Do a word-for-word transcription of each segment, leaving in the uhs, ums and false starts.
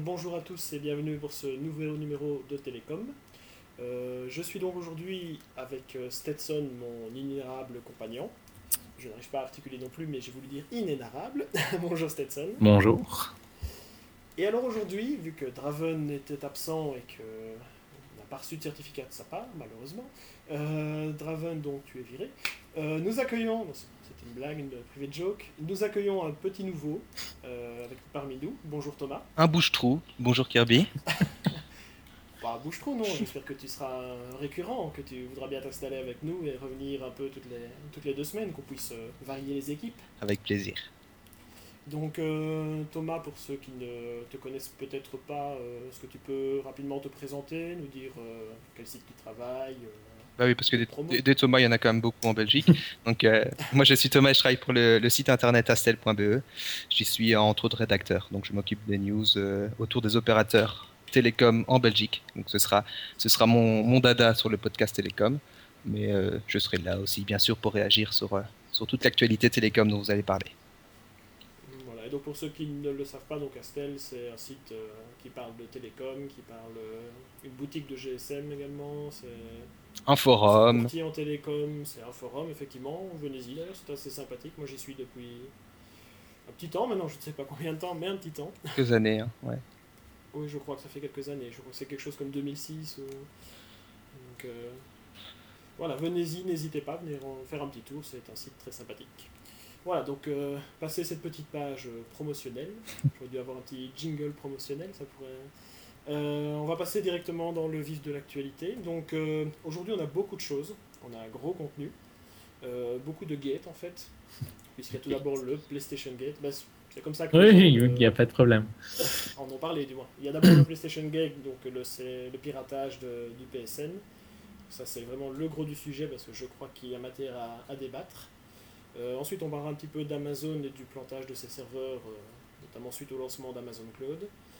bonjour à tous et bienvenue pour ce nouveau numéro de Télécom. Euh, je suis donc aujourd'hui avec euh, Stetson, mon inénarrable compagnon. Je n'arrive pas à articuler non plus, mais j'ai voulu dire inénarrable. Bonjour Stetson. Bonjour. Et alors aujourd'hui, vu que Draven était absent et que on n'a pas reçu de certificat de sa part, malheureusement, euh, Draven, donc tu es viré, euh, nous accueillons, non, c'était une blague, une private joke, nous accueillons un petit nouveau euh, avec parmi nous. Bonjour Thomas. Un bouche-trou. Bonjour Kirby. Bah, bouge trop, non. J'espère que tu seras un récurrent, que tu voudras bien t'installer avec nous et revenir un peu toutes les, toutes les deux semaines, qu'on puisse euh, varier les équipes. Avec plaisir. Donc, euh, Thomas, pour ceux qui ne te connaissent peut-être pas, euh, est-ce que tu peux rapidement te présenter, nous dire euh, quel site tu travailles euh, Bah oui, parce que des, promo. des- des Thomas, il y en a quand même beaucoup en Belgique. Donc, euh, moi, je suis Thomas et je travaille pour le, le site internet astel point b e. J'y suis entre autres rédacteur. Donc, je m'occupe des news euh, autour des opérateurs télécom en Belgique. Donc, ce sera, ce sera mon, mon dada sur le podcast télécom. Mais euh, je serai là aussi, bien sûr, pour réagir sur, euh, sur toute l'actualité télécom dont vous allez parler. Voilà. Et donc, pour ceux qui ne le savent pas, donc Astel, c'est un site euh, qui parle de télécom, qui parle euh, une boutique de G S M également. C'est Un C'est forum. courtier en télécom, c'est un forum, effectivement. Venez-y d'ailleurs, c'est assez sympathique. Moi j'y suis depuis un petit temps maintenant, je ne sais pas combien de temps, mais un petit temps. Quelques années, hein, ouais. Oui, je crois que ça fait quelques années. Je crois que c'est quelque chose comme deux mille six. Ou... Donc euh, voilà, venez-y, n'hésitez pas, venez en faire un petit tour, c'est un site très sympathique. Voilà, donc euh, passer cette petite page euh, promotionnelle. J'aurais dû avoir un petit jingle promotionnel, ça pourrait. Euh, on va passer directement dans le vif de l'actualité. Donc euh, aujourd'hui on a beaucoup de choses, on a un gros contenu, euh, beaucoup de gates en fait, puisqu'il y a tout d'abord le PlayStation Gate. Ben, c'est comme ça que Oui, les gens il euh, n'y a pas de problème. en ont parlé du moins. Il y a d'abord le PlayStation Gate, donc le, c'est le piratage de, du P S N. Ça c'est vraiment le gros du sujet parce que je crois qu'il y a matière à, à débattre. Euh, ensuite on parlera un petit peu d'Amazon et du plantage de ses serveurs, euh, notamment suite au lancement d'Amazon Cloud.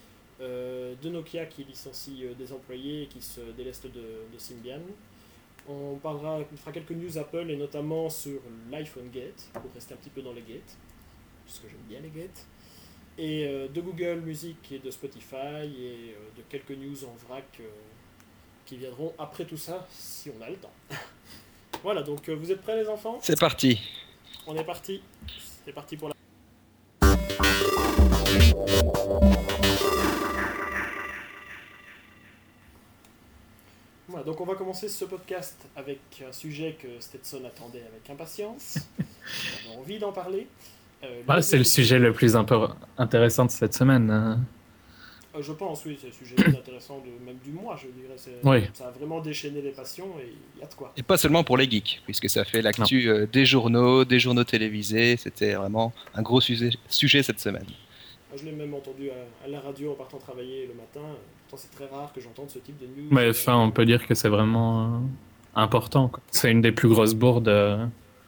Euh, de Nokia qui licencie euh, des employés et qui se déleste de, de Symbian. On parlera, on fera quelques news Apple et notamment sur l'iPhone Gate, pour rester un petit peu dans les gates, parce que j'aime bien les gates. Et euh, de Google Music et de Spotify et euh, de quelques news en vrac euh, qui viendront après tout ça, si on a le temps. Voilà, donc euh, vous êtes prêts les enfants ? C'est parti. On est parti. C'est parti pour la... Voilà, donc on va commencer ce podcast avec un sujet que Stetson attendait avec impatience. On avait envie d'en parler. Euh, Ah, les c'est le effets- sujet le plus impor- intéressant de cette semaine. hein. Euh, je pense, oui, c'est le sujet le plus intéressant de, même du mois, je dirais. C'est- Oui. Ça a vraiment déchaîné les passions et il y a de quoi. Et pas seulement pour les geeks, puisque ça fait l'actu euh, des journaux, des journaux télévisés. C'était vraiment un gros sujet, sujet cette semaine. Moi, je l'ai même entendu à, à la radio en partant travailler le matin. Pourtant, c'est très rare que j'entende ce type de news. Mais enfin, on peut dire que c'est vraiment euh, important, quoi. C'est une des plus grosses bourdes euh,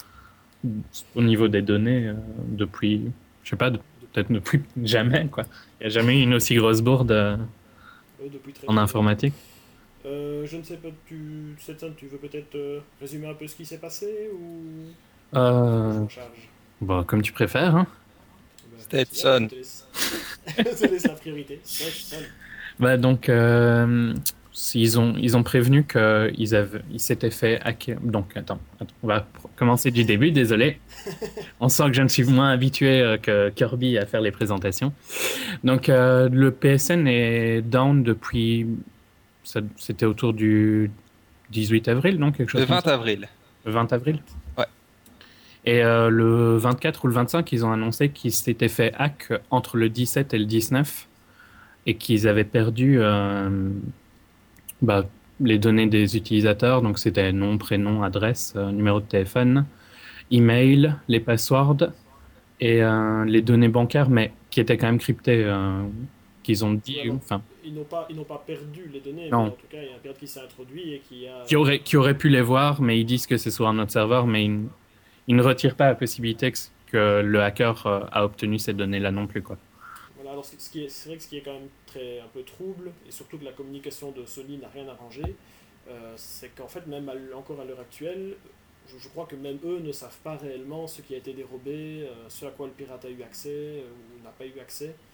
au niveau des données euh, depuis, je sais pas, de- peut-être depuis jamais, quoi. Il n'y a jamais eu une aussi grosse bourde euh, Euh, depuis très en longtemps. informatique. Euh, je ne sais pas, tu, Stetson, tu veux peut-être euh, résumer un peu ce qui s'est passé ou Euh, je m'en charge? bon, comme tu préfères, hein. Ben, Stetson. Je te laisse, je te laisse la priorité. Stetson. Bah donc, euh, ils ont, ils ont prévenu qu'ils avaient, ils s'étaient fait hacker. Donc, attends, attends, on va pr- commencer du début, désolé. On sent que je ne suis moins habitué euh, que Kirby à faire les présentations. Donc, euh, le P S N est down depuis, ça- c'était autour du dix-huit avril, non? Quelque chose Le comme vingt ça. avril. Le vingt avril? Ouais. Et euh, le vingt-quatre ou le vingt-cinq, ils ont annoncé qu'ils s'étaient fait hack entre le dix-sept et le dix-neuf et qu'ils avaient perdu euh, bah, les données des utilisateurs. Donc, c'était nom, prénom, adresse, euh, numéro de téléphone, email, les passwords et euh, les données bancaires, mais qui étaient quand même cryptées, euh, qu'ils ont dit, Ouais, non. enfin, Ils n'ont pas, ils n'ont pas perdu les données, Non. mais en tout cas, il y a un pirate qui s'est introduit et qui a. qui auraient, qui auraient pu les voir, mais ils disent que c'est sur un autre serveur, mais ils, ils ne retirent pas la possibilité que, que le hacker euh, a obtenu ces données-là non plus, quoi. Voilà, alors ce ce qui est, c'est vrai que ce qui est quand même très un peu trouble, et surtout que la communication de Sony n'a rien arrangé, euh, c'est qu'en fait, même à l- encore à l'heure actuelle, je, je crois que même eux ne savent pas réellement ce qui a été dérobé, euh, ce à quoi le pirate a eu accès euh, ou n'a pas eu accès.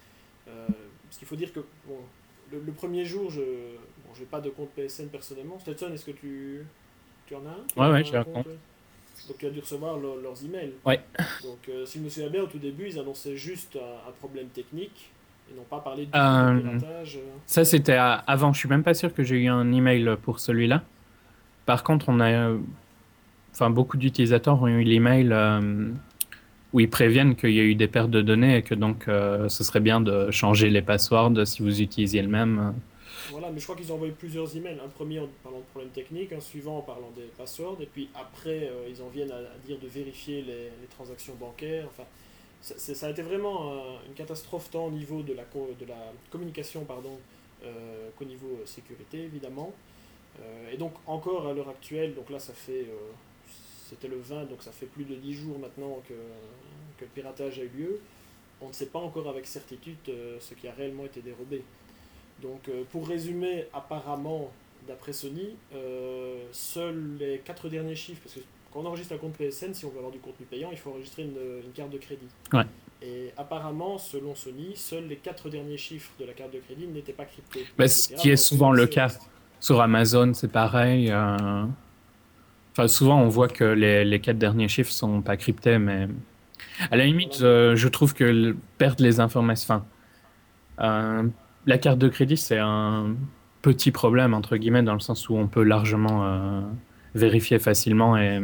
Euh, parce qu'il faut dire que bon, le, le premier jour, je bon, j'ai pas de compte P S N personnellement. Stetson, est-ce que tu, tu en as un? Tu Ouais, as ouais, un j'ai un compte, compte. ouais. Donc tu as dû recevoir leur- leurs emails. Ouais. Donc euh, si je me souviens bien, au tout début, ils annonçaient juste un, un problème technique. Ils n'ont pas parlé du tout de Euh, piratage. euh. Ça, c'était à- avant. Je suis même pas sûr que j'ai eu un email pour celui-là. Par contre, on a, euh, enfin, beaucoup d'utilisateurs ont eu l'email euh, où ils préviennent qu'il y a eu des pertes de données et que donc euh, ce serait bien de changer les passwords si vous utilisiez le même. Voilà, mais je crois qu'ils ont envoyé plusieurs emails. Un premier en parlant de problèmes techniques, un suivant en parlant des passwords, et puis après, euh, ils en viennent à, à dire de vérifier les, les transactions bancaires. Enfin, ça, c'est- ça a été vraiment un- une catastrophe tant au niveau de la, co- de la communication pardon, euh, qu'au niveau euh, sécurité, évidemment. Euh, et donc, encore à l'heure actuelle, donc là, ça fait. euh, c'était le vingt, donc ça fait plus de dix jours maintenant que, que le piratage a eu lieu. On ne sait pas encore avec certitude euh, ce qui a réellement été dérobé. Donc, euh, pour résumer, apparemment, d'après Sony, euh, seuls les quatre derniers chiffres, parce que quand on enregistre un compte P S N, si on veut avoir du contenu payant, il faut enregistrer une, une carte de crédit. Ouais. Et apparemment, selon Sony, seuls les quatre derniers chiffres de la carte de crédit n'étaient pas cryptés. Bah, Les ce pirates qui est ont souvent accès le au cas. reste. Sur Amazon, c'est pareil. euh, Enfin, souvent, on voit que les, les quatre derniers chiffres sont pas cryptés, mais à la limite, Voilà. euh, je trouve que le- perdre les informations. Enfin, euh, la carte de crédit, c'est un petit problème entre guillemets dans le sens où on peut largement euh, vérifier facilement et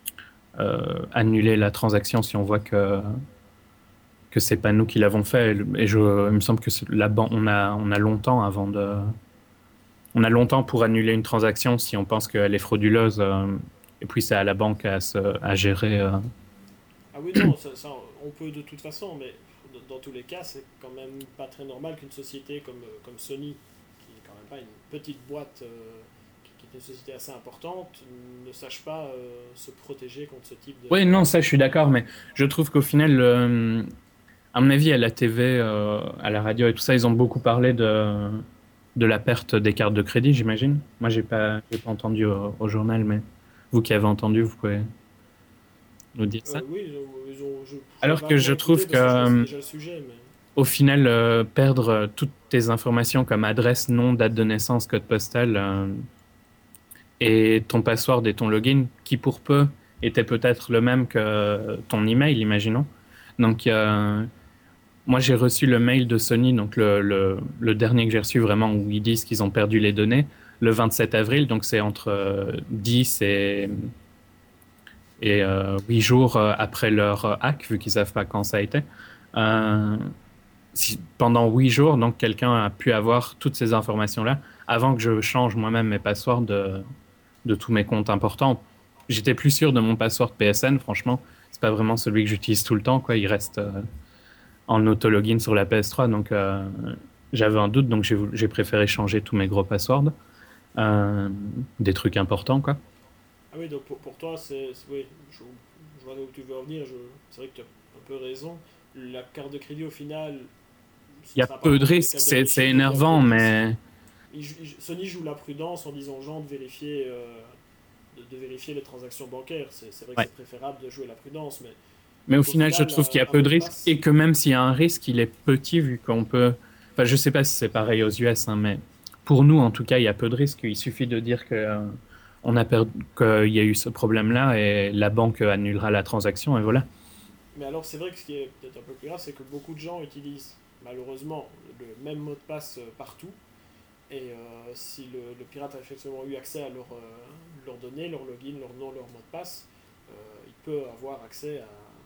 euh, annuler la transaction si on voit que que c'est pas nous qui l'avons fait. Et je, il me semble que c'est- la banque, on a on a longtemps avant de, on a longtemps pour annuler une transaction si on pense qu'elle est frauduleuse. euh, et puis c'est à la banque à, se, à gérer. euh. Ah oui, non, ça, ça, on peut de toute façon, mais dans, dans tous les cas, c'est quand même pas très normal qu'une société comme, euh, comme Sony, qui est quand même pas une petite boîte, euh, qui, qui est une société assez importante, ne sache pas euh, se protéger contre ce type de... Oui, non, ça je suis d'accord, mais je trouve qu'au final, euh, à mon avis, à la T V, euh, à la radio et tout ça, ils ont beaucoup parlé de, de la perte des cartes de crédit, j'imagine. Moi, j'ai pas, j'ai pas entendu au, au journal, mais vous qui avez entendu, vous pouvez nous dire ça. Euh, oui, ils ont, ils ont- je, Alors j'ai que pas je vraiment trouve écouté parce je connaissais que, déjà le sujet, mais... au final, euh, perdre euh, toutes tes informations comme adresse, nom, date de naissance, code postal, euh, et ton password et ton login, qui pour peu était peut-être le même que ton email, imaginons. Donc, euh, moi, j'ai reçu le mail de Sony, donc le, le, le dernier que j'ai reçu vraiment où ils disent qu'ils ont perdu les données, le vingt-sept avril, donc c'est entre euh, dix et, et euh, huit jours euh, après leur hack, vu qu'ils savent pas quand ça a été. Euh, si, pendant huit jours, donc quelqu'un a pu avoir toutes ces informations-là avant que je change moi-même mes passwords de, de tous mes comptes importants. J'étais plus sûr de mon password P S N, franchement. C'est pas vraiment celui que j'utilise tout le temps, quoi. Il reste euh, en auto-login sur la P S trois, donc euh, j'avais un doute, donc j'ai, j'ai préféré changer tous mes gros passwords. Euh, des trucs importants, quoi. Ah oui, donc pour, pour toi, c'est... c'est- oui, je, je vois où tu veux en venir, je, c'est vrai que tu as un peu raison. La carte de crédit, au final... Il y a ça peu de apparemment, les risques, quatre c'est, derniers c'est chiffres, il y a énervant, peu de risques. mais... Il jou- il- Sony joue la prudence en disant aux gens de vérifier, euh, de, de vérifier les transactions bancaires. C'est, c'est vrai que Ouais. c'est préférable de jouer la prudence, mais Mais au au final, je final, trouve qu'il y a un, un peu mot de de risques passe. et que même s'il y a un risque, il est petit vu qu'on peut. Enfin, je sais pas si c'est pareil aux U S, hein, mais pour nous, en tout cas, il y a peu de risques. Il suffit de dire que euh, on a perdu, qu'il y a eu ce problème-là et la banque annulera la transaction et voilà. Mais alors, c'est vrai que ce qui est peut-être un peu plus grave, c'est que beaucoup de gens utilisent malheureusement le même mot de passe euh, partout. Et euh, si le, le pirate a effectivement eu accès à leurs euh, leurs données, leur login, leur nom, leur mot de passe, euh, il peut avoir accès à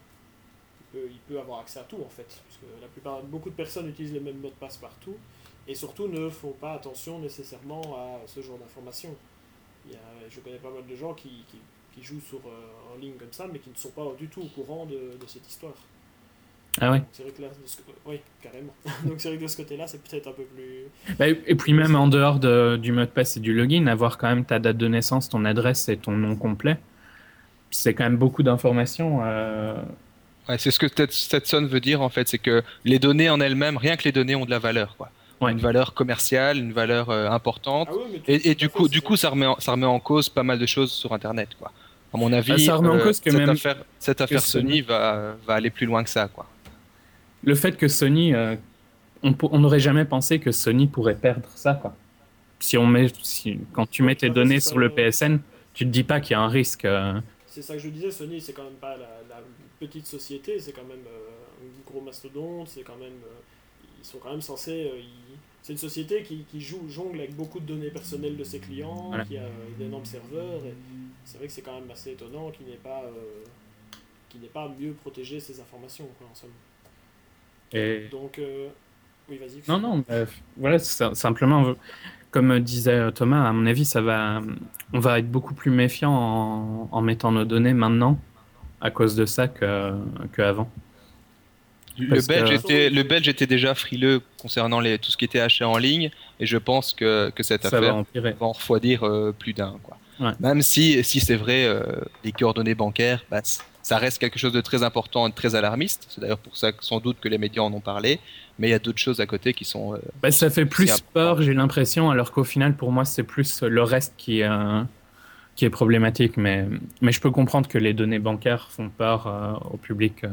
il peut, il peut avoir accès à tout en fait, puisque la plupart, beaucoup de personnes utilisent les mêmes mots de passe partout, et surtout ne font pas attention nécessairement à ce genre d'informations. Il y a, je connais pas mal de gens qui, qui, qui jouent sur, euh, en ligne comme ça, mais qui ne sont pas du tout au courant de, de cette histoire. Ah ouais. Donc c'est vrai que là, de ce, oui, carrément. Donc c'est vrai que de ce côté-là, c'est peut-être un peu plus... Bah, et puis même en dehors de, du mot de passe et du login, avoir quand même ta date de naissance, ton adresse et ton nom complet, c'est quand même beaucoup d'informations. Euh... Ouais, c'est ce que Stet- Stetson veut dire en fait, c'est que les données en elles-mêmes, rien que les données ont de la valeur, quoi. Ouais. Une valeur commerciale, une valeur euh, importante. Ah oui, mais tout, Et, et tout du à fait, coup, c'est du ça. coup, ça remet, en, ça remet en cause pas mal de choses sur Internet, quoi. À mon avis, Bah, ça remet en euh, cause que cette même affaire, cette affaire Sony- Sony va, va aller plus loin que ça, quoi. le fait que Sony euh, on on n'aurait jamais pensé que Sony pourrait perdre ça, quoi. Si on met, si, quand tu mets tes Ouais, données c'est ça, sur le le- P S N, tu te dis pas qu'il y a un risque. euh, C'est ça que je disais, Sony, c'est quand même pas la, la petite société, c'est quand même euh, un gros mastodonte, c'est quand même. euh, ils sont quand même censés. euh, ils- C'est une société qui, qui joue, jongle avec beaucoup de données personnelles de ses clients, Voilà. qui a euh, d'énormes serveurs, et c'est vrai que c'est quand même assez étonnant qu'il n'ait pas, euh, qu'il n'ait pas mieux protégé ces informations, quoi, en somme. et Donc, euh, oui, vas-y. non, non, euh, voilà, c'est simplement, comme disait Thomas, à mon avis, ça va, on va être beaucoup plus méfiant en, en mettant nos données maintenant à cause de ça que qu'avant. Le Parce Belge, que- était, le Belge était déjà frileux concernant les, tout ce qui était acheté en ligne, et je pense que, que cette Ça va affaire empirer. va en refroidir euh, plus d'un, quoi. Ouais. Même si, si c'est vrai, euh, les coordonnées bancaires, bah, c- ça reste quelque chose de très important et de très alarmiste. C'est d'ailleurs pour ça que, sans doute que les médias en ont parlé, mais il y a d'autres choses à côté qui sont... euh, Bah, ça fait plus important. peur, j'ai l'impression, alors qu'au final, pour moi, c'est plus le reste qui, euh, qui est problématique. Mais, mais je peux comprendre que les données bancaires font peur euh, au public euh,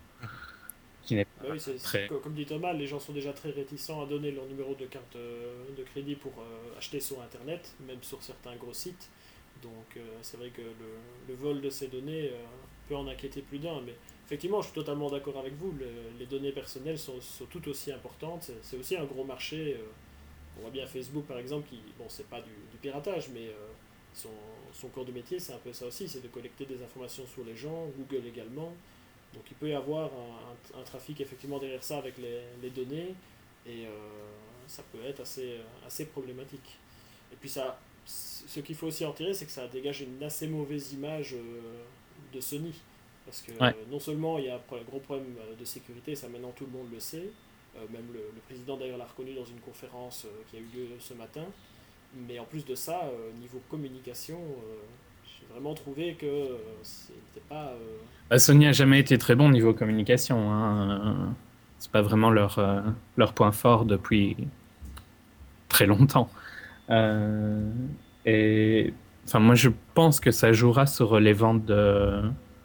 qui n'est Bah oui, c'est, très... c'est- comme dit Thomas, les gens sont déjà très réticents à donner leur numéro de carte euh, de crédit pour euh, acheter sur Internet, même sur certains gros sites. Donc euh, c'est vrai que le, le vol de ces données euh, peut en inquiéter plus d'un. Mais effectivement, je suis totalement d'accord avec vous, le- les données personnelles sont, sont tout aussi importantes. C'est, c'est aussi un gros marché. euh, on voit bien Facebook par exemple, qui, bon, c'est pas du, du piratage, mais euh, son, son corps de métier, c'est un peu ça aussi, c'est de collecter des informations sur les gens, Google également. Donc il peut y avoir un, un- un trafic effectivement derrière ça avec les, les données et euh, ça peut être assez, assez problématique. Et puis ça, ce qu'il faut aussi en tirer, c'est que ça dégage une assez mauvaise image euh, de Sony. Parce que Ouais. euh, non seulement il y a un gros problème euh, de sécurité, ça maintenant tout le monde le sait, euh, même le, le président d'ailleurs l'a reconnu dans une conférence euh, qui a eu lieu ce matin, mais en plus de ça, euh, niveau communication, euh, j'ai vraiment trouvé que euh, c'était pas... euh, Bah, Sony a jamais été très bon niveau communication. Hein. Euh, C'est pas vraiment leur, euh, leur point fort depuis très longtemps. Euh, et enfin, moi, je pense que ça jouera sur les ventes de,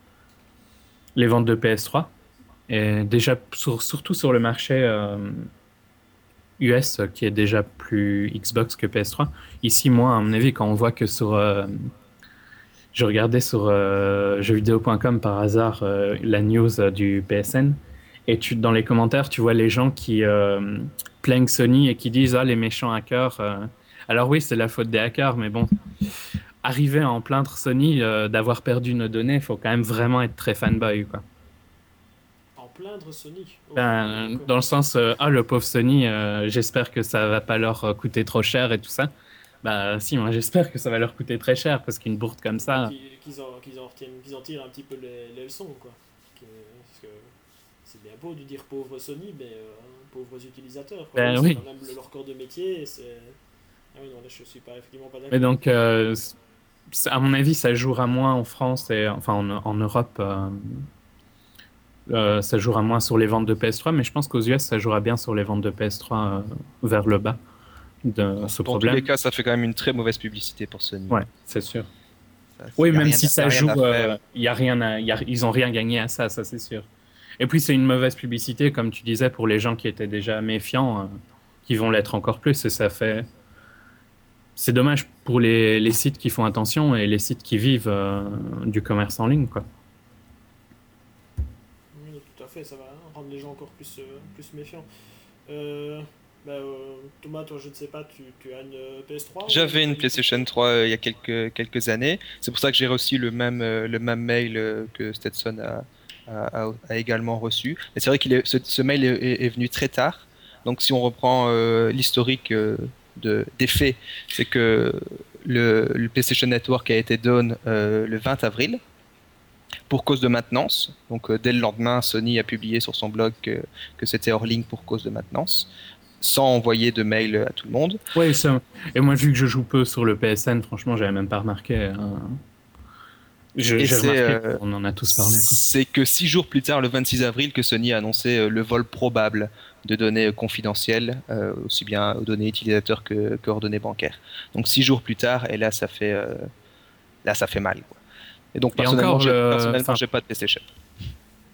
les ventes de P S trois. Et déjà, sur- surtout sur le marché euh, U S, qui est déjà plus Xbox que P S trois. Ici, moi, à mon avis, quand on voit que sur... euh, je regardais sur euh, jeux vidéo point com par hasard euh, la news euh, du P S N, et tu, dans les commentaires, tu vois les gens qui euh, plaignent Sony et qui disent « Ah, les méchants hackers euh. ». Alors oui, c'est la faute des hackers, mais bon, arriver à en plaindre Sony euh, d'avoir perdu nos données, il faut quand même vraiment être très fanboy, quoi. En plaindre Sony. Oh, Ben, d'accord. dans le sens, euh, ah, le pauvre Sony, euh, j'espère que ça va pas leur euh, coûter trop cher et tout ça. Bah si, moi j'espère que ça va leur coûter très cher, parce qu'une bourde comme ça... Qu'ils qu'ils en, qu'ils en, retiennent- qu'ils en tirent un petit peu les, les leçons, quoi. Que- parce que c'est bien beau de dire pauvre Sony, mais euh, pauvres utilisateurs, quoi. Ben c'est oui. quand même le- leur corps de métier. et C'est... Ah oui, non, là je suis pas, effectivement pas d'accord. Mais donc, euh, c- à mon avis, ça jouera moins en France et enfin en, en Europe. euh, euh, ça jouera moins sur les ventes de P S trois, mais je pense qu'aux U S, ça jouera bien sur les ventes de P S trois euh, vers le bas de Dans, ce dans tous problème. les cas, ça fait quand même une très mauvaise publicité pour Sony. Ouais, c'est sûr. Ça, Oui, y a même rien si à- ça y a rien joue, à faire. euh, y a rien à- y a- ils n'ont rien gagné à ça, ça c'est sûr. Et puis c'est une mauvaise publicité, comme tu disais, pour les gens qui étaient déjà méfiants, euh, qui vont l'être encore plus. Et ça fait. C'est dommage pour les, les sites qui font attention et les sites qui vivent euh, du commerce en ligne, quoi. Oui, tout à fait, ça va rendre les gens encore plus, euh, plus méfiants. Euh, bah, euh, Thomas, toi, je ne sais pas, tu, tu as une euh, P S trois ou- J'avais une PlayStation trois euh, il y a quelques, quelques années. C'est pour ça que j'ai reçu le même, euh, le même mail euh, que Stetson a, a, a- a également reçu. Et c'est vrai que ce, ce mail est, est- est venu très tard. Donc si on reprend euh, l'historique euh, de, des faits, c'est que le, le PlayStation Network a été down euh, le vingt avril pour cause de maintenance. Donc euh, dès le lendemain, Sony a publié sur son blog que, que c'était hors ligne pour cause de maintenance, sans envoyer de mail à tout le monde. Ouais, ça... Et moi, vu que je joue peu sur le P S N, franchement, j'avais même pas remarqué. hein. Je, Et j'ai c'est, remarqué euh, qu'on en a tous parlé, quoi. C'est que six jours plus tard, le vingt-six avril, que Sony a annoncé euh, le vol probable de données euh, confidentielles, euh, aussi bien aux données utilisateurs que, que aux données bancaires. Donc six jours plus tard, et là ça fait, euh, là ça fait mal, quoi. Et donc Et personnellement, encore, j'ai, le- personnellement, enfin- j'ai pas de PlayStation.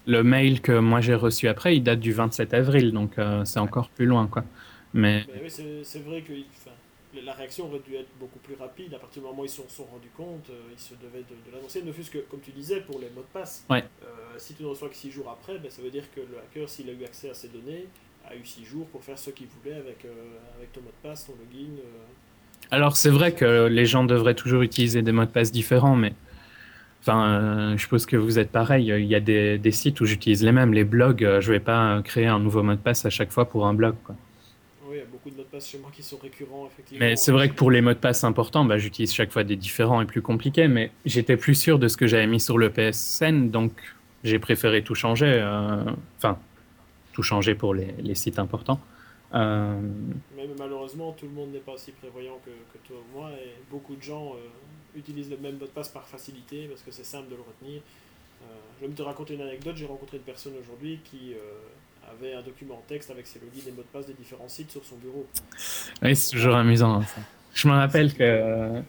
le mail que moi j'ai reçu après, il date du vingt-sept avril, donc euh, c'est encore plus loin, quoi. Mais Mais oui, c'est c'est vrai que enfin, la réaction aurait dû être beaucoup plus rapide. À partir du moment où ils se sont, sont rendus compte, euh, ils se devaient de, de l'annoncer. Ne fût-ce que, comme tu disais, pour les mots de passe. ouais. Euh, si tu ne reçois que six jours après, ben, ça veut dire que le hacker, s'il a eu accès à ces données, a eu six jours pour faire ce qu'il voulait avec, euh, avec ton mot de passe, ton login. euh. Alors c'est vrai que les gens devraient toujours utiliser des mots de passe différents, mais enfin, euh, je suppose que vous êtes pareil. Il y a des, des sites où j'utilise les mêmes. Les blogs, euh, je vais pas créer un nouveau mot de passe à chaque fois pour un blog, quoi. Oui, il y a beaucoup de mots de passe chez moi qui sont récurrents, Mais effectivement. c'est euh, vrai que chez- pour les mots de passe importants, bah, j'utilise chaque fois des différents et plus compliqués. Mais j'étais plus sûr de ce que j'avais mis sur le P S N, donc j'ai préféré tout changer. euh, Enfin, tout changer pour les, les sites importants. Euh, Mais malheureusement, tout le monde n'est pas aussi prévoyant que, que toi ou moi, et beaucoup de gens euh, utilisent le même mot de passe par facilité, parce que c'est simple de le retenir. Euh, je vais me te raconter une anecdote. J'ai rencontré une personne aujourd'hui qui euh, avait un document en texte avec ses logins et mots de passe des différents sites sur son bureau. oui, c'est toujours amusant, hein, ça. Je me rappelle que euh,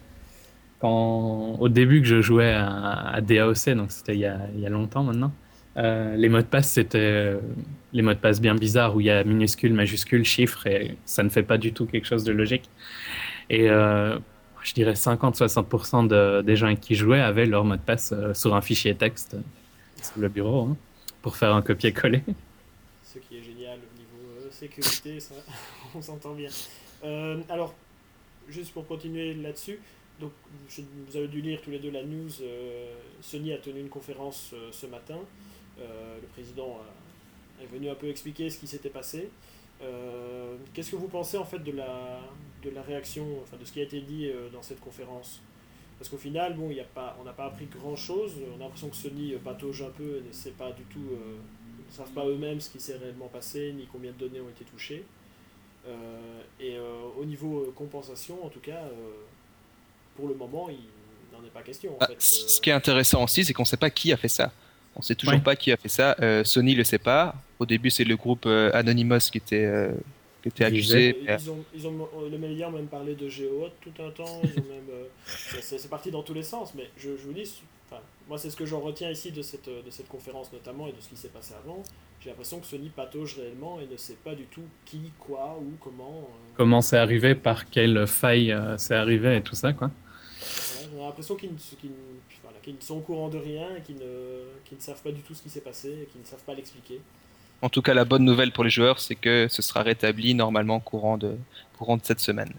quand, au début que je jouais à, à D A O C, donc c'était il y a, il y a longtemps maintenant, euh, les mots de passe, c'était euh, les mots de passe bien bizarres où il y a minuscules, majuscules, chiffres et ça ne fait pas du tout quelque chose de logique. Et euh, je dirais cinquante à soixante pour cent de, des gens avec qui je jouais avaient leur mot de passe euh, sur un fichier texte euh, sur le bureau, hein, pour faire un copier-coller. Ce qui est génial au niveau euh, sécurité, ça, on s'entend bien. Euh, alors, juste pour continuer là-dessus, donc je- vous avez dû lire tous les deux la news. euh, Sony a tenu une conférence euh, ce matin. Euh, le président a- est venu un peu expliquer ce qui s'était passé. Euh, Qu'est-ce que vous pensez en fait de la, de la réaction, enfin de ce qui a été dit euh, dans cette conférence? Parce qu'au final, bon, y a pas, on n'a pas appris grand-chose. On a l'impression que Sony euh, patauge un peu et ne sait pas du tout, euh, ne savent pas eux-mêmes ce qui s'est réellement passé, ni combien de données ont été touchées. Euh, et euh, au niveau euh, compensation, en tout cas, euh, pour le moment, il n'en est pas question en Ah, fait. c- ce Euh, qui est intéressant aussi, c'est qu'on ne sait pas qui a fait ça. On ne sait toujours Ouais. pas qui a fait ça. Euh, Sony le sait pas. Au début, c'est le groupe euh, Anonymous qui était, euh, qui était Visé. accusé. euh, ils ont, ils ont, euh, les médias ont même parlé de Géohot tout un temps. Ils ont même, euh, c'est c'est- c'est parti dans tous les sens. Mais je, je vous dis, enfin, moi c'est ce que j'en retiens ici de cette, de cette conférence notamment et de ce qui s'est passé avant. J'ai l'impression que Sony patauge réellement et ne sait pas du tout qui, quoi, où, comment. euh, Comment c'est arrivé, par quelle faille euh, c'est arrivé et tout ça, quoi. Voilà, j'ai l'impression qu'ils ne, qu'ils ne- voilà, qu'ils ne sont au courant de rien et qu'ils ne, qu'ils ne savent pas du tout ce qui s'est passé et qu'ils ne savent pas l'expliquer. En tout cas, la bonne nouvelle pour les joueurs, c'est que ce sera rétabli normalement courant de, courant de cette semaine.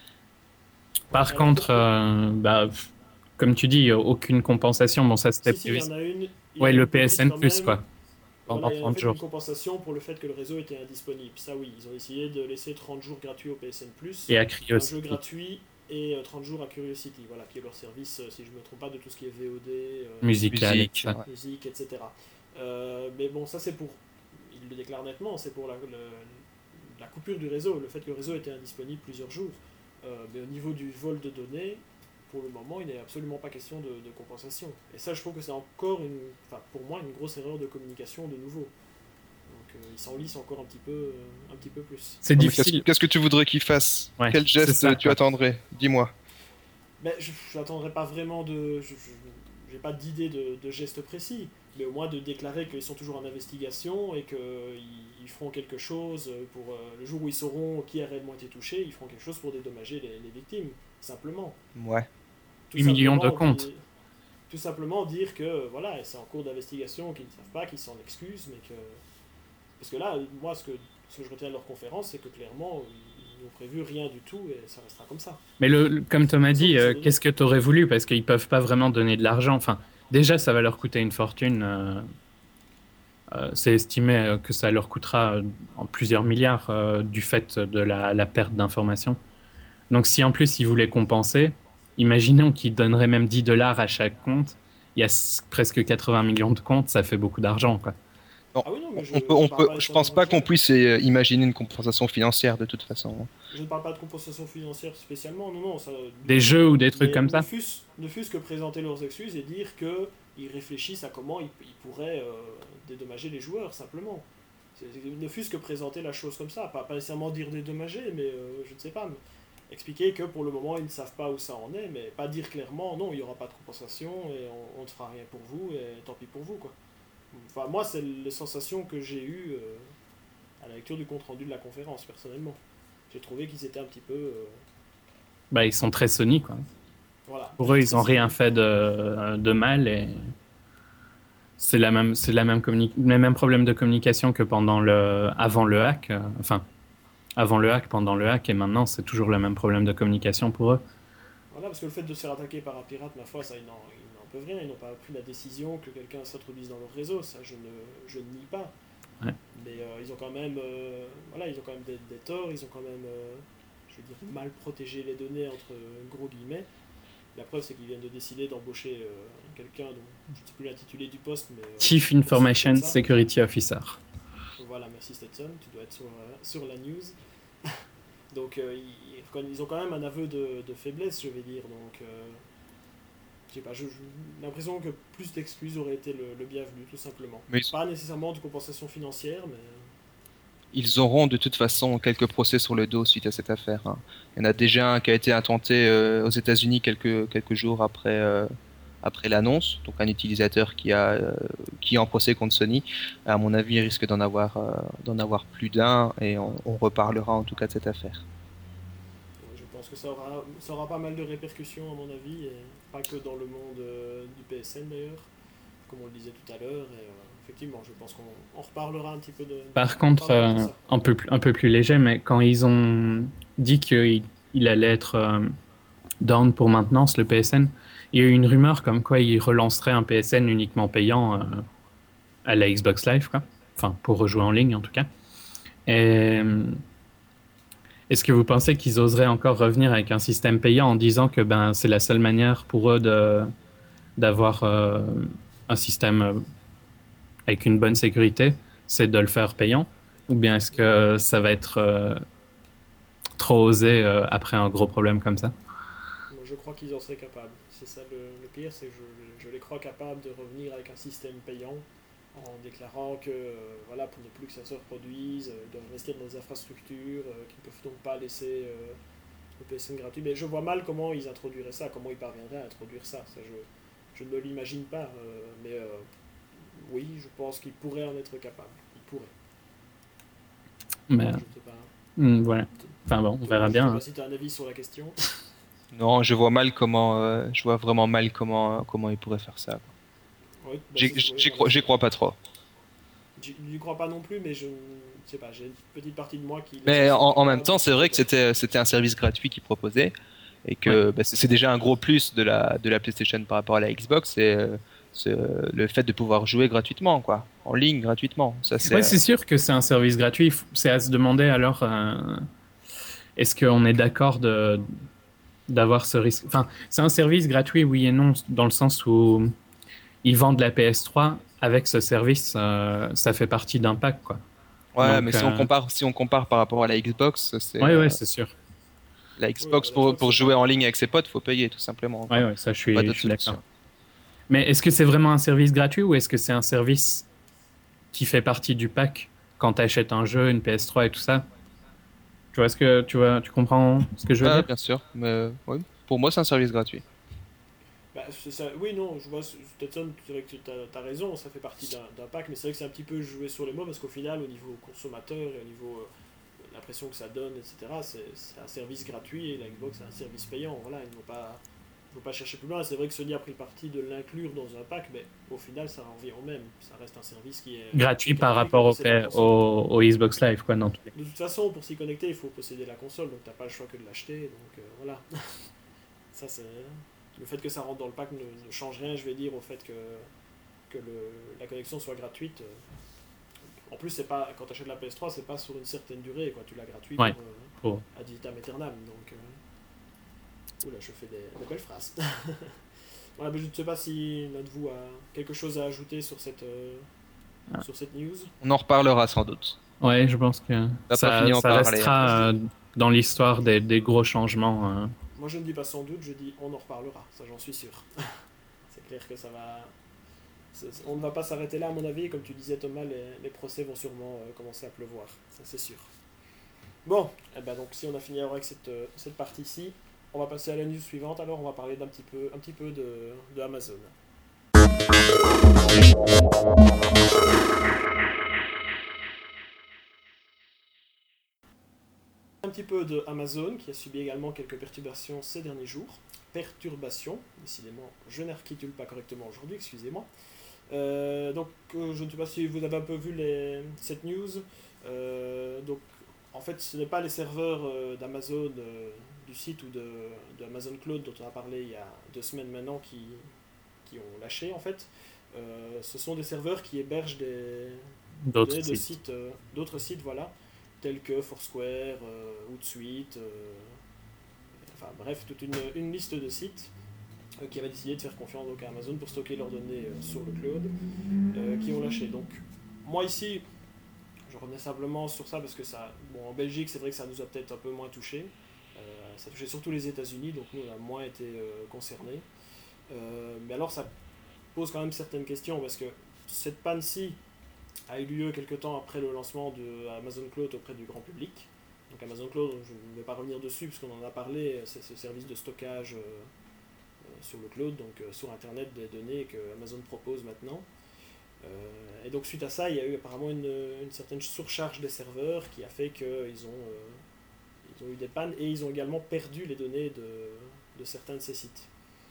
Par Alors contre, pourquoi euh, bah, pff, comme tu dis, aucune compensation. Bon, ça c'était Si, si, il y prévu. en a une. Il y Ouais, a le une petite P S N quand Plus, même. quoi, pendant Voilà, il y a en trente fait une jours. compensation pour le fait que le réseau était indisponible. Ça, oui, ils ont essayé de laisser trente jours gratuits au P S N Plus, Et à un jeu Curiosity. gratuit et euh, trente jours à Curiosity, voilà, qui est leur service, euh, si je ne me trompe pas, de tout ce qui est V O D, euh, Musical et tout Musique, ça. ouais. musique, et cetera. Euh, mais bon, ça c'est pour. Il le déclare nettement, c'est pour la, le- la coupure du réseau, le fait que le réseau était indisponible plusieurs jours. Euh, mais au niveau du vol de données, pour le moment, il n'est absolument pas question de, de compensation. Et ça, je trouve que c'est encore, une, enfin, pour moi, une grosse erreur de communication de nouveau. Donc, euh, ils s'enlissent encore un petit peu, euh, un petit peu plus. C'est Ouais, mais qu'est-ce, difficile. qu'est-ce que tu voudrais qu'ils fassent? Ouais, Quel c'est geste ça, tu quoi. attendrais? Dis-moi. Mais je n'attendrai pas vraiment de. Je n'ai pas d'idée de, de geste précis, mais au moins de déclarer qu'ils sont toujours en investigation et qu'ils ils feront quelque chose pour. Euh, le jour où ils sauront qui a réellement été touché, ils feront quelque chose pour dédommager les, les victimes, simplement. Ouais. Tout huit millions de simplement comptes. dire, tout simplement dire que voilà, c'est en cours d'investigation, qu'ils ne savent pas, qu'ils s'en excusent, mais que. Parce que là, moi, ce que, ce que je retiens de leur conférence, c'est que clairement, ils n'ont prévu rien du tout et ça restera comme ça. Mais le, le- comme Thomas Sauf dit, que ça euh, devient. qu'est-ce que tu aurais voulu? Parce qu'ils peuvent pas vraiment donner de l'argent. Enfin, déjà, ça va leur coûter une fortune. euh, euh, c'est estimé euh, que ça leur coûtera euh, en plusieurs milliards euh, du fait de la, la perte d'informations. Donc, si en plus ils voulaient compenser, imaginons qu'ils donneraient même dix dollars à chaque compte. Il y a s- presque quatre-vingts millions de comptes, ça fait beaucoup d'argent, quoi. Non, Ah oui, non, mais je on peut, ne on parle peut, pas je pense nécessairement de pas qu'on cher. puisse euh, imaginer une compensation financière de toute façon. Je ne parle pas de compensation financière spécialement, non, non. Ça, Des jeux ou des trucs mais comme ne ça. fût-ce, ne fût-ce que présenter leurs excuses et dire qu'ils réfléchissent à comment ils, ils pourraient euh, dédommager les joueurs, simplement. C'est- ne fût-ce que présenter la chose comme ça. Pas, pas nécessairement dire dédommager, mais euh, je ne sais pas. Mais expliquer que pour le moment, ils ne savent pas où ça en est, mais pas dire clairement, non, il n'y aura pas de compensation et on, on ne fera rien pour vous et tant pis pour vous, quoi. Enfin, moi, c'est les sensations que j'ai eues euh, à la lecture du compte-rendu de la conférence, personnellement. J'ai trouvé qu'ils étaient un petit peu... euh, Bah, ils sont très Sony, quoi. voilà. Pour eux, ils Très ont rien Sony. fait de, de mal et c'est la même, c'est la même communi- les mêmes problèmes de communication que pendant le, avant le hack. euh, Enfin, avant le hack, pendant le hack et maintenant, c'est toujours le même problème de communication pour eux. Voilà, parce que le fait de se faire attaquer par un pirate, ma foi, ça, ils n'en, ils n'en peuvent rien. Ils n'ont pas pris la décision que quelqu'un s'introduise dans leur réseau. Ça, je ne, je ne nie pas. Ouais. Mais euh, ils ont quand même, euh, voilà, ils ont quand même des, des torts. Ils ont quand même, euh, je veux dire, mal protégé les données entre gros guillemets. La preuve, c'est qu'ils viennent de décider d'embaucher euh, quelqu'un dont je ne sais plus l'intitulé du poste, mais euh, Chief Information Security Officer. Voilà, merci Stetson, tu dois être sur, euh, sur la news. Donc euh, ils, ils ont quand même un aveu de, de faiblesse, je vais dire. Donc, euh, je sais pas, je- je- j'ai l'impression que plus d'excuses auraient été le, le bienvenu, tout simplement. Mais Pas nécessairement de compensation financière, mais ils auront de toute façon quelques procès sur le dos suite à cette affaire, hein. Il y en a déjà un qui a été intenté euh, aux États-Unis quelques, quelques jours après, euh, après l'annonce. Donc un utilisateur qui, a, euh, qui est en procès contre Sony. À mon avis, il risque d'en avoir, euh, d'en avoir plus d'un et on, on reparlera en tout cas de cette affaire. euh, je pense que ça aura, ça aura pas mal de répercussions, à mon avis, et pas que dans le monde euh, du P S N d'ailleurs, comme on le disait tout à l'heure. Et, euh, effectivement, je pense qu'on on reparlera un petit peu de, Par on contre, reparlera de euh, ça. un peu, plus- un peu plus léger, mais quand ils ont dit qu'il il allait être euh, down pour maintenance, le P S N, il y a eu une rumeur comme quoi ils relanceraient un P S N uniquement payant euh, à la Xbox Live, quoi. Enfin, pour rejouer en ligne en tout cas. Et euh, est-ce que vous pensez qu'ils oseraient encore revenir avec un système payant en disant que ben, c'est la seule manière pour eux de, d'avoir euh, un système euh, avec une bonne sécurité, c'est de le faire payant? Ou bien est-ce que ça va être euh, trop osé euh, après un gros problème comme ça? Moi, je crois qu'ils en seraient capables. C'est ça le, le pire, c'est que je, je les crois capables de revenir avec un système payant en déclarant que, euh, voilà, pour ne plus que ça se reproduise, euh, ils doivent investir dans des infrastructures, euh, qu'ils ne peuvent donc pas laisser euh, le P S N gratuit. Mais je vois mal comment ils introduiraient ça, comment ils parviendraient à introduire ça. Ça, je, je ne me l'imagine pas. euh, mais euh, oui, je pense qu'ils pourraient en être capables. Ils pourraient. Mais, Je ne sais pas. hmm, voilà. Enfin bon, on verra Je bien. ne sais Hein. pas si tu as un avis sur la question. Non, je vois mal comment, euh, je vois vraiment mal comment, comment ils pourraient faire ça. Oui, bah, J'y, c'est- oui, j'y voilà. crois, j'y crois pas trop. J'y j'y crois pas non plus, mais je ne sais pas, j'ai une petite partie de moi qui... les Mais sent en, en capables, même temps, c'est vrai que peut-être. c'était, c'était un service gratuit qu'ils proposaient et que bah, c'est c'est déjà un gros plus de la, de la PlayStation par rapport à la Xbox, c'est, euh, c'est, euh, le fait de pouvoir jouer gratuitement, quoi, en ligne gratuitement. Ça, c'est, Ouais, euh, c'est sûr que c'est un service gratuit. C'est à se demander alors, euh, est-ce qu'on est d'accord de, d'avoir ce risque? Enfin, c'est un service gratuit, oui et non, dans le sens où ils vendent la P S trois avec ce service, euh, ça fait partie d'un pack, quoi. ouais, Donc, mais si on euh, compare, si on compare par rapport à la Xbox, c'est ouais, euh, ouais, c'est sûr. la Oui, Xbox la pour, Xbox, pour c'est jouer pas... en ligne avec ses potes, faut payer tout simplement, Ouais, quoi. ouais, ça, je Pas suis, je d'autre suis d'accord. solution. Mais est-ce que c'est vraiment un service gratuit ou est-ce que c'est un service qui fait partie du pack quand tu achètes un jeu, une P S trois et tout ça? Tu vois ce que tu vois, tu comprends ce que je veux Ah, dire? bien sûr, mais euh, ouais, pour moi, c'est un service gratuit. Bah, c'est ça... Oui, non, je vois, Stetson, c'est vrai que tu as raison, ça fait partie d'un d'un pack, mais c'est vrai que c'est un petit peu joué sur les mots, parce qu'au final, au niveau consommateur et au niveau euh, l'impression que ça donne, et cetera, c'est c'est un service gratuit, et la Xbox, c'est un service payant, voilà, ils n'ont pas... Il ne faut pas chercher plus loin. C'est vrai que Sony a pris le parti de l'inclure dans un pack, mais au final, ça revient au même. Ça reste un service qui est Gratuit qui est par gratuit rapport quand au, c'est la P- console. au, au Xbox Live, quoi, dans tous les cas. De toute façon, pour s'y connecter, il faut posséder la console, donc t'as pas le choix que de l'acheter. Donc euh, voilà. Ça, c'est le fait que ça rentre dans le pack ne, ne change rien, je vais dire, au fait que que le, la connexion soit gratuite. En plus, c'est pas quand tu achètes la P S trois, c'est pas sur une certaine durée, quoi. Tu l'as gratuit Ouais. pour, euh, Pour- ad vitam aeternam. Donc, euh... oula, je fais des, des belles phrases. Voilà, mais je ne sais pas si l'un de vous a quelque chose à ajouter sur cette, euh, Ah. sur cette news. On en reparlera sans doute. Ouais, je pense que pas ça, fini en ça parler, restera euh, dans l'histoire des, des gros changements. euh. Moi, je ne dis pas sans doute, je dis on en reparlera, ça j'en suis sûr. C'est clair que ça va... c'est- On ne va pas s'arrêter là, à mon avis. Comme tu disais, Thomas, les, les procès vont sûrement euh, commencer à pleuvoir, ça c'est sûr. Bon, eh ben donc si on a fini avec cette, euh, cette partie-ci, on va passer à la news suivante. Alors, on va parler d'un petit peu, un petit peu de, de Amazon. Un petit peu de Amazon qui a subi également quelques perturbations ces derniers jours. Perturbations, décidément, je n'articule pas correctement aujourd'hui, excusez-moi. Euh, donc, euh, je ne sais pas si vous avez un peu vu les, cette news. Euh, donc, en fait, ce n'est pas les serveurs euh, d'Amazon, euh, du site ou de, de Amazon Cloud dont on a parlé il y a deux semaines maintenant qui, qui ont lâché, en fait. Euh, ce sont des serveurs qui hébergent des D'autres données de sites. sites, euh, d'autres sites, voilà, tels que Foursquare, euh, Hootsuite, euh, enfin bref, toute une, une liste de sites euh, qui avaient décidé de faire confiance donc, à Amazon pour stocker leurs données euh, sur le cloud, euh, qui ont lâché. Donc, moi ici, je revenais simplement sur ça parce que ça, bon, en Belgique, c'est vrai que ça nous a peut-être un peu moins touché. Euh, ça touchait surtout les États-Unis, donc nous, on a moins été euh, concernés. Euh, mais alors, ça pose quand même certaines questions parce que cette panne-ci a eu lieu quelques temps après le lancement de Amazon Cloud auprès du grand public. Donc Amazon Cloud, je ne vais pas revenir dessus parce qu'on en a parlé, c'est ce service de stockage euh, euh, sur le cloud, donc euh, sur Internet des données que Amazon propose maintenant. Euh, et donc suite à ça, il y a eu apparemment une, une certaine surcharge des serveurs qui a fait qu'ils ont, euh, ils ont eu des pannes et ils ont également perdu les données de, de certains de ces sites.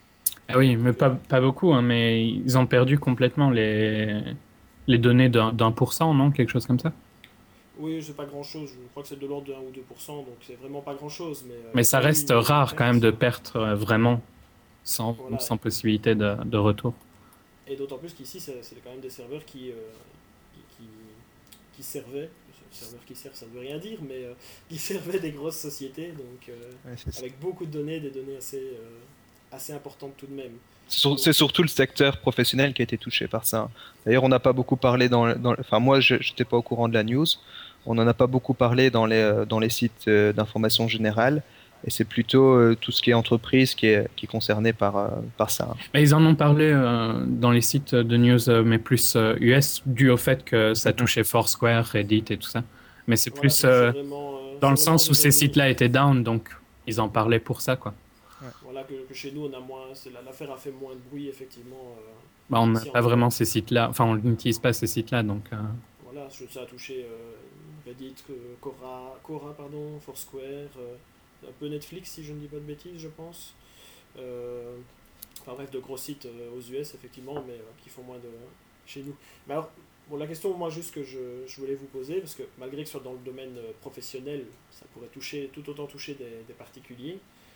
Ah oui, mais pas, pas beaucoup, hein, mais ils ont perdu complètement les, les données d'un, d'un pour cent, non? Quelque chose comme ça? Oui, c'est pas grand chose, je crois que c'est de l'ordre de un ou deux pour cent, donc c'est vraiment pas grand chose. Mais, euh, Mais ça reste rare quand même de perdre euh, vraiment sans, voilà. sans possibilité de, de retour. Et d'autant plus qu'ici, c'est, c'est quand même des serveurs qui, euh, qui, qui, qui servaient, serveurs qui servent, ça ne veut rien dire, mais euh, qui servaient des grosses sociétés, donc euh, Ouais, c'est ça. avec beaucoup de données, des données assez, euh, assez importantes tout de même. C'est sur- Donc, c'est surtout le secteur professionnel qui a été touché par ça. D'ailleurs, on n'a pas beaucoup parlé dans, dans enfin moi, je n'étais pas au courant de la news. On n'en a pas beaucoup parlé dans les, euh, dans les sites euh, d'information générale. Et c'est plutôt euh, tout ce qui est entreprise qui est, qui est concerné par, euh, par ça. Mais ils en ont parlé euh, dans les sites de news, euh, mais plus euh, U S, dû au fait que ça touchait Foursquare, Reddit et tout ça. Mais c'est voilà, plus c'est, euh, c'est vraiment, euh, dans c'est le vraiment sens aux où ces États-Unis. sites-là étaient down, donc ils en parlaient pour ça, quoi. Voilà, que, que chez nous, on a moins, c'est, l'affaire a fait moins de bruit, effectivement. Euh, Bah, on n'a ici, en pas Europe. vraiment ces sites-là, enfin on n'utilise pas ces sites-là, donc... euh, Voilà, ça a touché euh, Reddit, euh, Quora, Quora, pardon, Foursquare, euh, un peu Netflix si je ne dis pas de bêtises, je pense. Euh, enfin bref, de gros sites euh, aux U S effectivement, mais euh, qui font moins de chez nous. Mais alors, bon, la question moi juste que je, je voulais vous poser, parce que malgré que ce soit dans le domaine euh, professionnel, ça pourrait toucher tout autant toucher des, des particuliers.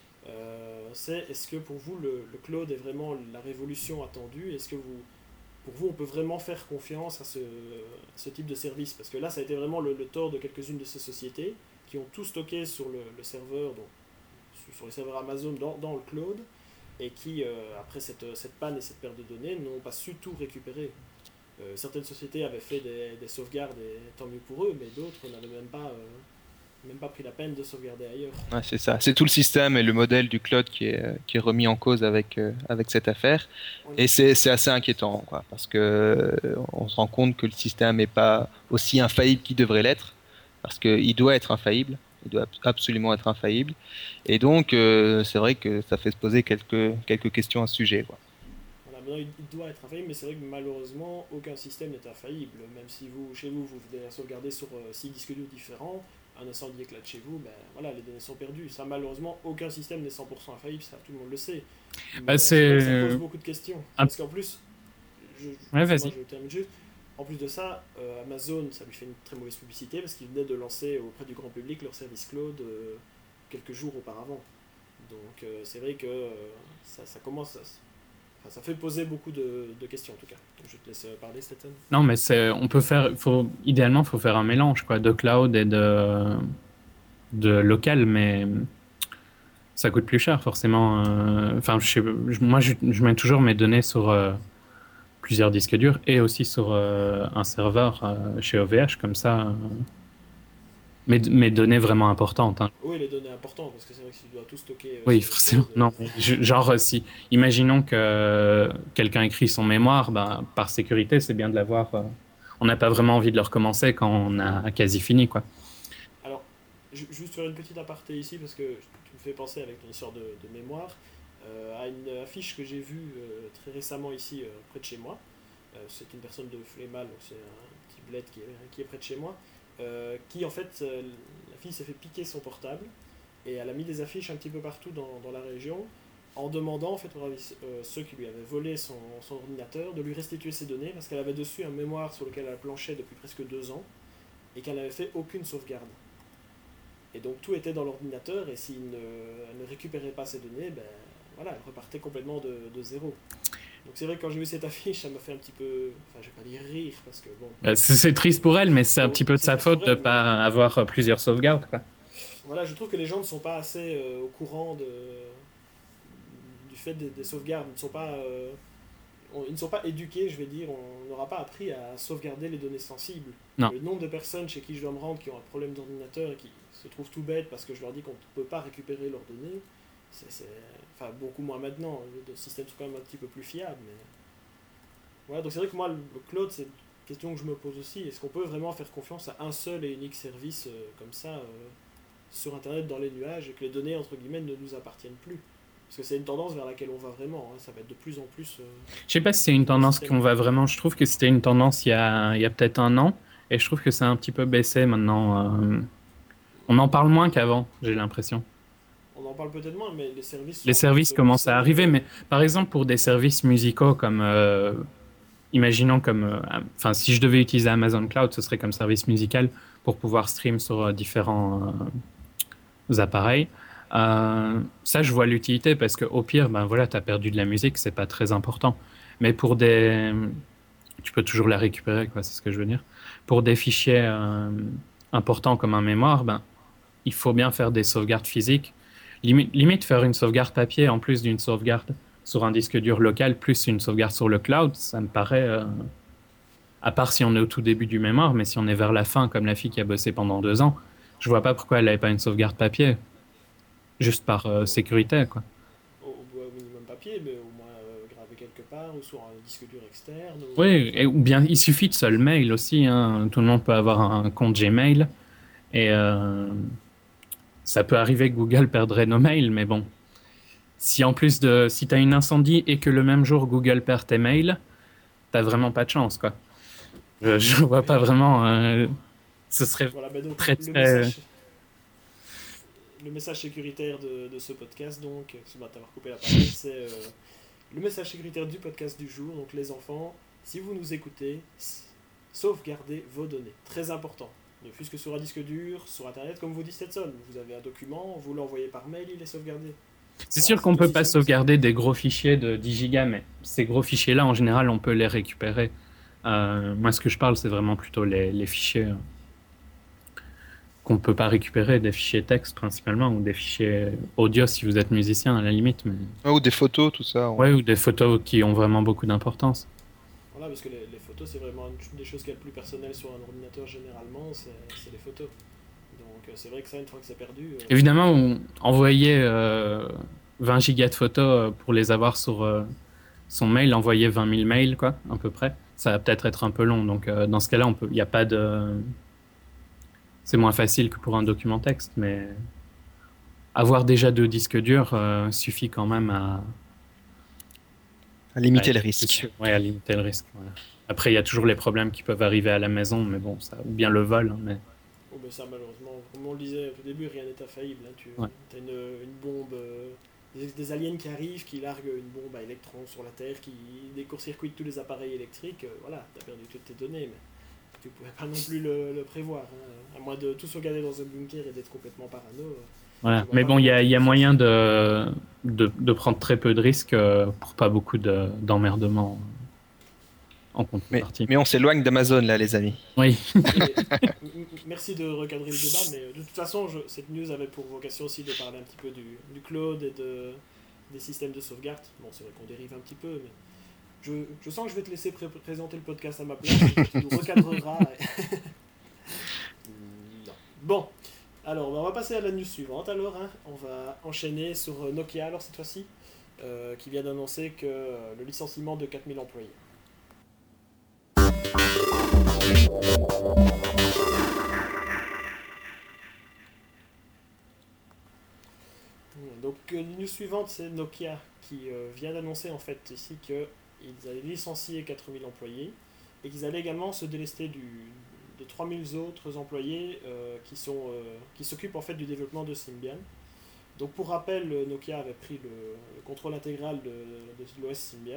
Euh, c'est est-ce que pour vous le, le cloud est vraiment la révolution attendue? Est-ce que vous pour vous, on peut vraiment faire confiance à ce, ce type de service? Parce que là, ça a été vraiment le, le tort de quelques-unes de ces sociétés qui ont tout stocké sur le, le serveur, donc, sur les serveurs Amazon dans, dans le cloud, et qui, euh, après cette, cette panne et cette perte de données, n'ont pas su tout récupérer. Euh, certaines sociétés avaient fait des, des sauvegardes, et tant mieux pour eux, mais d'autres n'avaient même pas, euh, même pas pris la peine de sauvegarder ailleurs. Ouais, c'est ça. C'est tout le système et le modèle du cloud qui est, qui est remis en cause avec, euh, avec cette affaire. Oui. Et c'est, c'est assez inquiétant, quoi, parce que euh, on se rend compte que le système n'est pas aussi infaillible qu'il devrait l'être, parce qu'il doit être infaillible. Il doit absolument être infaillible. Et donc, euh, c'est vrai que ça fait se poser quelques, quelques questions à ce sujet, quoi. Voilà, maintenant, il, il doit être infaillible, mais c'est vrai que malheureusement, aucun système n'est infaillible. Même si vous, chez vous, vous venez à sauvegarder sur euh, six disques durs différents, un incendie éclate chez vous, ben voilà, les données sont perdues. Ça, malheureusement, aucun système n'est cent pour cent infaillible, ça, tout le monde le sait. Mais Bah, euh, c'est vrai que ça c'est... pose beaucoup de questions. Ah. Parce qu'en plus, je, Ouais, vas-y. moi, je termine juste. En plus de ça, euh, Amazon, ça lui fait une très mauvaise publicité parce qu'ils venaient de lancer auprès du grand public leur service cloud euh, quelques jours auparavant. Donc euh, c'est vrai que euh, ça, ça commence à... Enfin, ça fait poser beaucoup de, de questions en tout cas. Donc, je te laisse parler, Stéphane. Non, mais c'est, on peut faire, faut, idéalement, il faut faire un mélange, quoi, de cloud et de, de local, mais ça coûte plus cher, forcément. euh, Enfin, je sais- je- moi, je, je mets toujours mes données sur euh, plusieurs disques durs et aussi sur euh, un serveur euh, chez O V H, comme ça. euh, mes, mes données vraiment importantes, hein. Oui, les données importantes, parce que c'est vrai que si tu dois tout stocker. Euh, Oui, sur le forcément. cloud, Non, euh, mais je- genre, si, imaginons que euh, quelqu'un écrit son mémoire, ben, par sécurité, c'est bien de l'avoir. euh, on n'a pas vraiment envie de le recommencer quand on a quasi fini, quoi. Alors, ju- juste faire une petite aparté ici, parce que tu me fais penser avec ton histoire de, de mémoire, euh, à une affiche que j'ai vue euh, très récemment ici, euh, près de chez moi. euh, c'est une personne de Flémal, donc c'est un petit bled qui est, qui est près de chez moi, euh, qui en fait, euh, la fille s'est fait piquer son portable, et elle a mis des affiches un petit peu partout dans, dans la région, en demandant en fait pour euh, ceux qui lui avaient volé son, son ordinateur de lui restituer ses données, parce qu'elle avait dessus un mémoire sur lequel elle planchait depuis presque deux ans, et qu'elle n'avait fait aucune sauvegarde. Et donc tout était dans l'ordinateur, et s'il ne, elle ne récupérait pas ses données, ben voilà, elle repartait complètement de, de zéro. Donc c'est vrai que quand j'ai vu cette affiche, ça m'a fait un petit peu, enfin je vais pas dire rire, parce que bon... Bah, c'est, c'est triste pour elle, mais c'est un Bon, petit peu de c'est sa triste pour faute de elle, ne pas mais- avoir euh, plusieurs sauvegardes, quoi. Voilà, je trouve que les gens ne sont pas assez euh, au courant de, du fait des, des sauvegardes, ils ne sont pas... euh, on- ils ne sont pas éduqués, je vais dire, on n'aura pas appris à sauvegarder les données sensibles. Non. Le nombre de personnes chez qui je dois me rendre qui ont un problème d'ordinateur et qui se trouvent tout bêtes parce que je leur dis qu'on ne peut pas récupérer leurs données, c'est, c'est- enfin beaucoup moins maintenant, les systèmes sont quand même un petit peu plus fiables. Mais... Voilà, donc c'est vrai que moi, le le cloud, c'est une question que je me pose aussi. Est-ce qu'on peut vraiment faire confiance à un seul et unique service euh, comme ça euh, sur Internet dans les nuages et que les données, entre guillemets, ne nous appartiennent plus? Parce que c'est une tendance vers laquelle on va vraiment, hein. Ça va être de plus en plus... euh, Je sais pas si c'est une tendance qu'on va vraiment. Je trouve que c'était une tendance il y a, il y a peut-être un an, et je trouve que c'est un petit peu baissé maintenant. euh, On en parle moins qu'avant, j'ai l'impression. On en parle peut-être moins, mais les services sont Les en train de services se commencent à lancer, arriver, euh, mais par exemple pour des services musicaux comme, euh, imaginons comme, euh, enfin si je devais utiliser Amazon Cloud, ce serait comme service musical pour pouvoir stream sur euh, différents euh, appareils. Euh, ça, je vois l'utilité parce que au pire, ben voilà, t'as perdu de la musique, c'est pas très important. Mais pour des, tu peux toujours la récupérer, quoi, c'est ce que je veux dire. Pour des fichiers euh, importants comme un mémoire, ben il faut bien faire des sauvegardes physiques. Limite, limite faire une sauvegarde papier en plus d'une sauvegarde sur un disque dur local, plus une sauvegarde sur le cloud, ça me paraît, euh, à part si on est au tout début du mémoire, mais si on est vers la fin, comme la fille qui a bossé pendant deux ans, je vois pas pourquoi elle n'avait pas une sauvegarde papier, juste par euh, sécurité, quoi. au, au- au minimum papier, mais au moins euh, gravé quelque part, ou sur un disque dur externe. Ou, Oui, enfin, et, ou bien il suffit de seul mail aussi, hein. Tout le monde peut avoir un compte Gmail, et euh, ça peut arriver que Google perdrait nos mails, mais bon. Si en plus de, si t'as une incendie et que le même jour Google perd tes mails, t'as vraiment pas de chance, quoi. Je, je vois pas vraiment. euh, ce serait voilà, ben donc très le très. message, le message sécuritaire de, de ce podcast, donc, c'est bon, t'avoir coupé la parole, c'est euh, le message sécuritaire du podcast du jour. Donc les enfants, si vous nous écoutez, s- sauvegardez vos données. Très important. Ne fût-ce que sur un disque dur, sur Internet, comme vous dit Stetson. Vous avez un document, vous l'envoyez par mail, il est sauvegardé. C'est Voilà, sûr qu'on c'est peut aussi pas simple que ça. sauvegarder des gros fichiers de dix gigas, mais ces gros fichiers-là, en général, on peut les récupérer. Euh, moi, ce que je parle, c'est vraiment plutôt les, les fichiers euh, qu'on peut pas récupérer, des fichiers texte principalement, ou des fichiers audio si vous êtes musicien à la limite, mais Ah, ou des photos, tout ça. on- ouais, ou des photos qui ont vraiment beaucoup d'importance. Voilà, parce que les, les photos, c'est vraiment une des choses qui est le plus personnelles sur un ordinateur généralement, c'est c'est les photos. Donc euh, c'est vrai que ça, une fois que c'est perdu, euh, Évidemment, on envoyer euh, vingt gigas de photos euh, pour les avoir sur euh, son mail, envoyer vingt mille mails, quoi, à peu près. Ça va peut-être être un peu long. Donc, euh, dans ce cas-là, on peut, il y a pas de, c'est moins facile que pour un document texte, mais avoir déjà deux disques durs euh, suffit quand même à, À limiter à- le risque. ouais, à limiter le risque. Voilà. Après, il y a toujours les problèmes qui peuvent arriver à la maison, mais bon, ça, ou bien le vol, hein, mais oh, ben ça malheureusement, comme on le disait au début, rien n'est infaillible. Hein. Tu Ouais. as une, une bombe, euh, des, des aliens qui arrivent, qui larguent une bombe à électrons sur la Terre, qui des court-circuitent tous les appareils électriques. euh, voilà, tu as perdu toutes tes données, mais tu pouvais pas non plus le, le prévoir. Hein. À moins de tout sauvegarder dans un bunker et d'être complètement parano. euh, voilà. je vois Mais pas bon, il y comment a, tu il y a peux faire moyen ça. de, de, de prendre très peu de risques euh, pour pas beaucoup de, d'emmerdements en Mais, contrepartie. mais on s'éloigne d'Amazon, là, les amis. Oui, Et, m- m- merci de recadrer le débat, mais de toute façon, je- cette news avait pour vocation aussi de parler un petit peu du, du cloud et de, des systèmes de sauvegarde. Bon, c'est vrai qu'on dérive un petit peu, mais je, je sens que je vais te laisser pré- présenter le podcast à ma place, et que tu nous recadreras. et- non. Bon, alors on va passer à la news suivante. Alors, hein. On va enchaîner sur Nokia, alors cette fois-ci, euh, qui vient d'annoncer que euh, le licenciement de quatre mille employés. Donc euh, la news suivante, c'est Nokia qui euh, vient d'annoncer en fait ici qu'ils ils allaient licencier quatre mille employés et qu'ils allaient également se délester du, de trois mille autres employés euh, qui, sont, euh, qui s'occupent en fait du développement de Symbian. Donc pour rappel, Nokia avait pris le, le contrôle intégral de, de l'O S Symbian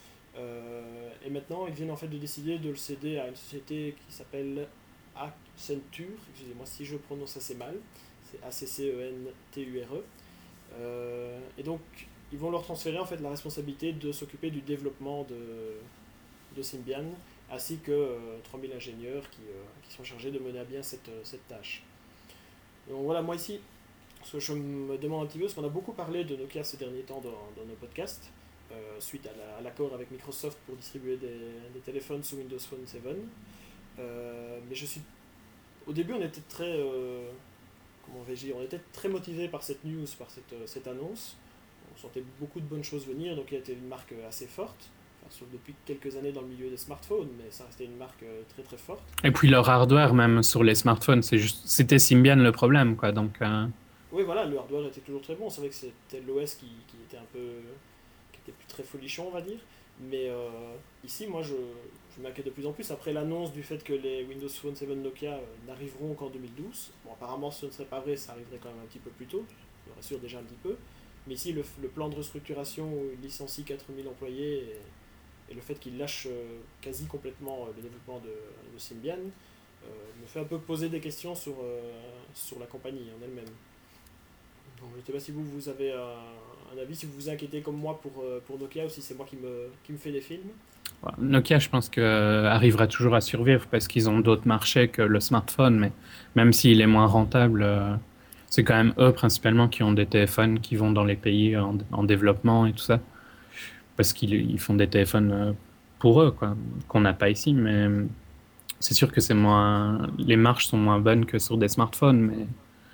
euh, et maintenant ils viennent en fait de décider de le céder à une société qui s'appelle Accenture, excusez-moi si je prononce assez mal, c'est A C C E N T U R E. Euh, et donc ils vont leur transférer en fait la responsabilité de s'occuper du développement de, de Symbian, ainsi que euh, trois mille ingénieurs qui, euh, qui sont chargés de mener à bien cette, cette tâche. Donc voilà, moi ici, ce que je me demande un petit peu, parce qu'on a beaucoup parlé de Nokia ces derniers temps dans, dans nos podcasts, euh, suite à, la, à l'accord avec Microsoft pour distribuer des, des téléphones sous Windows Phone sept. Euh, mais je suis... Au début, on était très... Euh, comment vais-je dire, on était très motivé par cette news, par cette, cette annonce. On sentait beaucoup de bonnes choses venir, donc il a été une marque assez forte. Enfin, depuis quelques années dans le milieu des smartphones, mais ça restait une marque très très forte. Et puis leur hardware même sur les smartphones, c'est juste, c'était Symbian le problème, quoi. Donc, euh... oui, voilà, le hardware était toujours très bon. C'est vrai que c'était l'O S qui, qui était un peu, qui était plus très folichon, on va dire. Mais euh, ici, moi, je, je m'inquiète de plus en plus après l'annonce du fait que les Windows Phone sept Nokia euh, n'arriveront qu'en deux mille douze. Bon, apparemment, ce ne serait pas vrai, ça arriverait quand même un petit peu plus tôt. Je me rassure déjà un petit peu. Mais ici, le, le plan de restructuration où il licencie quatre mille employés et, et le fait qu'il lâche euh, quasi complètement euh, le développement de, de Symbian euh, me fait un peu poser des questions sur, euh, sur la compagnie en elle-même. Donc, je ne sais pas si vous, vous avez un, un avis, si vous vous inquiétez comme moi pour, pour Nokia ou si c'est moi qui me, qui me fais des films. Nokia, je pense que euh, arrivera toujours à survivre parce qu'ils ont d'autres marchés que le smartphone, mais même s'il est moins rentable, euh, c'est quand même eux principalement qui ont des téléphones qui vont dans les pays en, en développement et tout ça, parce qu'ils ils font des téléphones euh, pour eux, quoi, qu'on n'a pas ici, mais c'est sûr que c'est moins, les marges sont moins bonnes que sur des smartphones, mais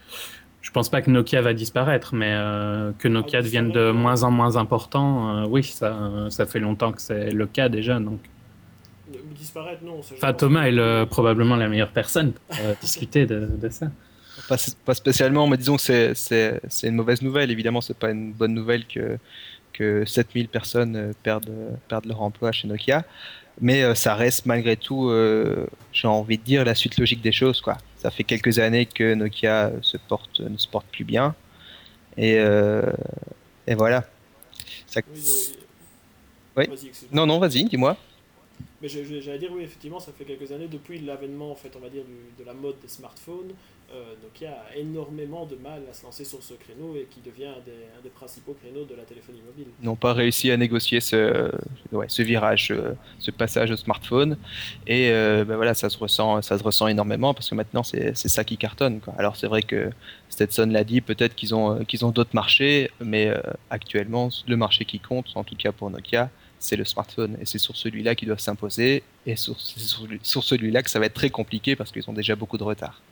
je pense pas que Nokia va disparaître, mais euh, que Nokia ah, devienne de moins en moins important, euh, oui, ça, ça fait longtemps que c'est le cas déjà, donc. Disparaître, non. Enfin, Thomas est le, probablement la meilleure personne pour euh, discuter de, de ça. Pas, pas spécialement, mais disons que c'est, c'est, c'est une mauvaise nouvelle. Évidemment, c'est pas une bonne nouvelle que, que sept mille personnes perdent, perdent leur emploi chez Nokia. Mais euh, ça reste malgré tout, euh, j'ai envie de dire, la suite logique des choses, quoi. Ça fait quelques années que Nokia se porte, ne se porte plus bien. Et, euh, et voilà. Ça... Oui, oui. Oui. Non, non, vas-y, dis-moi. Mais j'allais dire, oui, effectivement, ça fait quelques années, depuis l'avènement, en fait, on va dire, du, de la mode des smartphones, euh, Nokia a énormément de mal à se lancer sur ce créneau et qui devient un des, un des principaux créneaux de la téléphonie mobile. Ils n'ont pas réussi à négocier ce, ouais, ce virage, ce, ce passage au smartphone. Et euh, ben voilà, ça se ressent, ça se ressent énormément parce que maintenant, c'est, c'est ça qui cartonne, quoi. Alors, c'est vrai que Stetson l'a dit, peut-être qu'ils ont, qu'ils ont d'autres marchés, mais euh, actuellement, le marché qui compte, en tout cas pour Nokia, c'est le smartphone. Et c'est sur celui-là qu'ils doivent s'imposer. Et sur, sur, sur celui-là que ça va être très compliqué parce qu'ils ont déjà beaucoup de retard.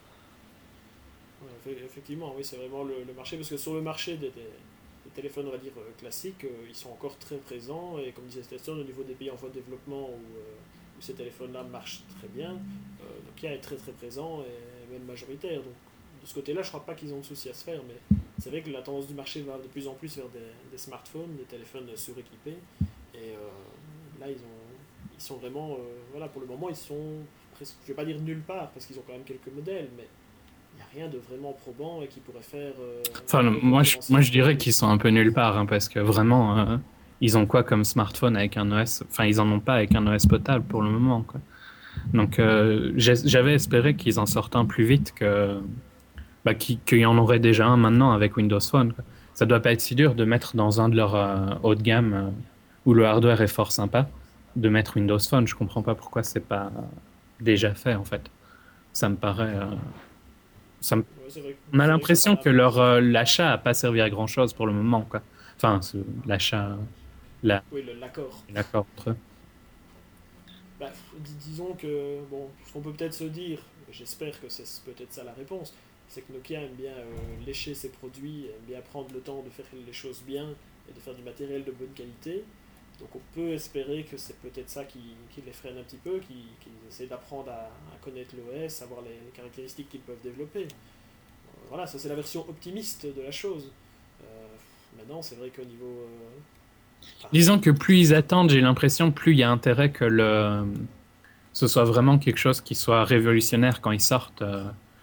Ouais, effectivement, oui, c'est vraiment le, le marché. Parce que sur le marché des, des, des téléphones, on va dire, classiques, euh, ils sont encore très présents. Et comme disait Stetson, au niveau des pays en voie de développement où, euh, où ces téléphones-là marchent très bien, euh, Nokia est très très présent et même majoritaire. Donc de ce côté-là, je ne crois pas qu'ils ont de soucis à se faire. Mais c'est vrai que la tendance du marché va de plus en plus vers des, des smartphones, des téléphones suréquipés. Et euh, là, ils, ont, ils sont vraiment, euh, voilà, pour le moment, ils sont presque, je vais pas dire nulle part, parce qu'ils ont quand même quelques modèles, mais il n'y a rien de vraiment probant et qui pourrait faire... Euh, enfin, moi je, moi, je dirais qu'ils sont un peu nulle part, hein, parce que vraiment, euh, ils ont quoi comme smartphone avec un O S, enfin, ils en ont pas avec un O S potable pour le moment, quoi. Donc, euh, j'avais espéré qu'ils en sortent un plus vite que, bah, qu'il y en aurait déjà un maintenant avec Windows Phone, quoi. Ça doit pas être si dur de mettre dans un de leurs euh, haut de gamme... Euh, où le hardware est fort sympa, de mettre Windows Phone. Je comprends pas pourquoi c'est pas déjà fait, en fait. Ça me paraît... Euh, ça me... Ouais, vrai, on a l'impression que, que leur euh, l'achat a pas servi à grand-chose pour le moment, quoi. Enfin, ce, l'achat... La... Oui, le, l'accord. L'accord entre eux. Bah, dis, disons que, bon, ce qu'on peut peut-être se dire, j'espère que c'est peut-être ça la réponse, c'est que Nokia aime bien euh, lécher ses produits, aime bien prendre le temps de faire les choses bien et de faire du matériel de bonne qualité. Donc on peut espérer que c'est peut-être ça qui, qui les freine un petit peu, qu'ils qui essaient d'apprendre à, à connaître l'O S, savoir les, les caractéristiques qu'ils peuvent développer. Euh, voilà, ça c'est la version optimiste de la chose. Euh, maintenant, c'est vrai qu'au niveau, euh, Enfin, Disons que plus ils attendent, j'ai l'impression, plus il y a intérêt que le... ce soit vraiment quelque chose qui soit révolutionnaire quand ils sortent euh,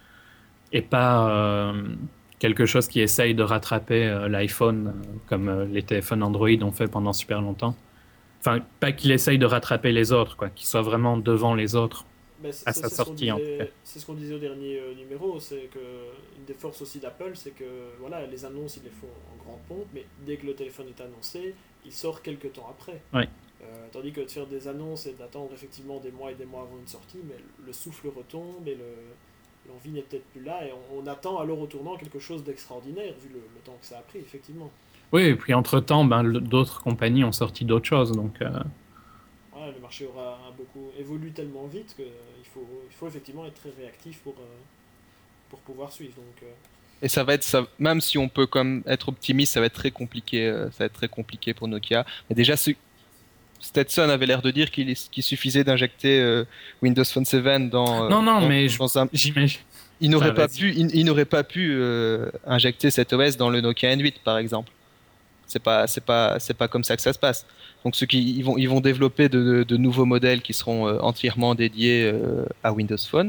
et pas euh, quelque chose qui essaye de rattraper euh, l'iPhone euh, comme euh, les téléphones Android ont fait pendant super longtemps. Enfin, pas qu'il essaye de rattraper les autres, quoi, qu'il soit vraiment devant les autres ben, c'est à c'est- sa c'est ce qu'on sortie en tout cas. disait, c'est ce qu'on disait au dernier euh, numéro, c'est que une des forces aussi d'Apple, c'est que voilà, les annonces ils les font en grande pompe, mais dès que le téléphone est annoncé, il sort quelques temps après. Ouais. Euh, tandis que de faire des annonces et d'attendre effectivement des mois et des mois avant une sortie, mais le souffle retombe et le, l'envie n'est peut-être plus là et on, on attend alors au tournant quelque chose d'extraordinaire vu le, le temps que ça a pris effectivement. Oui, et puis entre-temps, ben, le- d'autres compagnies ont sorti d'autres choses, donc euh, Ouais, le marché aura a beaucoup évolue tellement vite qu'il faut, il faut effectivement être très réactif pour, euh, pour pouvoir suivre. Donc, euh, Et ça va être ça, même si on peut comme être optimiste, ça va être très compliqué, euh, ça va être très compliqué pour Nokia. Mais déjà, ce, Stetson avait l'air de dire qu'il qu'il suffisait d'injecter euh, Windows Phone sept dans, euh, non, non, dans, mais je- dans un. j'imagine. Il n'aurait Enfin, pas vas-y. pu, il, il n'aurait pas pu euh, injecter cet O S dans le Nokia N huit, par exemple. C'est pas, c'est pas, c'est pas comme ça que ça se passe. Donc, ceux qui ils vont, ils vont développer de, de- de nouveaux modèles qui seront euh, entièrement dédiés euh, à Windows Phone.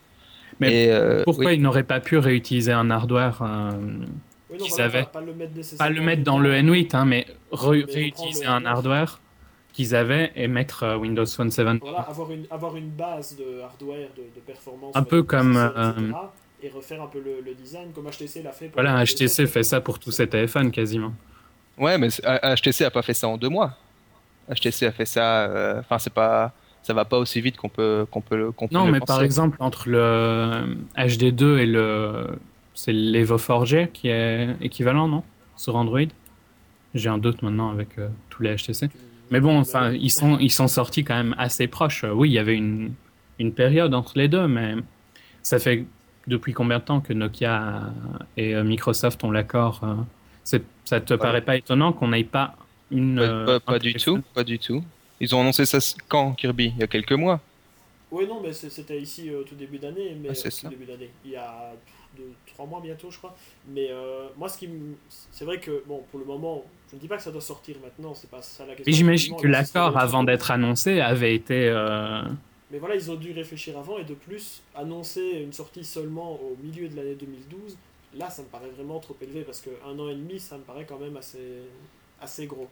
Mais Et euh, oui, pourquoi ils n'auraient pas pu réutiliser un hardware euh, oui, non, qu'ils voilà, pas, avaient? pas le mettre Pas le nécessairement mettre dans le dedans, N huit, hein, mais re- mais reprendre le réutiliser un hardware. hardware qu'ils avaient et mettre euh, Windows Phone sept. Voilà, avoir une, avoir une base de hardware, de, de performance Un sur peu les comme processeurs, euh, et cetera. Et refaire un peu le, le design, comme H T C l'a fait pour le voilà, H D sept. H T C fait ça pour tous ses téléphones quasiment. ouais, mais c'est- H T C a pas fait ça en deux mois. H T C a fait ça. euh, Enfin, c'est pas, ça va pas aussi vite qu'on peut, qu'on peut, le- qu'on peut Non, le mais par penser. exemple, entre le H D deux et le. C'est l'Evo quatre G qui est équivalent, non? Sur Android? J'ai un doute maintenant avec euh, tous les H T C. Tu me Mais dis bon, du enfin, mal. ils sont, ils sont sortis quand même assez proches. Euh, Oui, il y avait une, une période entre les deux, mais ça fait depuis combien de temps que Nokia et euh, Microsoft ont l'accord? euh, c'est- Ça te Voilà. paraît pas étonnant qu'on n'ait pas une, Pas, euh, pas- un pas du tout, téléphone? pas du tout. Ils ont annoncé ça s- quand, Kirby? Il y a quelques mois. Oui, non, mais c'est- c'était ici euh, au tout début d'année, Ah, mais c'est au tout ça. début d'année, il y a deux, trois mois bientôt, je crois. Mais euh, moi, ce qui me- c'est vrai que, bon, pour le moment, je ne dis pas que ça doit sortir maintenant, c'est pas ça la Et question. j'imagine Effectivement, que là, ce serait l'accord, autre avant chose. d'être annoncé, avait été. euh, Mais voilà, ils ont dû réfléchir avant et de plus, annoncer une sortie seulement au milieu de l'année deux mille douze, là, ça me paraît vraiment trop élevé parce qu'un an et demi, ça me paraît quand même assez, assez gros.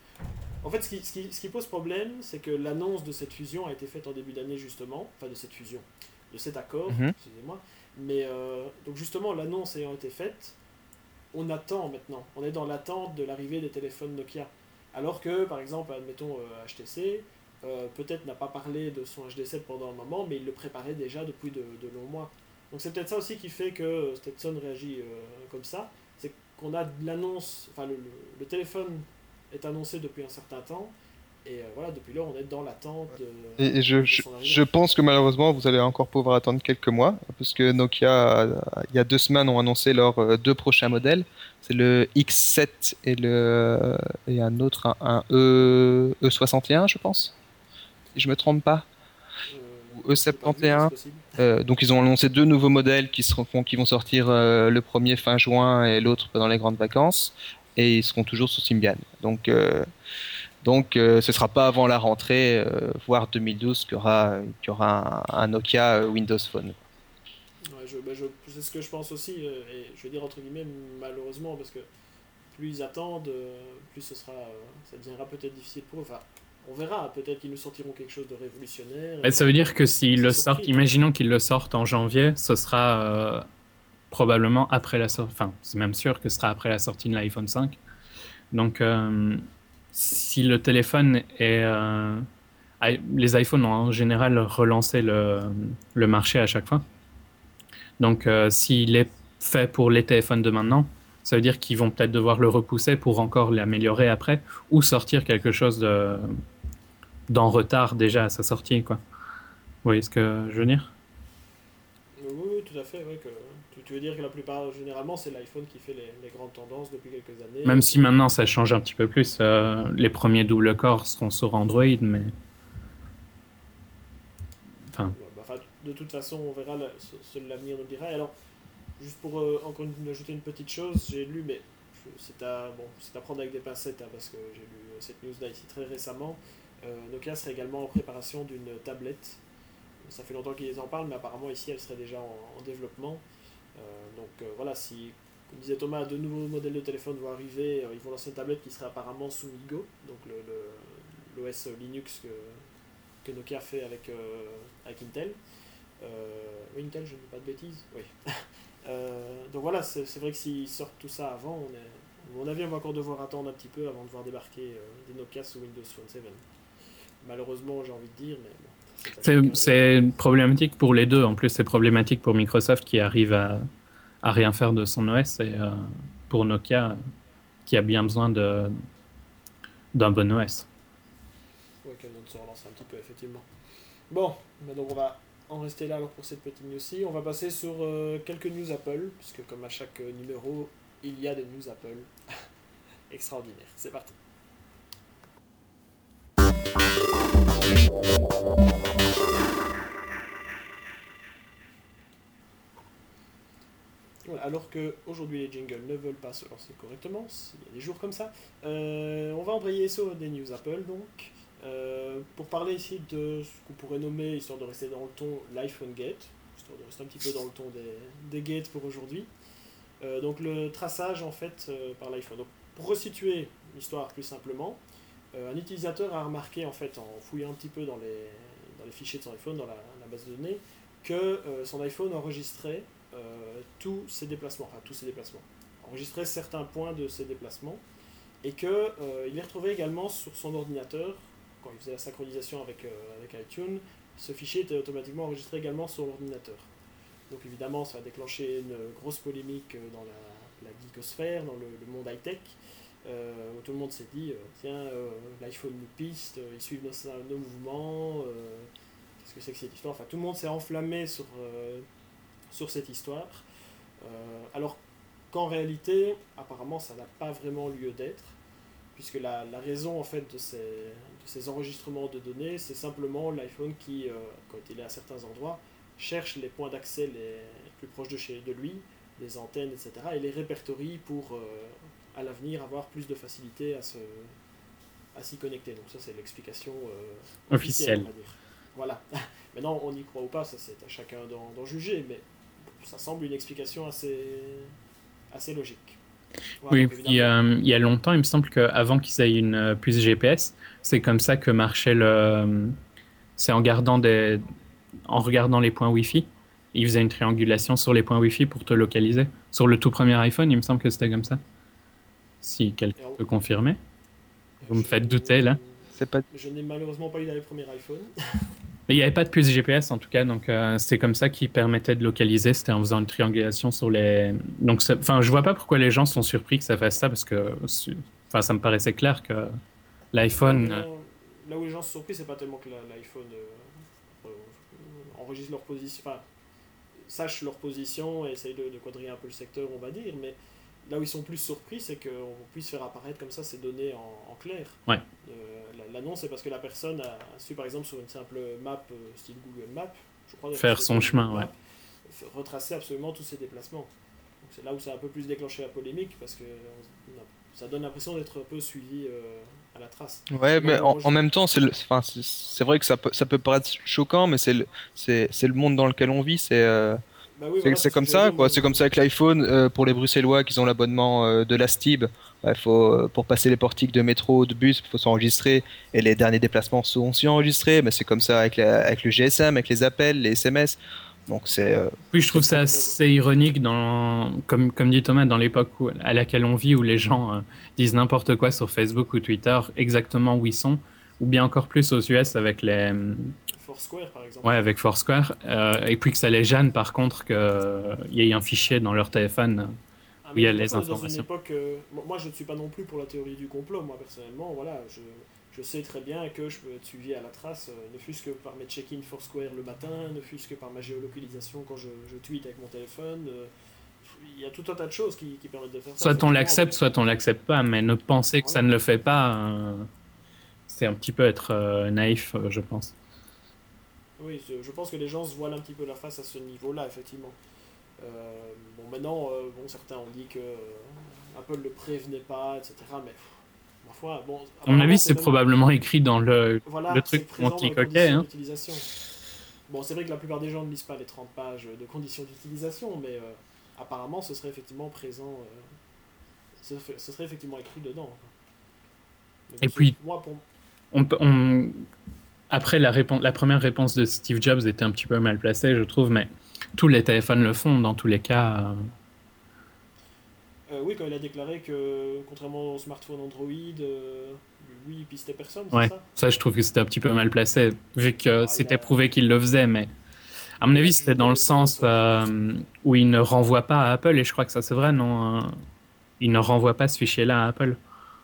En fait, ce qui, ce qui, ce qui pose problème, c'est que l'annonce de cette fusion a été faite en début d'année justement, enfin de cette fusion, de cet accord, Mhm. excusez-moi. Mais euh, donc justement, l'annonce ayant été faite, on attend maintenant. On est dans l'attente de l'arrivée des téléphones Nokia. Alors que, par exemple, admettons euh, H T C, euh, peut-être n'a pas parlé de son H D sept pendant un moment, mais il le préparait déjà depuis de, de longs mois. Donc c'est peut-être ça aussi qui fait que Stetson réagit euh, comme ça. C'est qu'on a de l'annonce, enfin le, le, le téléphone est annoncé depuis un certain temps, et euh, voilà, depuis lors on est dans l'attente de, Et, et je, de je, son je arrivée. pense que malheureusement, vous allez encore pouvoir attendre quelques mois, parce que Nokia, euh, il y a deux semaines, ont annoncé leurs euh, deux prochains modèles. C'est le X sept et le et un autre, un, un E, E soixante et un, je pense, si je me trompe pas, Euh, ou je l'ai pas vu, mais c'est E soixante et un. possible. Euh, donc ils ont annoncé deux nouveaux modèles qui seront, qui vont sortir euh, le premier fin juin et l'autre pendant les grandes vacances, et ils seront toujours sous Symbian. Donc euh, donc euh, ce sera pas avant la rentrée, euh, voire deux mille douze, qu'il y aura, qu'il y aura un, un Nokia euh, Windows Phone. Ouais, je, bah, je, c'est ce que je pense aussi, euh, et je vais dire entre guillemets malheureusement, parce que plus ils attendent, euh, plus ce sera, euh, ça deviendra peut-être difficile pour eux. Enfin, on verra, peut-être qu'ils nous sortiront quelque chose de révolutionnaire, Et et ça veut dire que on s'ils sera le sortent, surpris. imaginons qu'ils le sortent en janvier, ce sera euh, probablement après la sortie, enfin, c'est même sûr que ce sera après la sortie de l'iPhone cinq. Donc, euh, si le téléphone est. euh, i- les iPhones ont en général relancé le, le marché à chaque fois. Donc, euh, s'il est fait pour les téléphones de maintenant, ça veut dire qu'ils vont peut-être devoir le repousser pour encore l'améliorer après, ou sortir quelque chose de, d'en retard déjà à sa sortie, quoi. Vous voyez ce que je veux dire? Oui, oui, tout à fait, ouais, que, tu, tu veux dire que la plupart, généralement, c'est l'iPhone qui fait les, les grandes tendances depuis quelques années. Même et si que- maintenant ça change un petit peu plus, euh, les premiers double corps seront sur Android, mais enfin, ouais, bah, enfin, de toute façon, on verra, la- ce- ce- l'avenir nous dira. Et alors, juste pour euh, encore une- ajouter une petite chose, j'ai lu, mais je- c'est à, bon, c'est à prendre avec des pincettes hein, parce que j'ai lu cette news-là ici très récemment. Euh, Nokia serait également en préparation d'une tablette. Ça fait longtemps qu'ils en parlent, mais apparemment ici elle serait déjà en, en développement. Euh, donc euh, voilà, si, comme disait Thomas, de nouveaux modèles de téléphone vont arriver, euh, ils vont lancer une tablette qui serait apparemment sous Migo, donc le, le- l'O S Linux que, que Nokia fait avec, euh, avec Intel. Euh, oui, Intel, je ne dis pas de bêtises. Oui. Euh, donc voilà, c'est, c'est vrai que s'ils sortent tout ça avant, on est, à mon avis, on va encore devoir attendre un petit peu avant de voir débarquer euh, des Nokia sous Windows Phone sept. Malheureusement, j'ai envie de dire, mais bon, c'est à C'est, chacun de- c'est problématique pour les deux. En plus, c'est problématique pour Microsoft qui arrive à, à rien faire de son O S et euh, pour Nokia qui a bien besoin de, d'un bon O S. Ouais, qu'elle donne se relance un petit peu, effectivement. Bon, mais donc on va en rester là alors pour cette petite news-ci. On va passer sur euh, quelques news Apple, puisque comme à chaque euh, numéro, il y a des news Apple. Extraordinaire. C'est parti. Voilà, alors que aujourd'hui les jingles ne veulent pas se lancer correctement, il y a des jours comme ça, euh, on va embrayer sur des news Apple donc, euh, pour parler ici de ce qu'on pourrait nommer, histoire de rester dans le ton, l'iPhone Gate, histoire de rester un petit peu dans le ton des, des gates pour aujourd'hui. Euh, donc le traçage en fait euh, par l'iPhone. Donc, pour resituer l'histoire plus simplement, euh, un utilisateur a remarqué en fait en fouillant un petit peu dans les, dans les fichiers de son iPhone, dans la, la base de données, que euh, son iPhone enregistrait euh, tous ses déplacements, enfin tous ses déplacements, enregistrait certains points de ses déplacements, et que euh, il les retrouvait également sur son ordinateur quand il faisait la synchronisation avec, euh, avec iTunes. Ce fichier était automatiquement enregistré également sur l'ordinateur. Donc évidemment, ça a déclenché une grosse polémique dans la, la geekosphère, dans le, le monde high-tech, euh, où tout le monde s'est dit, euh, tiens, euh, l'iPhone nous piste, euh, ils suivent nos, nos mouvements, euh, qu'est-ce que c'est que cette histoire? Enfin, tout le monde s'est enflammé sur, euh, sur cette histoire, euh, alors qu'en réalité, apparemment, ça n'a pas vraiment lieu d'être, puisque la, la raison en fait de ces, de ces enregistrements de données, c'est simplement l'iPhone qui, euh, quand il est à certains endroits, cherche les points d'accès les plus proches de chez de lui, les antennes, et cetera, et les répertorie pour, euh, à l'avenir, avoir plus de facilité à, se, à s'y connecter. Donc ça, c'est l'explication euh, officielle, Officiel. on va dire. Voilà. Maintenant, on y croit ou pas, ça c'est à chacun d'en, d'en juger, mais ça semble une explication assez, assez logique. Voilà, Oui, donc, puis euh, il y a longtemps, il me semble qu'avant qu'ils aient une euh, puce G P S, c'est comme ça que marchait le... C'est en gardant des... en regardant les points Wi-Fi. Ils faisaient une triangulation sur les points Wi-Fi pour te localiser. Sur le tout premier iPhone, il me semble que c'était comme ça. Si quelqu'un Alors, peut confirmer. Vous me je- faites douter, là. C'est pas... Je n'ai malheureusement pas eu dans les premiers iPhones. Mais il n'y avait pas de puce G P S en tout cas, donc euh, c'était comme ça qu'ils permettaient de localiser, c'était en faisant une triangulation sur les... Donc, ça- enfin, je vois pas pourquoi les gens sont surpris que ça fasse ça, parce que enfin, ça me paraissait clair que l'iPhone... Là, là où les gens sont surpris, c'est pas tellement que la- l'iPhone euh, euh, enregistre leur position, enfin, sache leur position et essaye de, de quadriller un peu le secteur, on va dire, mais là où ils sont plus surpris, c'est qu'on puisse faire apparaître comme ça ces données en, en clair. Ouais. Euh, la- l'annonce, c'est parce que la personne a su, par exemple, sur une simple map, euh, style Google Maps, je crois, Faire sur son Google chemin, Maps, ouais. f- retracer absolument tous ses déplacements. Donc c'est là où ça a un peu plus déclenché la polémique, parce que on a- ça donne l'impression d'être un peu suivi euh, à la trace. Ouais, mais Moi, en, moi, je- en même temps, c'est le- enfin, c'est c'est vrai que ça peut, ça peut paraître choquant, mais c'est le, c'est, c'est le monde dans lequel on vit. C'est euh, Bah oui, c'est voilà, c'est ce comme que j'allais ça, dire, quoi. moi, C'est comme ça avec l'iPhone. Euh, pour les Bruxellois qui ont l'abonnement euh, de la Stib, il faut, euh, pour passer les portiques de métro, de bus, il faut s'enregistrer. Et les derniers déplacements sont aussi enregistrés. Mais c'est comme ça avec, la- avec le G S M, avec les appels, les S M S. Donc c'est... euh, Oui, je trouve ça assez ironique, dans, comme, comme dit Thomas, dans l'époque où- à laquelle on vit, où les gens euh, disent n'importe quoi sur Facebook ou Twitter, exactement où ils sont, ou bien encore plus aux U S avec les... Foursquare, par exemple. Ouais, avec Foursquare, euh, et puis que ça les gêne par contre qu'il y ait un fichier dans leur téléphone Ah, où il y a mais les d'accord, dans une informations. époque, euh, moi moi, je ne suis pas non plus pour la théorie du complot, moi personnellement, voilà, je, je sais très bien que je peux être suivi à la trace, euh, ne fût-ce que par mes check-in Foursquare le matin, ne fût-ce que par ma géolocalisation quand je, je tweete avec mon téléphone. euh, Il y a tout un tas de choses qui, qui permettent de faire ça. Soit on effectivement. l'accepte, soit on l'accepte pas, mais ne penser que ça ne le fait pas, euh, c'est un petit peu être euh, naïf, euh, je pense. Oui, je, je pense que les gens se voilent un petit peu la face à ce niveau-là, effectivement. Euh, bon, maintenant, euh, bon, certains ont dit que euh, Apple ne le prévenait pas, et cetera. Mais pff, ma foi, bon, À mon avis, apparemment, c'est c'est même, probablement écrit dans le, le voilà, c'est truc qu'on présent dans les clique OK. conditions Hein. d'utilisation. Bon, c'est vrai que la plupart des gens ne lisent pas les trente pages de conditions d'utilisation, mais euh, apparemment, ce serait effectivement présent, euh, ce, ce serait effectivement écrit dedans. Mais Et bon, puis, moi, pour... on, peut- on, après, la, réponse, la première réponse de Steve Jobs était un petit peu mal placée, je trouve, mais tous les téléphones le font dans tous les cas. Euh... Euh, oui, quand il a déclaré que, contrairement au smartphone Android, euh, lui, il pistait personne, c'est Ouais, ça? ça, je trouve que c'était un petit peu mal placé, vu que Ah, il c'était a, prouvé qu'il le faisait, mais à mon il a avis, c'était toujours dans le donné trop sens d'infos. euh, où il ne renvoie pas à Apple, et je crois que ça, c'est vrai, non euh, il ne renvoie pas ce fichier-là à Apple.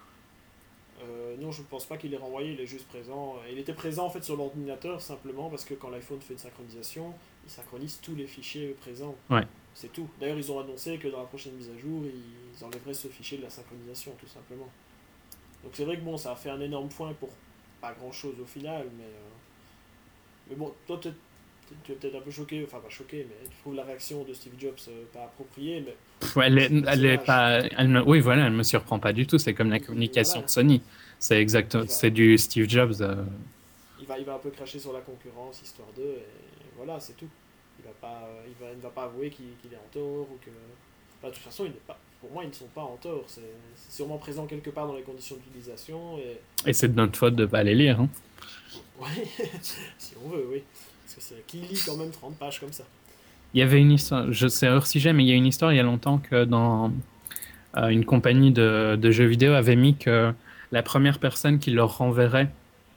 Euh, non, je ne pense pas qu'il est renvoyé, il est juste présent. Il était présent en fait sur l'ordinateur simplement parce que quand l'iPhone fait une synchronisation, il synchronise tous les fichiers présents. Ouais. C'est tout. D'ailleurs, ils ont annoncé que dans la prochaine mise à jour, ils enlèveraient ce fichier de la synchronisation, tout simplement. Donc c'est vrai que bon, ça a fait un énorme point pour pas grand chose au final, mais. Euh... Mais bon, toi, t'es- tu es peut-être un peu choqué, enfin pas choqué, mais tu trouves la réaction de Steve Jobs euh, pas appropriée, mais Pff, elle est, c'est le elle est personnage. pas, elle me, oui, voilà, elle me surprend pas du tout. C'est comme la Il, il- communication voilà, de Sony. C'est exact, il va, c'est du Steve Jobs. euh. il va, il va un peu cracher sur la concurrence, histoire d'eux, et voilà, c'est tout. Il va pas, euh, il va, il ne va pas avouer qu'il qu'il est en tort, ou que... Enfin, de toute façon, il n'est pas, pour moi, ils ne sont pas en tort. C'est c'est sûrement présent quelque part dans les conditions d'utilisation, et... Et c'est de notre faute de pas les lire. Hein. Ouais, si on veut, oui. Parce que c'est qui lit quand même trente pages comme ça. Il y avait une histoire, je sais hors sujet, mais il y a une histoire il y a longtemps que dans euh, une compagnie de, de jeux vidéo avait mis que la première personne qui leur renverrait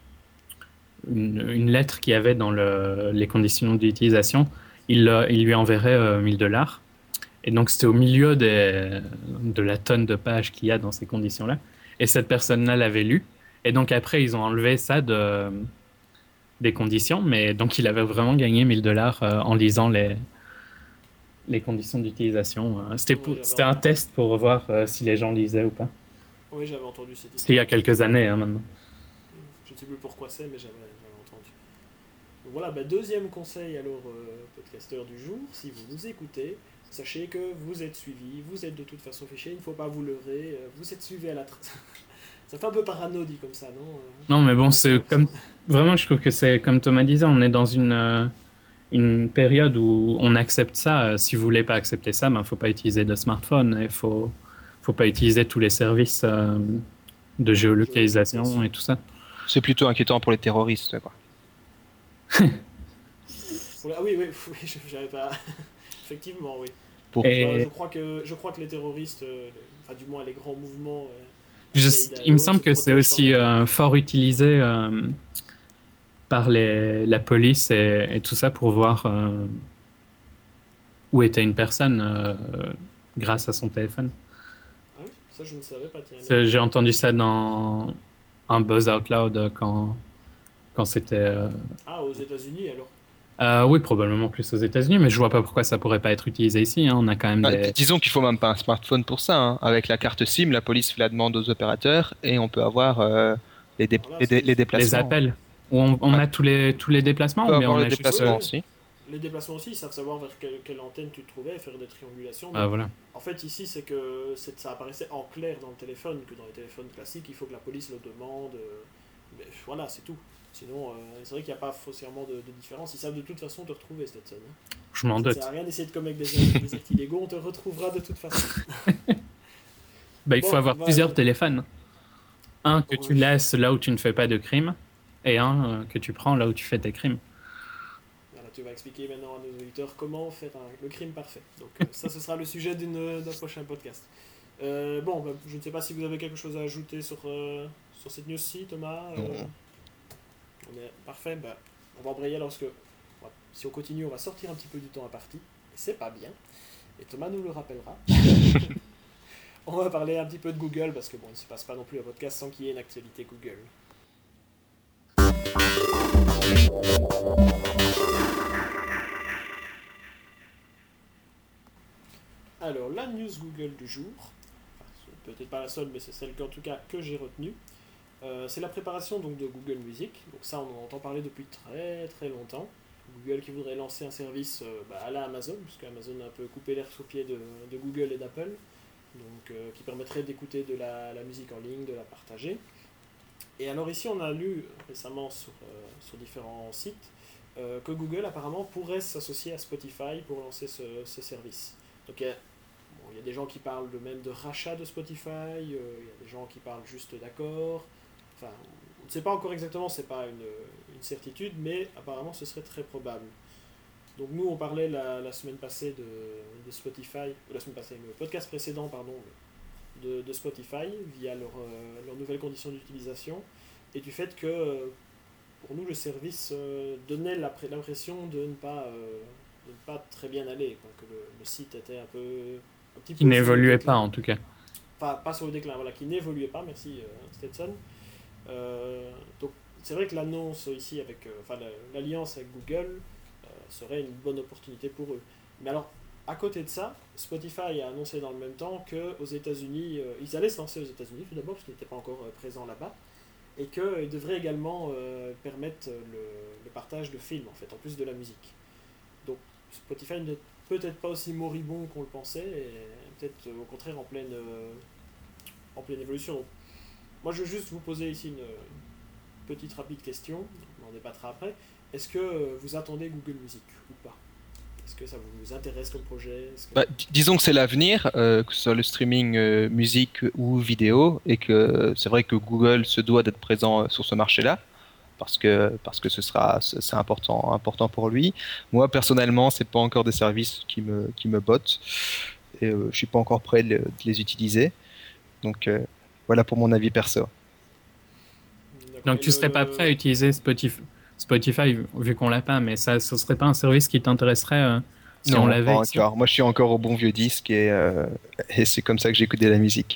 une, une lettre qu'il y avait dans le, les conditions d'utilisation, il, euh, il lui enverrait euh, mille dollars. Et donc, c'était au milieu des, de la tonne de pages qu'il y a dans ces conditions-là. Et cette personne-là l'avait lu. Et donc, après, ils ont enlevé ça de, des conditions. Mais donc, il avait vraiment gagné mille dollars euh, en lisant les, les conditions d'utilisation. Euh, C'était, Oui, pour- j'avais c'était un test pour voir euh, si les gens lisaient ou pas. oui, j'avais entendu cette C'était il y histoire. a quelques années, hein, maintenant. Je ne sais plus pourquoi c'est, mais j'avais j'avais entendu. Donc voilà, bah, deuxième conseil alors, euh, podcasteur du jour, si vous nous écoutez, sachez que vous êtes suivi, vous êtes de toute façon fiché, il ne faut pas vous leurrer, euh, vous êtes suivi à la trace. Ça fait un peu parano dit comme ça, non? Euh, Non, mais bon, en c'est tort. comme. Vraiment, je trouve que c'est comme Thomas disait, on est dans une. euh, une période où on accepte ça. Euh, Si vous voulez pas accepter ça, ben faut pas utiliser de smartphone. Il faut faut pas utiliser tous les services euh, de géolocalisation et tout ça. C'est plutôt inquiétant pour les terroristes, quoi. Ah oui, oui, oui, je- j'avais pas. Effectivement, oui. Pour... Bah, je, Et crois que, je crois que les terroristes, euh, enfin du moins les grands mouvements, euh, je- Al-Qaïda et il me autres, semble se que c'est protègent quand aussi même. euh, fort utilisé euh, par les, la police et, et tout ça pour voir euh, où était une personne euh, grâce à son téléphone. Ah oui, ça je ne savais pas, tiens. C'est- J'ai entendu ça dans un Buzz Out Loud euh, quand, quand c'était. euh, Ah, aux États-Unis alors. Euh, oui, probablement plus aux États-Unis, mais je vois pas pourquoi ça pourrait pas être utilisé ici. Hein. On a quand même Ah, des. disons qu'il faut même pas un smartphone pour ça. Hein. Avec la carte SIM, la police fait la demande aux opérateurs et on peut avoir euh, les, dé- Voilà, les, c'est dé- les juste- déplacements. Les appels. Où on, on Ouais. a tous les, tous les déplacements On peut ou bien avoir on les a juste. déplacements Oui, oui. aussi. Les déplacements aussi, ils savent savoir vers quelle, quelle antenne tu te trouvais, faire des triangulations. Ah, voilà. En fait, ici, c'est que c'est- ça apparaissait en clair dans le téléphone, que dans les téléphones classiques, il faut que la police le demande. euh, Mais voilà, c'est tout. Sinon, euh, c'est vrai qu'il n'y a pas foncièrement de, de différence. Ils savent de toute façon te retrouver, Stetson. Hein. Je m'en Ça doute. sert à rien d'essayer de commettre des, des actes illégaux, on te retrouvera de toute façon. Bah, il Bon, faut avoir bah, plusieurs téléphones. Un que tu oui. laisses là où tu ne fais pas de crime et un euh, que tu prends là où tu fais tes crimes. Voilà, tu vas expliquer maintenant à nos auditeurs comment faire un- le crime parfait. Donc euh, ça, ce sera le sujet d'une- d'un prochain podcast. Euh, bon, bah, je ne sais pas si vous avez quelque chose à ajouter sur, euh, sur cette news-ci, Thomas. Euh, Non. on est parfait. Bah, on va embrayer alors, parce que ouais, si on continue, on va sortir un petit peu du temps imparti. Et c'est pas bien. Et Thomas nous le rappellera. On va parler un petit peu de Google, parce que bon, il ne se passe pas non plus un podcast sans qu'il y ait une actualité Google. Alors, la news Google du jour, enfin, c'est peut-être pas la seule, mais c'est celle qu'en tout cas que j'ai retenue, euh, c'est la préparation donc, de Google Music. Donc ça, on en entend parler depuis très très longtemps. Google qui voudrait lancer un service euh, bah, à la Amazon, puisque Amazon a un peu coupé l'air sous pied de, de Google et d'Apple, donc euh, qui permettrait d'écouter de la, la musique en ligne, de la partager. Et alors ici, on a lu récemment sur, euh, sur différents sites euh, que Google apparemment pourrait s'associer à Spotify pour lancer ce, ce service. Donc il y, a, bon, il y a des gens qui parlent de même de rachat de Spotify, euh, il y a des gens qui parlent juste d'accord. Enfin, on ne sait pas encore exactement, c'est pas une, une certitude, mais apparemment ce serait très probable. Donc nous, on parlait la, la semaine passée de, de Spotify, la semaine passée, le podcast précédent, pardon, de, de Spotify, via leur, euh, leurs nouvelles conditions d'utilisation, et du fait que, euh, pour nous, le service euh, donnait l'impression de ne pas, euh, de ne pas très bien aller, quoi, que le, le site était un peu... Un petit Qui peu n'évoluait pas, en tout cas. Enfin, pas sur le déclin, voilà, qui n'évoluait pas, merci euh, Stetson. Euh, donc c'est vrai que l'annonce ici, avec, euh, enfin l'alliance avec Google, euh, serait une bonne opportunité pour eux. Mais alors, à côté de ça, Spotify a annoncé dans le même temps qu'aux États-Unis, euh, ils allaient se lancer aux États-Unis tout d'abord, parce qu'ils n'étaient pas encore euh, présents là-bas, et qu'ils devraient également euh, permettre le, le partage de films, en fait, en plus de la musique. Donc Spotify n'est peut-être pas aussi moribond qu'on le pensait, et peut-être euh, au contraire en pleine, euh, en pleine évolution. Donc, moi, je veux juste vous poser ici une, une petite rapide question, on en débattra après. Est-ce que vous attendez Google Music ou pas? Est-ce que ça vous intéresse comme projet? que... Bah, disons que c'est l'avenir, euh, que ce soit le streaming euh, musique ou vidéo, et que c'est vrai que Google se doit d'être présent sur ce marché-là, parce que, parce que ce sera, c'est important, important pour lui. Moi, personnellement, c'est pas encore des services qui me, qui me bottent, et euh, je suis pas encore prêt de, de les utiliser. Donc, euh, voilà pour mon avis perso. Donc tu serais pas prêt à utiliser Spotify, Spotify vu qu'on l'a pas, mais ça, ce serait pas un service qui t'intéresserait euh, si non, on l'avait pas ici. encore. Moi, je suis encore au bon vieux disque et, euh, et c'est comme ça que j'écoute de la musique.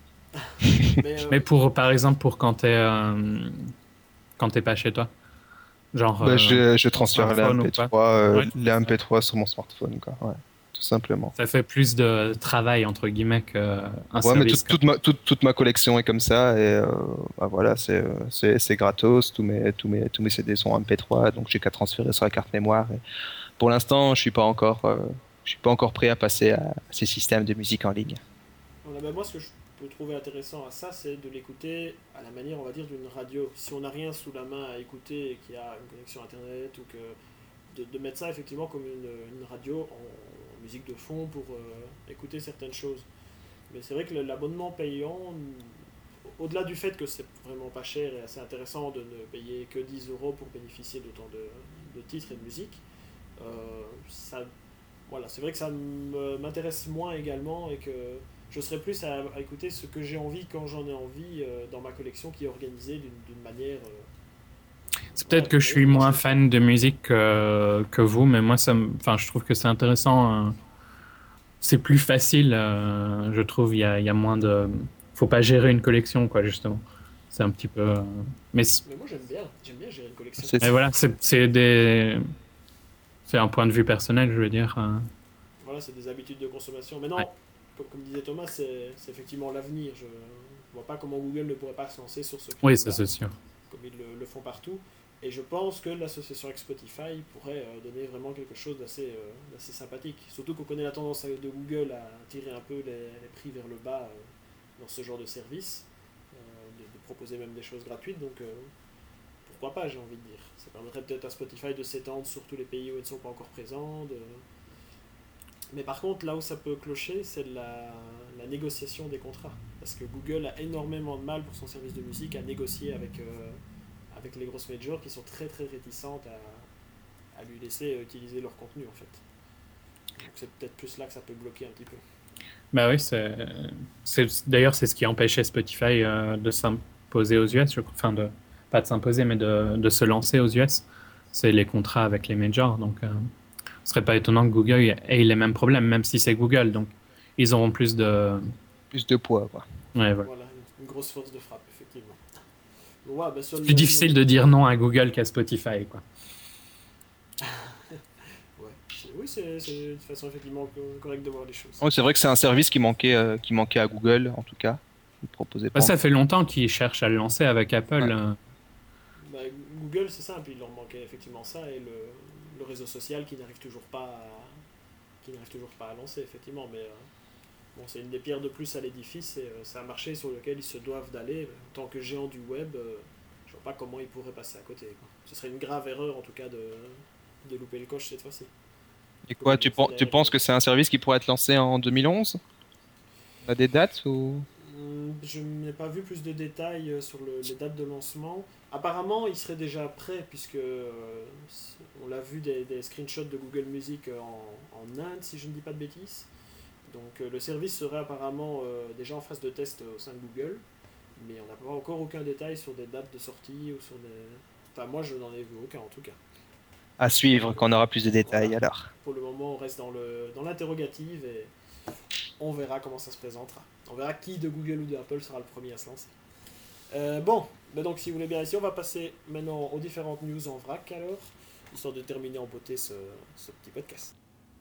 mais, euh... mais pour, par exemple, pour quand t'es euh, quand t'es pas chez toi, genre. Bah, euh, je, je transfère les M P trois, euh, ouais, les M P trois sur mon smartphone, quoi. Ouais, tout simplement. Ça fait plus de travail entre guillemets qu'un ouais, service. mais toute, toute, ma, toute, toute ma collection est comme ça et euh, bah voilà, c'est, c'est, c'est gratos. Tous mes, tous mes, tous mes C D sont en M P trois, donc j'ai qu'à transférer sur la carte mémoire. Et pour l'instant, je suis pas encore, euh, je suis pas encore prêt à passer à ces systèmes de musique en ligne. Voilà, bah moi, ce que je peux trouver intéressant à ça, c'est de l'écouter à la manière, on va dire, d'une radio. Si on n'a rien sous la main à écouter et qu'il y a une connexion internet, ou que de, de mettre ça effectivement comme une, une radio en, en musique de fond pour euh, écouter certaines choses. Mais c'est vrai que l'abonnement payant, au-delà du fait que c'est vraiment pas cher et assez intéressant de ne payer que dix euros pour bénéficier d'autant de, de titres et de musique, euh, ça, voilà, c'est vrai que ça m'intéresse moins également et que je serais plus à, à écouter ce que j'ai envie quand j'en ai envie euh, dans ma collection qui est organisée d'une, d'une manière... Euh, c'est peut-être ouais, que je suis moins fan de musique que, que vous, mais moi, ça me, enfin, je trouve que c'est intéressant. Euh, c'est plus facile, euh, je trouve. Il y a, il y a moins de... Faut pas gérer une collection, quoi, justement. C'est un petit peu... Euh, mais, mais moi, j'aime bien. J'aime bien gérer une collection. Mais voilà, c'est, c'est des... C'est un point de vue personnel, je veux dire. Euh... Voilà, c'est des habitudes de consommation. Mais non, ouais. comme, comme disait Thomas, c'est, c'est effectivement l'avenir. Je ne vois pas comment Google ne pourrait pas se lancer sur ce créneau-là. Oui, ça c'est sûr. Comme ils le, le font partout. Et je pense que l'association avec Spotify pourrait euh, donner vraiment quelque chose d'assez, euh, d'assez sympathique. Surtout qu'on connaît la tendance de Google à tirer un peu les, les prix vers le bas euh, dans ce genre de service, euh, de, de proposer même des choses gratuites. Donc euh, pourquoi pas, j'ai envie de dire. Ça permettrait peut-être à Spotify de s'étendre sur tous les pays où ils ne sont pas encore présents. De... Mais par contre, là où ça peut clocher, c'est la, la négociation des contrats. Parce que Google a énormément de mal pour son service de musique à négocier avec... Euh, avec les grosses majors qui sont très très réticentes à, à lui laisser utiliser leur contenu en fait. Donc c'est peut-être plus là que ça peut bloquer un petit peu. Bah oui, c'est, c'est d'ailleurs c'est ce qui empêchait Spotify euh, de s'imposer aux U S, je crois. Enfin de pas de s'imposer mais de, de se lancer aux U S. C'est les contrats avec les majors, donc euh, ce serait pas étonnant que Google ait les mêmes problèmes, même si c'est Google, donc ils auront plus de plus de poids quoi. Ouais, voilà. Voilà, une grosse force de frappe effectivement. Ouais, bah, c'est plus difficile de dire non à Google qu'à Spotify, quoi. ouais. C'est, oui, c'est, c'est une façon effectivement correcte de voir les choses. Ouais, c'est vrai que c'est un service qui manquait, euh, qui manquait à Google, en tout cas. Ils proposaient pas bah, ça fait longtemps qu'ils cherchent à le lancer avec Apple. Ouais. Euh... Bah, Google, c'est ça, puis il leur manquait effectivement ça, et le, le réseau social qui n'arrive toujours pas à, qui n'arrive toujours pas à lancer, effectivement. Mais euh, bon, c'est une des pierres de plus à l'édifice et euh, c'est un marché sur lequel ils se doivent d'aller. En tant que géant du web, euh, je vois pas comment ils pourraient passer à côté, quoi. Ce serait une grave erreur, en tout cas, de, de louper le coche cette fois-ci. Et quoi, tu, pen- tu penses que c'est un service qui pourrait être lancé en deux mille onze? On a des dates ou... Hum, Je n'ai pas vu plus de détails euh, sur le- les dates de lancement. Apparemment, il serait déjà prêt, puisque euh, c'est- on l'a vu des, des screenshots de Google Music euh, en, en Inde, si je ne dis pas de bêtises. Donc euh, le service serait apparemment euh, déjà en phase de test euh, au sein de Google, mais on n'a pas encore aucun détail sur des dates de sortie ou sur des... Enfin, moi, je n'en ai vu aucun en tout cas. À suivre quand on aura plus de détails Voilà. alors. Pour le moment, on reste dans le dans l'interrogative et on verra comment ça se présentera. On verra qui de Google ou de Apple sera le premier à se lancer. Euh, bon, ben donc si vous voulez bien ici, on va passer maintenant aux différentes news en vrac alors, histoire de terminer en beauté ce, ce petit podcast.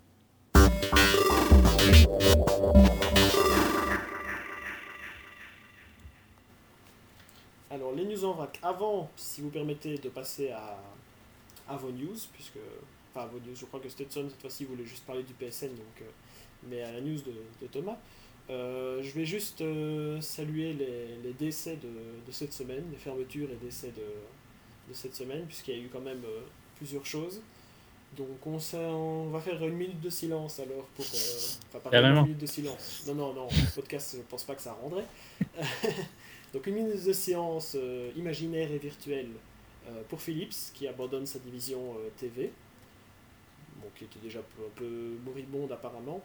Alors les news en vrac, avant, si vous permettez de passer à, à vos news, puisque, enfin à vos news, je crois que Stetson cette fois-ci voulait juste parler du P S N, donc, euh, mais à la news de, de Thomas. Euh, je vais juste euh, saluer les, les décès de, de cette semaine, les fermetures et décès de, de cette semaine, puisqu'il y a eu quand même euh, plusieurs choses. Donc on, s'en- on va faire une minute de silence alors pour... Euh, enfin, pas vraiment Carrément. une minute de silence. Non, non, non, le podcast, je pense pas que ça rendrait. Donc une minute de silence euh, imaginaire et virtuelle euh, pour Philips, qui abandonne sa division euh, T V, bon, qui était déjà un peu, un peu moribonde apparemment.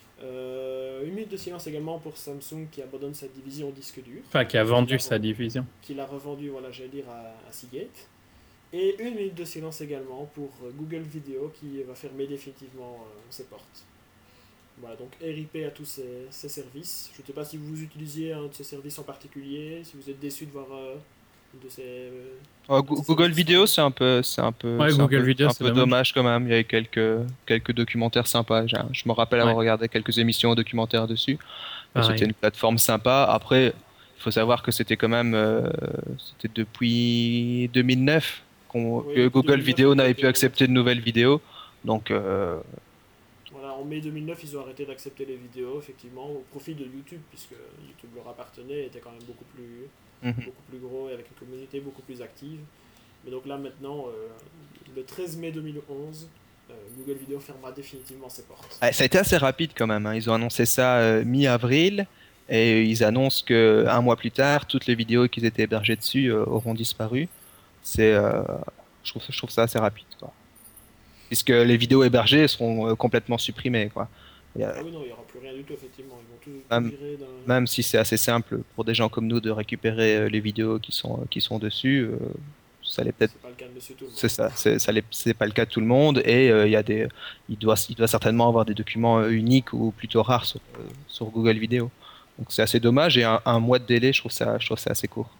Euh, une minute de silence également pour Samsung qui abandonne sa division disque dur. Enfin, qui a vendu l'a sa vendu- division. Qui l'a revendu, voilà, j'allais dire, à, à Seagate. Et une minute de silence également pour euh, Google Video qui va fermer définitivement euh, ses portes. Voilà, donc R I P à tous ces, ces services. Je ne sais pas si vous utilisiez un de ces services en particulier, si vous êtes déçu de voir euh, de ces... euh, Oh, de Gu- ces Google services Vidéo, fermés. c'est un peu, c'est un peu, Ouais, c'est un Google peu, Vidéo, un c'est peu dommage. dommage quand même. Il y avait quelques, quelques documentaires sympas. J'ai- Je me rappelle avoir Ouais. regardé quelques émissions documentaires dessus. Et Pareil. c'était une plateforme sympa. Après, il faut savoir que c'était quand même, euh, c'était depuis deux mille neuf qu'on, Oui, que depuis Google deux mille neuf, Vidéo ils ont n'avait arrêté plus de- accepté de nouvelles vidéos. Donc, euh, Voilà, en mai deux mille neuf, ils ont arrêté d'accepter les vidéos, effectivement, au profit de YouTube, puisque YouTube leur appartenait, était quand même beaucoup plus, mhm. beaucoup plus gros et avec une communauté beaucoup plus active. Mais donc là, maintenant, euh, le treize mai deux mille onze, euh, Google Video fermera définitivement ses portes. Ouais, ça a été assez rapide quand même, hein. Ils ont annoncé ça euh, mi-avril et ils annoncent que un mois plus tard, toutes les vidéos qui étaient hébergées dessus euh, auront disparu. C'est, euh, je trouve, je trouve ça assez rapide, quoi. Puisque les vidéos hébergées seront euh, complètement supprimées, quoi. Il y a- Ah oui, non, il n'y aura plus rien du tout, effectivement. Ils vont tout, tout Même- virer d'un... Même si c'est assez simple pour des gens comme nous de récupérer euh, les vidéos qui sont, qui sont dessus, euh, ça l'est peut-être. C'est pas le cas de Monsieur Tout le monde. C'est ça, c'est, ça l'est- c'est pas le cas de tout le monde et euh, il y a des, il doit, il doit certainement avoir des documents euh, uniques ou plutôt rares sur, euh, sur Google Vidéo. Donc c'est assez dommage et un, un mois de délai, je trouve ça, je trouve ça assez court.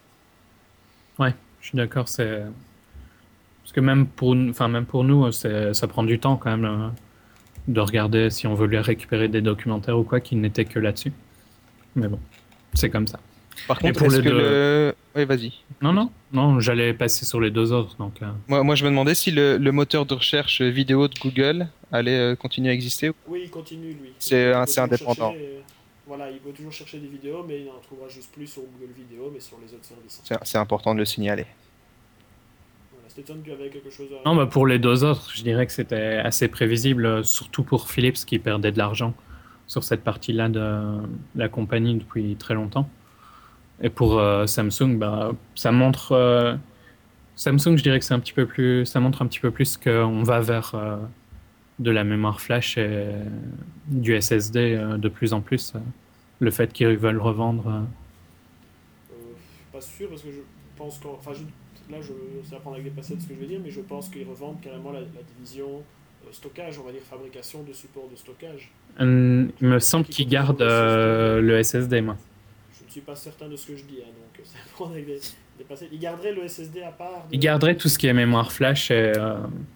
Ouais, je suis d'accord. C'est parce que même pour, enfin même pour nous, c'est, ça prend du temps quand même euh, de regarder si on veut lui récupérer des documentaires ou quoi qui n'étaient que là-dessus. Mais bon, c'est comme ça. Par Et contre, pour est-ce les que deux- le, oui, vas-y. Non, non, non, j'allais passer sur les deux autres. Donc, euh, Moi, moi, je me demandais si le, le moteur de recherche vidéo de Google allait euh, continuer à exister. Oui, il continue, lui. C'est- Il peut c'est toujours indépendant. chercher, euh, voilà, il peut toujours chercher des vidéos, mais il n'en trouvera juste plus sur Google Vidéo, mais sur les autres services. C'est, c'est important de le signaler. Voilà, Stetson, tu avais quelque chose à... non, bah pour les deux autres, je dirais que c'était assez prévisible, euh, surtout pour Philips qui perdait de l'argent sur cette partie-là de la compagnie depuis très longtemps. Et pour euh, Samsung, bah, ça montre. euh, Samsung, je dirais que c'est un petit peu plus. Ça montre un petit peu plus qu'on va vers euh, de la mémoire flash et du S S D euh, de plus en plus. euh, le fait qu'ils veulent revendre. euh, Euh, pas sûr, parce que je pense qu'en... Enfin, je... là, je... ça va prendre avec des passettes ce que je vais dire, mais je pense qu'ils revendent carrément la, la division euh, stockage, on va dire fabrication de support de stockage. hum, il me semble qu'ils gardent euh, le S S D, moi. Je ne suis pas certain de ce que je dis, hein, donc ça va prendre avec des, des passettes. Ils garderaient le S S D à part de- Ils garderaient tout ce qui est mémoire flash, et, euh,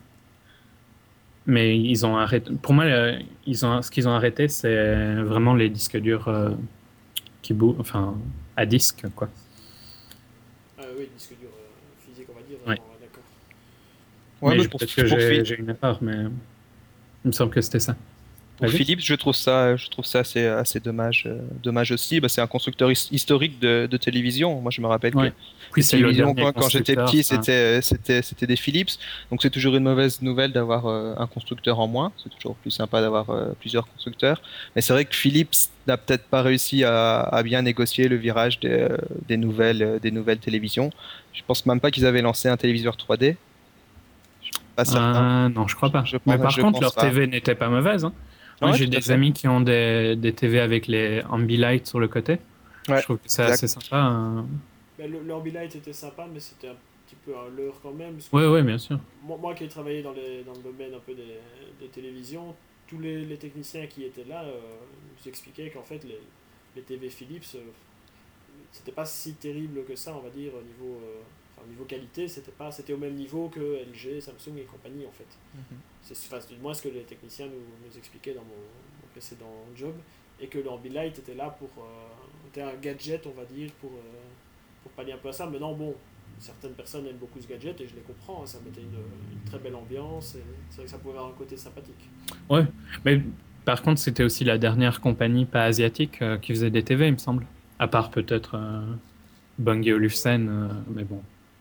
mais ils ont arrêté. Pour moi, euh, ils ont, ce qu'ils ont arrêté, c'est vraiment les disques durs euh, qui bougent, enfin, à disque, quoi. Ah oui, disque dur euh, physique, on va dire. Ouais. euh, d'accord. Ouais, mais mais je- pour, peut-être que pour, j'ai Phil- j'ai une erreur, mais il me semble que c'était ça. pour Vas-y. Philips, je trouve ça, je trouve ça assez, assez dommage, euh, dommage aussi. Bah, c'est un constructeur his- historique de, de télévision. Moi, je me rappelle que Ouais. Puis les c'est le télévisions, dernier quand, quand j'étais constructeur. petit, Enfin, c'était, c'était, c'était des Philips. Donc, c'est toujours une mauvaise nouvelle d'avoir euh, un constructeur en moins. C'est toujours plus sympa d'avoir euh, plusieurs constructeurs. Mais c'est vrai que Philips n'a peut-être pas réussi à, à bien négocier le virage des, euh, des nouvelles, euh, des nouvelles télévisions. Je pense même pas qu'ils avaient lancé un téléviseur trois D. Je suis pas certain. euh, non, je crois pas. Je Mais pense, par je contre, pense leur pas. T V n'était pas mauvaise, hein. Moi, Ouais, j'ai tout à des fait. amis qui ont des, des T V avec les Ambilight sur le côté. Je Ouais, trouve que c'est exact. assez sympa, hein. Ben, le, l'Orbilight était sympa, mais c'était un petit peu un leurre quand même. Parce que Ouais, ouais, bien sûr. moi, moi qui ai travaillé dans, les, dans le domaine un peu des, des télévisions, tous les, les techniciens qui étaient là euh, nous expliquaient qu'en fait, les, les T V Philips, euh, c'était pas si terrible que ça, on va dire, au niveau, euh, enfin, au niveau qualité, c'était pas, c'était au même niveau que L G, Samsung et compagnie, en fait. C'est enfin, c'est du moins ce que les techniciens nous, nous expliquaient dans mon, mon précédent job, et que l'Ambilight était là pour, euh, était un gadget, on va dire, pour, euh, pour pallier un peu à ça. Maintenant, bon, certaines personnes aiment beaucoup ce gadget, et je les comprends, hein, ça mettait une, une très belle ambiance, et c'est vrai que ça pouvait avoir un côté sympathique. Ouais. Mais par contre, c'était aussi la dernière compagnie pas asiatique euh, qui faisait des T V, il me semble. À part peut-être euh, Bungie Olufsen, euh, mais bon.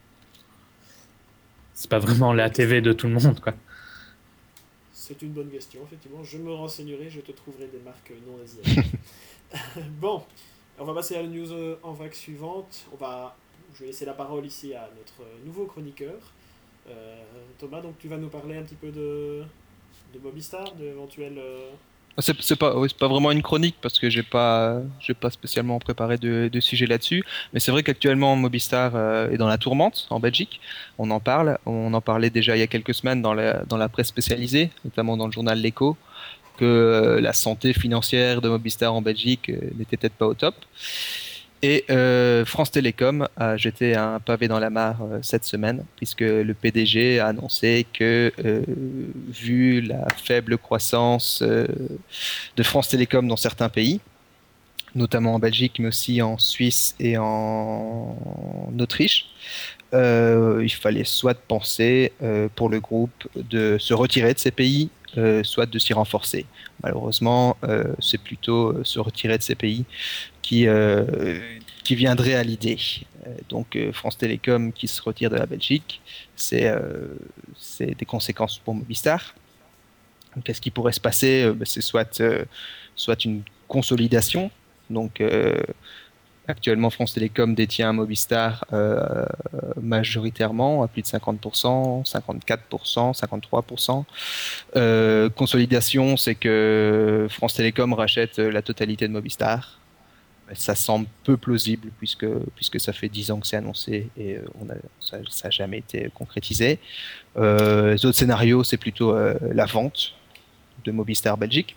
C'est pas vraiment la T V de tout le monde, quoi. C'est une bonne question, effectivement. Je me renseignerai, je te trouverai des marques non asiatiques. Bon, on va passer à la news euh, en vague suivante. On va, je vais laisser la parole ici à notre nouveau chroniqueur, euh, Thomas. Donc tu vas nous parler un petit peu de, de Mobistar, d'éventuels... euh, C'est c'est pas, oui, c'est pas vraiment une chronique parce que j'ai pas, j'ai pas spécialement préparé de, de sujet là-dessus. Mais c'est vrai qu'actuellement Mobistar euh, est dans la tourmente en Belgique. On en parle. On en parlait déjà il y a quelques semaines dans la, dans la presse spécialisée, notamment dans le journal L'Echo, que euh, la santé financière de Mobistar en Belgique euh, n'était peut-être pas au top. Et euh, France Télécom a jeté un pavé dans la mare euh, cette semaine, puisque le P D G a annoncé que, euh, vu la faible croissance euh, de France Télécom dans certains pays, notamment en Belgique, mais aussi en Suisse et en Autriche, euh, il fallait soit penser euh, pour le groupe de se retirer de ces pays, euh, soit de s'y renforcer. Malheureusement, euh, c'est plutôt euh, se retirer de ces pays qui, euh, qui viendrait à l'idée. Euh, donc euh, France Télécom qui se retire de la Belgique, c'est euh, c'est des conséquences pour Mobistar. Qu'est-ce qui pourrait se passer? Ben, c'est soit, euh, soit une consolidation. Donc, euh, actuellement, France Télécom détient Mobistar euh, majoritairement à plus de cinquante pour cent, cinquante-quatre pour cent, cinquante-trois pour cent. Euh, consolidation, c'est que France Télécom rachète la totalité de Mobistar. Ça semble peu plausible puisque, puisque ça fait dix ans que c'est annoncé et euh, on a, ça n'a jamais été concrétisé. Euh, les autres scénarios, c'est plutôt euh, la vente de Mobistar Belgique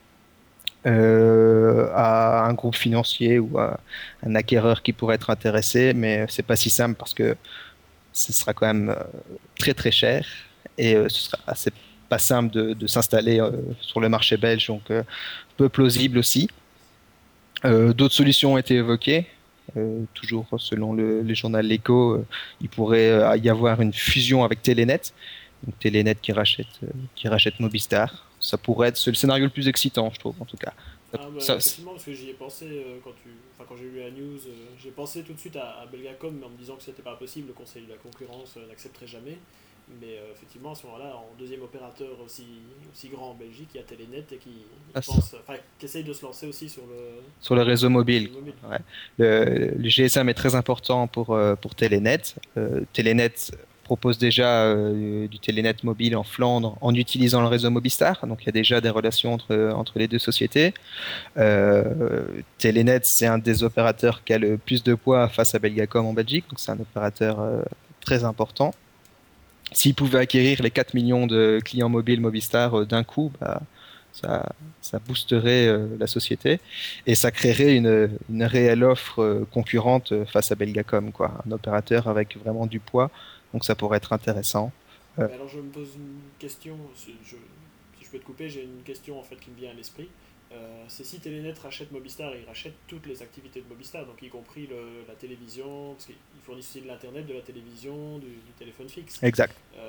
euh, à un groupe financier ou à un acquéreur qui pourrait être intéressé, mais c'est pas si simple parce que ce sera quand même euh, très très cher et euh, ce sera assez pas simple de, de s'installer euh, sur le marché belge, donc euh, peu plausible aussi. Euh, d'autres solutions ont été évoquées. Euh, toujours selon le, le journal L'Echo, euh, il pourrait euh, y avoir une fusion avec Telenet. Donc Telenet qui rachète, euh, qui rachète Mobistar. Ça pourrait être le scénario le plus excitant, je trouve, en tout cas. Ah bah, Ça, effectivement, parce que j'y ai pensé euh, quand, tu... enfin, quand j'ai lu la news, euh, j'ai pensé tout de suite à, à Belgacom, mais en me disant que c'était pas possible, le Conseil de la concurrence euh, n'accepterait jamais. Mais euh, effectivement, à ce moment-là, en deuxième opérateur aussi, aussi grand en Belgique, il y a Telenet et qui, Ah, pense, enfin, qui essaye de se lancer aussi sur le, sur le réseau mobile. le mobile. Ouais. Le, le G S M est très important pour, euh, pour Telenet. Euh, Telenet propose déjà euh, du Telenet mobile en Flandre en utilisant le réseau Mobistar. Donc il y a déjà des relations entre, entre les deux sociétés. Euh, Telenet, c'est un des opérateurs qui a le plus de poids face à Belgacom en Belgique. Donc c'est un opérateur euh, très important. S'ils pouvaient acquérir les quatre millions de clients mobiles Mobistar euh, d'un coup, bah, ça, ça boosterait euh, la société et ça créerait une, une réelle offre euh, concurrente euh, face à Belgacom, quoi. Un opérateur avec vraiment du poids, donc ça pourrait être intéressant. Euh, Mais alors je me pose une question, si je, si je peux te couper, j'ai une question en fait qui me vient à l'esprit. Euh, c'est si Telenet rachète Mobistar, il rachète toutes les activités de Mobistar, donc y compris le, la télévision, parce qu'ils fournissent aussi de l'internet, de la télévision, du, du téléphone fixe. exact. Euh,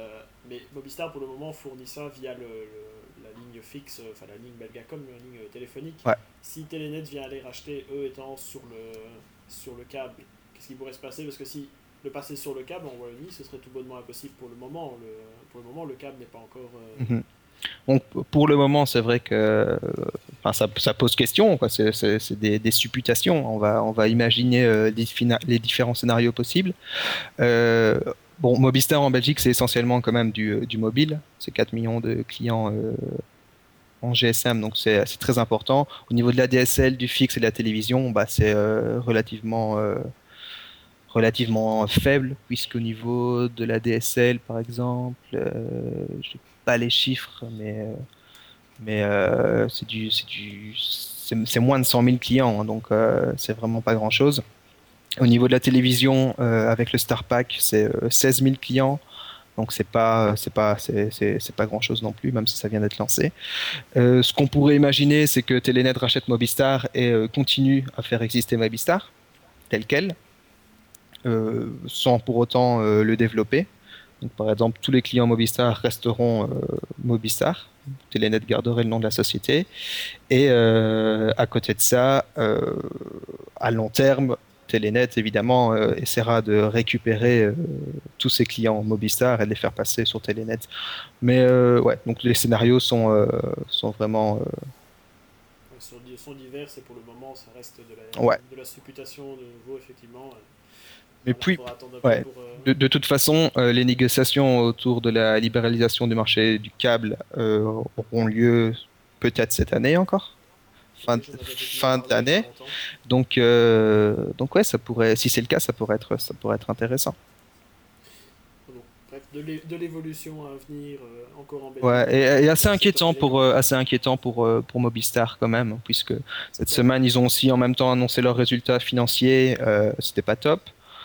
Mais Mobistar pour le moment fournit ça via le, le- la ligne fixe, euh, enfin la ligne Belgacom, la ligne euh, téléphonique. Ouais. Si Telenet vient les racheter, eux étant sur le, sur le câble, qu'est-ce qui pourrait se passer? Parce que si le passer sur le câble en Wallonie, ce serait tout bonnement impossible pour le moment. Le, pour le moment, le câble n'est pas encore. euh, Mhm. Donc, pour le moment, c'est vrai que euh, enfin, ça, ça pose question, quoi. C'est, c'est- c'est des, des supputations. On va, on va imaginer euh, les, fina- les différents scénarios possibles. Euh, bon, Mobistar en Belgique, c'est essentiellement quand même du, euh, du mobile. C'est quatre millions de clients euh, en G S M, donc c'est, c'est très important. Au niveau de la D S L, du fixe et de la télévision, bah, c'est euh, relativement, euh, relativement faible, puisqu'au niveau de la D S L, par exemple, euh, j'ai pas les chiffres, mais euh, mais euh, c'est du, c'est du, c'est c'est moins de cent mille clients, hein, donc euh, c'est vraiment pas grand-chose. Au niveau de la télévision, euh, avec le Star Pack, c'est euh, seize mille clients, donc c'est pas, c'est pas, c'est, c'est, c'est pas grand-chose non plus, même si ça vient d'être lancé. Euh, ce qu'on pourrait imaginer, c'est que Telenet rachète Mobistar et euh, continue à faire exister Mobistar tel quel, euh, sans pour autant euh, le développer. Donc, par exemple, tous les clients Mobistar resteront euh, Mobistar. Telenet garderait le nom de la société. Et euh, à côté de ça, euh, à long terme, Telenet, évidemment, euh, essaiera de récupérer euh, tous ses clients Mobistar et de les faire passer sur Telenet. Mais euh, ouais, donc les scénarios sont, euh, sont vraiment... euh, sont, sont divers et pour le moment, ça reste de la, ouais. de la supputation de nouveau, effectivement. Mais Voilà, puis, faudra attendre un peu ouais. pour. euh, De, de toute façon, euh, les négociations autour de la libéralisation du marché du câble euh, auront lieu peut-être cette année encore, fin Oui, de, j'en avais effectivement fin de parlé il n'y a pas l'année. longtemps. Donc, euh, donc ouais, ça pourrait, si c'est le cas, ça pourrait être, ça pourrait être intéressant. Donc, bref, de l'é- de l'évolution à venir euh, encore en Ouais, Belgique et, et dans, assez dans le secteur inquiétant pour, télécom. euh, assez inquiétant pour, euh, pour Mobistar quand même, puisque cette Ouais. semaine ils ont aussi en même temps annoncé leurs résultats financiers. Euh, c'était pas top.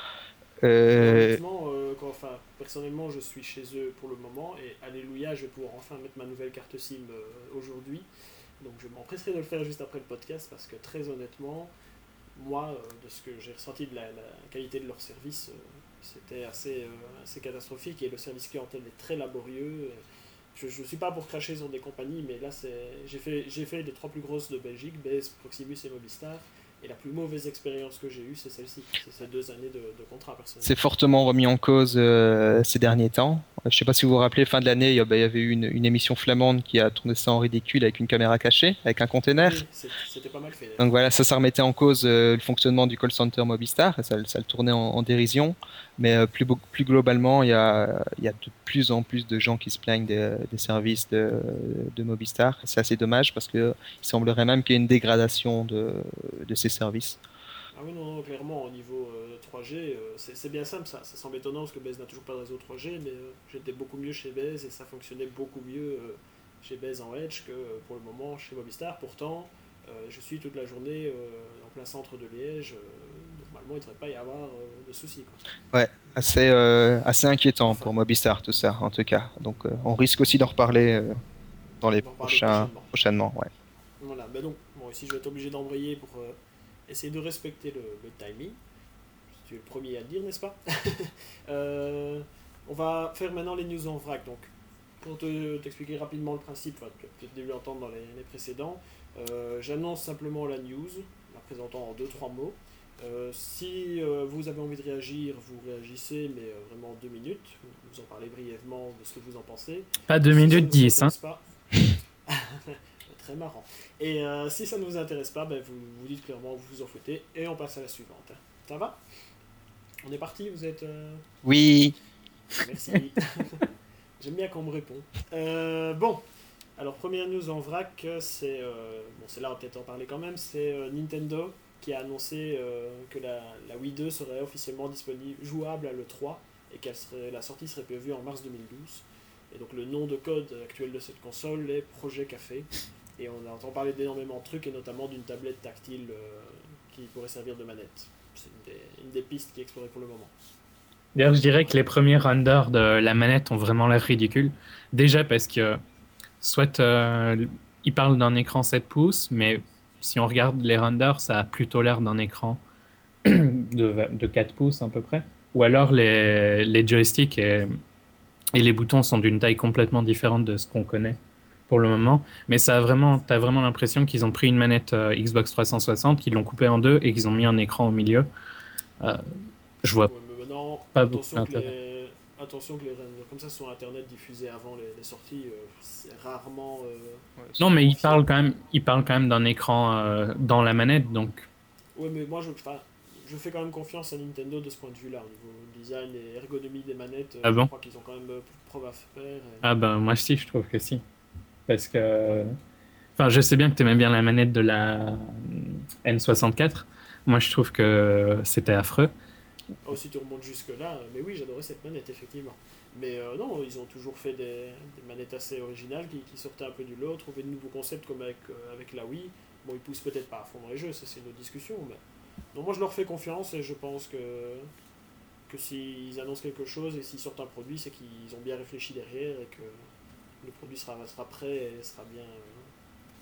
Mais Euh, honnêtement, euh, quand, enfin, personnellement, je suis chez eux pour le moment et alléluia, je vais pouvoir enfin mettre ma nouvelle carte SIM euh, aujourd'hui. Donc je m'empresserai de le faire juste après le podcast parce que très honnêtement, moi, euh, de ce que j'ai ressenti de la, la qualité de leur service, euh, c'était assez, euh, assez catastrophique et le service clientèle est très laborieux. Je ne suis pas pour cracher sur des compagnies, mais là, c'est, j'ai fait, j'ai fait les trois plus grosses de Belgique, B S, Proximus et Mobistar. Et la plus mauvaise expérience que j'ai eue, c'est celle-ci. C'est ces deux années de, de contrat, c'est personnellement. fortement remis en cause euh, ces derniers temps. Euh, Je sais pas si vous vous rappelez, fin de l'année, il y a- bah, il y avait eu une, une émission flamande qui a tourné ça en ridicule avec une caméra cachée, avec un container. Oui, c'est- c'était pas mal fait, Donc d'ailleurs. voilà, ça, ça remettait en cause euh, le fonctionnement du call center Mobistar, et ça, ça le tournait en, en dérision. Mais euh, plus, beau- plus globalement, il y a, il y a de plus en plus de gens qui se plaignent des, des services de, de Mobistar. C'est assez dommage parce que il semblerait même qu'il y ait une dégradation de, de ces services. Ah oui, non, non, clairement, au niveau euh, trois G, euh, c'est c'est bien simple, ça, ça semble étonnant parce que B E S n'a toujours pas de réseau trois G, mais euh, j'étais beaucoup mieux chez B E S et ça fonctionnait beaucoup mieux euh, chez B E S en Edge que euh, pour le moment chez Mobistar. Pourtant, euh, je suis toute la journée euh, en plein centre de Liège, euh, normalement il ne devrait pas y avoir euh, de soucis, quoi. Ouais, assez, euh, assez inquiétant Enfin, pour Mobistar tout ça, en tout cas. Donc euh, on risque aussi d'en reparler euh, dans les on va en parler prochains, prochainement. prochainement. Ouais. Voilà, ben donc, bon, ici je vais être obligé d'embrayer pour euh, essayer de respecter le, le timing. Tu es le premier à le dire, n'est-ce pas? Euh, On va faire maintenant les news en vrac. Donc, pour te, t'expliquer rapidement le principe, enfin, tu as peut-être dû l'entendre dans les, les précédents, euh, j'annonce simplement la news, la présentant en deux trois mots. Euh, si euh, vous avez envie de réagir, vous réagissez, mais euh, vraiment en deux minutes. Vous en parlez brièvement de ce que vous en pensez. Pas deux Si ça minutes ne vous dix, hein. intéresse pas, très marrant. Et euh, si ça ne vous intéresse pas, ben, vous vous dites clairement, vous vous en foutez, et on passe à la suivante. Ça va? On est parti, vous êtes... euh, Oui. Merci. J'aime bien qu'on me répond. Euh, bon, alors première news en vrac, c'est... euh, bon, c'est là, on va peut-être en parler quand même, c'est euh, Nintendo qui a annoncé euh, que la, la Wii deux serait officiellement disponible, jouable à l'E trois, et que la sortie serait prévue en mars deux mille douze. Et donc le nom de code actuel de cette console est Projet Café. Et on entend parler d'énormément de trucs, et notamment d'une tablette tactile euh, qui pourrait servir de manette. C'est une des, une des pistes qui est explorée pour le moment. D'ailleurs, je dirais que les premiers renders de la manette ont vraiment l'air ridicules. Déjà parce que, soit euh, ils parlent d'un écran sept pouces, mais si on regarde les renders, ça a plutôt l'air d'un écran de, de quatre pouces à peu près. Ou alors les, les joysticks et Et les boutons sont d'une taille complètement différente de ce qu'on connaît pour le moment. Mais ça a vraiment, t'as vraiment l'impression qu'ils ont pris une manette euh, Xbox trois cent soixante, qu'ils l'ont coupée en deux et qu'ils ont mis un écran au milieu. Euh, je vois Ouais, mais maintenant, pas beaucoup attention que d'intérêt. les, attention que les renders comme ça sur Internet diffusés avant les, les sorties, euh, c'est rarement euh, Ouais, Non, c'est mais ils confiable. parlent quand même, ils parlent quand même d'un écran euh, dans la manette, donc. Oui, mais moi, je, enfin, je fais quand même confiance à Nintendo de ce point de vue-là. Au niveau design et ergonomie des manettes, euh, Ah je bon? crois qu'ils ont quand même euh, preuve à faire. et- Ah ben moi aussi, je trouve que si. Parce que. Enfin, je sais bien que tu aimais bien la manette de la N soixante-quatre. Moi, je trouve que c'était affreux. Oh, si tu remontes jusque-là, euh, mais oui, j'adorais cette manette, effectivement. Mais euh, non, ils ont toujours fait des, des manettes assez originales qui, qui sortaient un peu du lot, trouvé de nouveaux concepts comme avec, euh, avec la Wii. Bon, ils poussent peut-être pas à fond dans les jeux, ça c'est une autre discussion, mais... Donc moi je leur fais confiance et je pense que, que s'ils annoncent quelque chose et s'ils sortent un produit, c'est qu'ils ont bien réfléchi derrière et que le produit sera, sera prêt et sera bien, euh,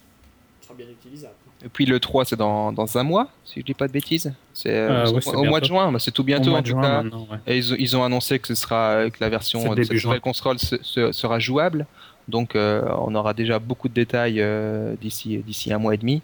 sera bien utilisable. Et puis le trois, c'est dans, dans un mois, si je dis pas de bêtises. C'est euh, Euh, au, oui, mois c'est au mois de bientôt. juin, mais c'est tout Au bientôt mois en de tout juin cas. maintenant, ouais. Et ils, ils ont annoncé que ce sera que la C'est version de début cette juin. nouvelle console se- se- sera jouable. Donc euh, on aura déjà beaucoup de détails euh, d'ici d'ici un mois et demi,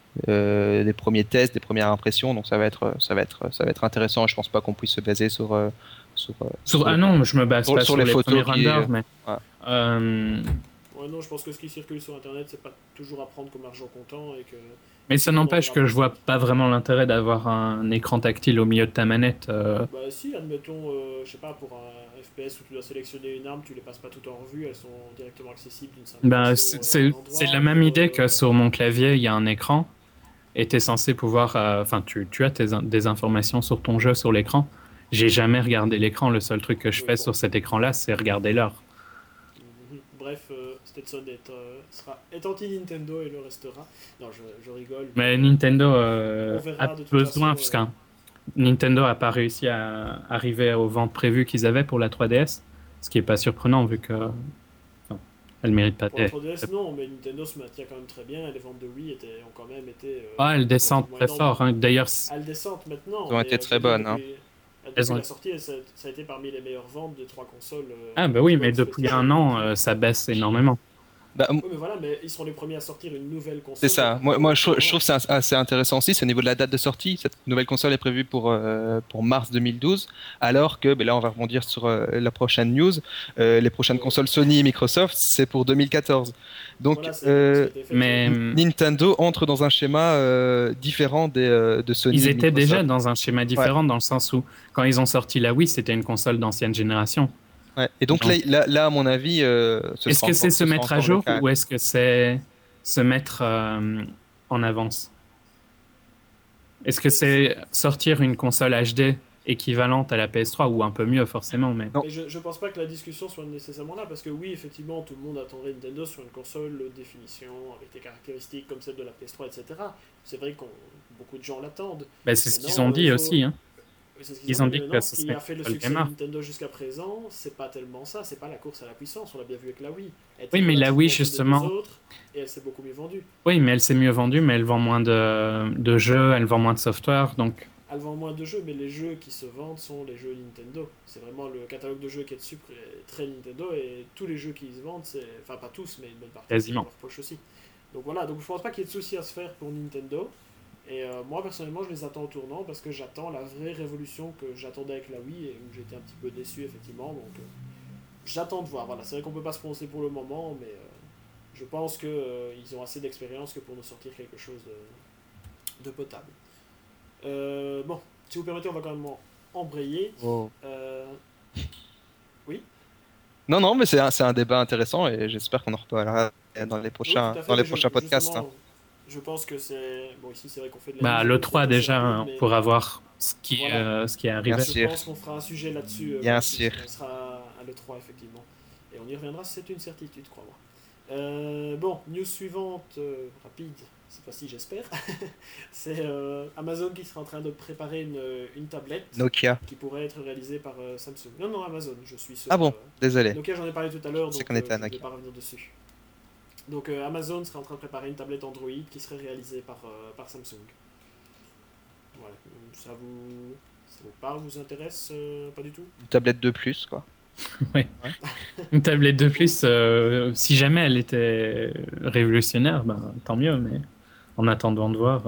euh, des premiers tests, des premières impressions. Donc ça va être ça va être ça va être intéressant. Je pense pas qu'on puisse se baser sur euh, sur, euh, Sur... sur Ah les, non, je me base sur, pas sur sur les les premiers photos qui. renders, mais Ouais. euh, Ouais, non, je pense que ce qui circule sur internet, c'est pas toujours à prendre comme argent comptant et que mais tout ça le monde en n'empêche verra que je passer. vois pas vraiment l'intérêt d'avoir un écran tactile au milieu de ta manette. euh. Bah si, admettons, euh, je sais pas, pour un F P S où tu dois sélectionner une arme, tu les passes pas toutes en revue, elles sont directement accessibles d'une simple Ben, façon c'est euh, à c'est- un c'est la endroit. même Pour, idée euh, que sur mon clavier, il y a un écran et tu es censé pouvoir. euh, Enfin, tu, tu as tes in- des informations sur ton jeu sur l'écran. J'ai jamais regardé l'écran. Le seul truc que je Oui, fais bon. sur cet écran-là, c'est regarder l'heure. Mhm. Bref, euh, Stetson est, euh, sera, est anti-Nintendo et le restera. Non, je, je rigole, mais Mais euh, Nintendo on euh, a verra de toute façon. besoin, parce euh, qu'un Nintendo a pas réussi à arriver aux ventes prévues qu'ils avaient pour la trois D S, ce qui est pas surprenant vu que enfin, elle mérite pas. pour la Eh, trois D S, non, mais Nintendo se maintient quand même très bien. Les ventes de Wii étaient, ont quand même été euh, ah, elles descendent relativement très énormes. fort, hein. D'ailleurs, c- Elles descendent maintenant, Ils ont mais été euh, je très veux dire, bonnes. Hein. depuis, euh, elles depuis ont. la sortie, ça, ça a été parmi les meilleures ventes des trois consoles euh, Ah bah oui, mais Xbox, depuis PlayStation un et an, Wii. euh, ça baisse énormément. Bah, Oui, mais voilà, mais ils seront les premiers à sortir une nouvelle c'est console ça. depuis Moi, quand moi même, je, pour trou- un je trouve an. que c'est un- assez intéressant aussi. C'est au niveau de la date de sortie. Cette nouvelle console est prévue pour, euh, pour mars deux mille douze, alors que, ben là, on va rebondir sur euh, la prochaine news. Euh, les prochaines Oui, consoles Sony et Microsoft, c'est pour deux mille quatorze. Donc, voilà, c'est ce qui a euh, été fait. Mais N- hum, Nintendo entre dans un schéma euh, différent des, euh, de ils Sony et étaient déjà Microsoft. dans un schéma Ouais, différent dans le sens où, quand ils ont sorti la Wii, c'était une console d'ancienne génération. ouais. Et donc là, Donc, là, là, à mon avis, euh, ce est-ce sera que c'est encore, se ce sera mettre à encore le jour cas. ou est-ce que c'est se mettre euh, en avance? Est-ce que Mais, c'est- c'est sortir une console H D équivalente à la P S trois ou un peu mieux forcément, mais Non, mais je, je pense pas que la discussion soit nécessairement là, parce que oui, effectivement, tout le monde attendrait Nintendo sur une console haute définition, avec des caractéristiques comme celle de la P S trois, et cetera. C'est vrai que beaucoup de gens l'attendent. ben, c'est ce qu'ils ont Maintenant, il dit faut, aussi, hein. c'est ce qu'ils ont Ils ont dit, mais dit que maintenant, ce ce qui serait a fait une le console succès de gamer. Nintendo jusqu'à présent, c'est pas tellement ça, c'est pas la course à la puissance, on l'a bien vu avec la Wii. Elle était Oui, mais la relativement Wii au-dessus des deux justement, autres, et elle s'est beaucoup mieux vendue. oui, mais elle s'est mieux vendue, mais elle vend moins de, de jeux, elle vend moins de software, donc Elle vend moins de jeux, mais les jeux qui se vendent sont les jeux Nintendo. C'est vraiment le catalogue de jeux qui est dessus, est très Nintendo, et tous les jeux qui se vendent, c'est... Enfin, pas tous, mais une bonne partie, c'est dans quasiment. leur poche aussi. Donc voilà, donc je pense pas qu'il y ait de soucis à se faire pour Nintendo. Et euh, moi, personnellement, je les attends au tournant, parce que j'attends la vraie révolution que j'attendais avec la Wii, et où j'étais un petit peu déçu, effectivement. Donc euh, j'attends de voir. Voilà, c'est vrai qu'on peut pas se prononcer pour le moment, mais euh, je pense qu'ils euh, ont assez d'expérience que pour nous sortir quelque chose de, de potable. Euh, bon, si vous permettez, on va quand même en- embrayer. oh. Euh, oui, Non, non, mais c'est un, c'est un débat intéressant et j'espère qu'on en reparlera dans les oui, tout prochains, à dans fait, les mais je, prochains podcasts. Hein. justement, je pense que c'est... Bon, ici, c'est vrai qu'on fait de la Bah, news le et trois Nintendo, c'est déjà, rapide, hein, mais pour avoir ce qui, voilà. euh, ce qui est Bien arrivé. Je sûr. pense qu'on fera un sujet là-dessus euh, Bien quand sûr. on sera à l'E trois, effectivement. Et on y reviendra, c'est une certitude, crois-moi. Euh, bon, news suivante, euh, rapide, cette fois-ci j'espère. C'est euh, Amazon qui sera en train de préparer une, une tablette Nokia. qui pourrait être réalisée par euh, Samsung. Non, non, Amazon, je suis sur... Ah bon, euh, désolé. Nokia, j'en ai parlé tout à l'heure, C'est donc qu'on euh, était à je ne vais Nokia. pas revenir dessus. Donc euh, Amazon sera en train de préparer une tablette Android qui serait réalisée par, euh, par Samsung. Voilà. Ça vous, ça vous parle, vous intéresse euh, pas du tout? Une tablette de plus, quoi. Ouais. Ouais. Une tablette de plus, euh, si jamais elle était révolutionnaire, ben, tant mieux, mais en attendant de voir. euh,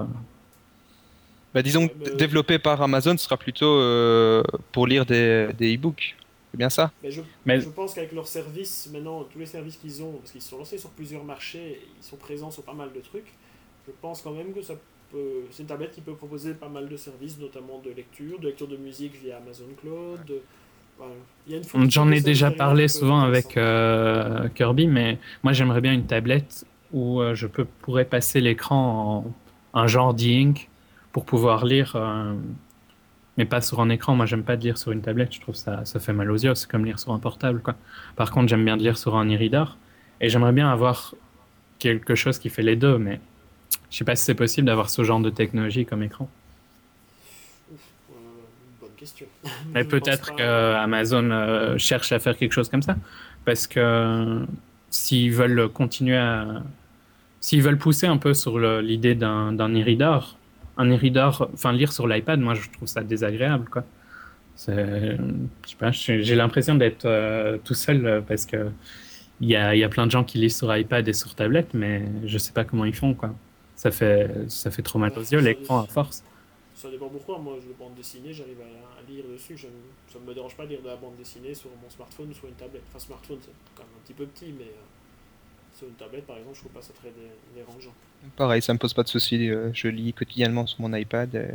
Bah, disons Ouais, que mais, d- développé par Amazon ce sera plutôt euh, pour lire des, des e-books. C'est bien ça? mais je, Mais je pense qu'avec leurs services, maintenant, tous les services qu'ils ont, parce qu'ils se sont lancés sur plusieurs marchés, ils sont présents sur pas mal de trucs, je pense quand même que ça peut. C'est une tablette qui peut proposer pas mal de services, notamment de lecture, de lecture de musique via Amazon Cloud. de- voilà. Il y a une fourniture j'en de ai services déjà derrière parlé qui peut être souvent intéressant. avec euh, Kirby, mais moi j'aimerais bien une tablette où euh, je peux, pourrais passer l'écran en un genre d'e-ink pour pouvoir lire, euh, mais pas sur un écran. Moi j'aime pas de lire sur une tablette, je trouve ça, ça fait mal aux yeux, c'est comme lire sur un portable, quoi. Par contre, j'aime bien de lire sur un e-reader et j'aimerais bien avoir quelque chose qui fait les deux, mais je sais pas si c'est possible d'avoir ce genre de technologie comme écran. Ouf, euh, bonne question. Mais Je pense peut-être que pas. Amazon euh, cherche à faire quelque chose comme ça. Parce que euh, s'ils veulent continuer à. S'ils veulent pousser un peu sur le- l'idée d'un d'un e-reader, un e-reader, enfin lire sur l'iPad, moi je trouve ça désagréable, quoi. C'est- Je sais pas, j'ai j'ai l'impression d'être euh, tout seul euh, parce que il y a, il y a plein de gens qui lisent sur iPad et sur tablette, mais je sais pas comment ils font, quoi. Ça fait, ça fait trop mal Bah, aux yeux, ça, l'écran à force. ça dépend pourquoi. Moi, je bande dessinée, j'arrive à, à lire dessus. J'aime- Ça ne me dérange pas de lire de la bande dessinée sur mon smartphone ou sur une tablette. Enfin, smartphone, c'est quand même un petit peu petit, mais euh, sur une tablette, par exemple, je trouve pas ça très dé- dérangeant. Pareil, ça me pose pas de soucis. euh, Je lis quotidiennement sur mon iPad. et-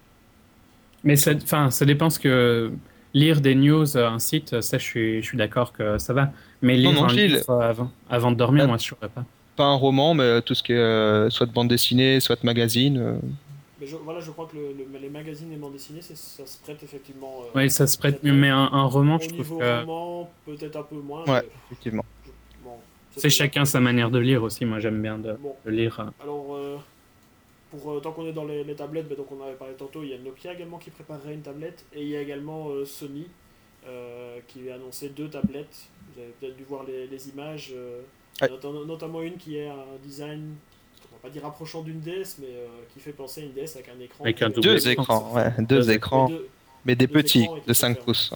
Mais ça, enfin, ça dépend ce que lire des news, euh, un site, ça je suis, je suis d'accord que ça va. Mais Non, lire non, un je lis le- livre avant, avant de dormir, bah, moi je ne pourrais pas. pas un roman, mais tout ce qui est euh, soit de bande dessinée, soit de magazine. euh. Mais je, voilà, je crois que le- le- les magazines et bandes dessinées, c'est- ça se prête effectivement euh, Oui, ça se très prête mieux. bien. Mais un, un roman, Au je trouve niveau que roman, peut-être un peu moins, Ouais, mais effectivement. je- bon, c'est c'est faisable. chacun sa manière de lire aussi. Moi j'aime bien de, Bon, de lire. euh. alors, euh, pour, euh, tant qu'on est dans les, les tablettes, bah, donc on en avait parlé tantôt, il y a Nokia également qui préparerait une tablette, et il y a également euh, Sony euh, qui a annoncé deux tablettes. Vous avez peut-être dû voir les, les images, euh, Ouais. notam- notamment une qui est un design, on va pas dire approchant d'une D S, mais euh, qui fait penser à une D S avec un écran. Avec qui un est- double Deux écran. écrans, ouais, deux Deux écrans, Oui, deux, mais des deux petits, écrans et qui de se cinq ferment. pouces.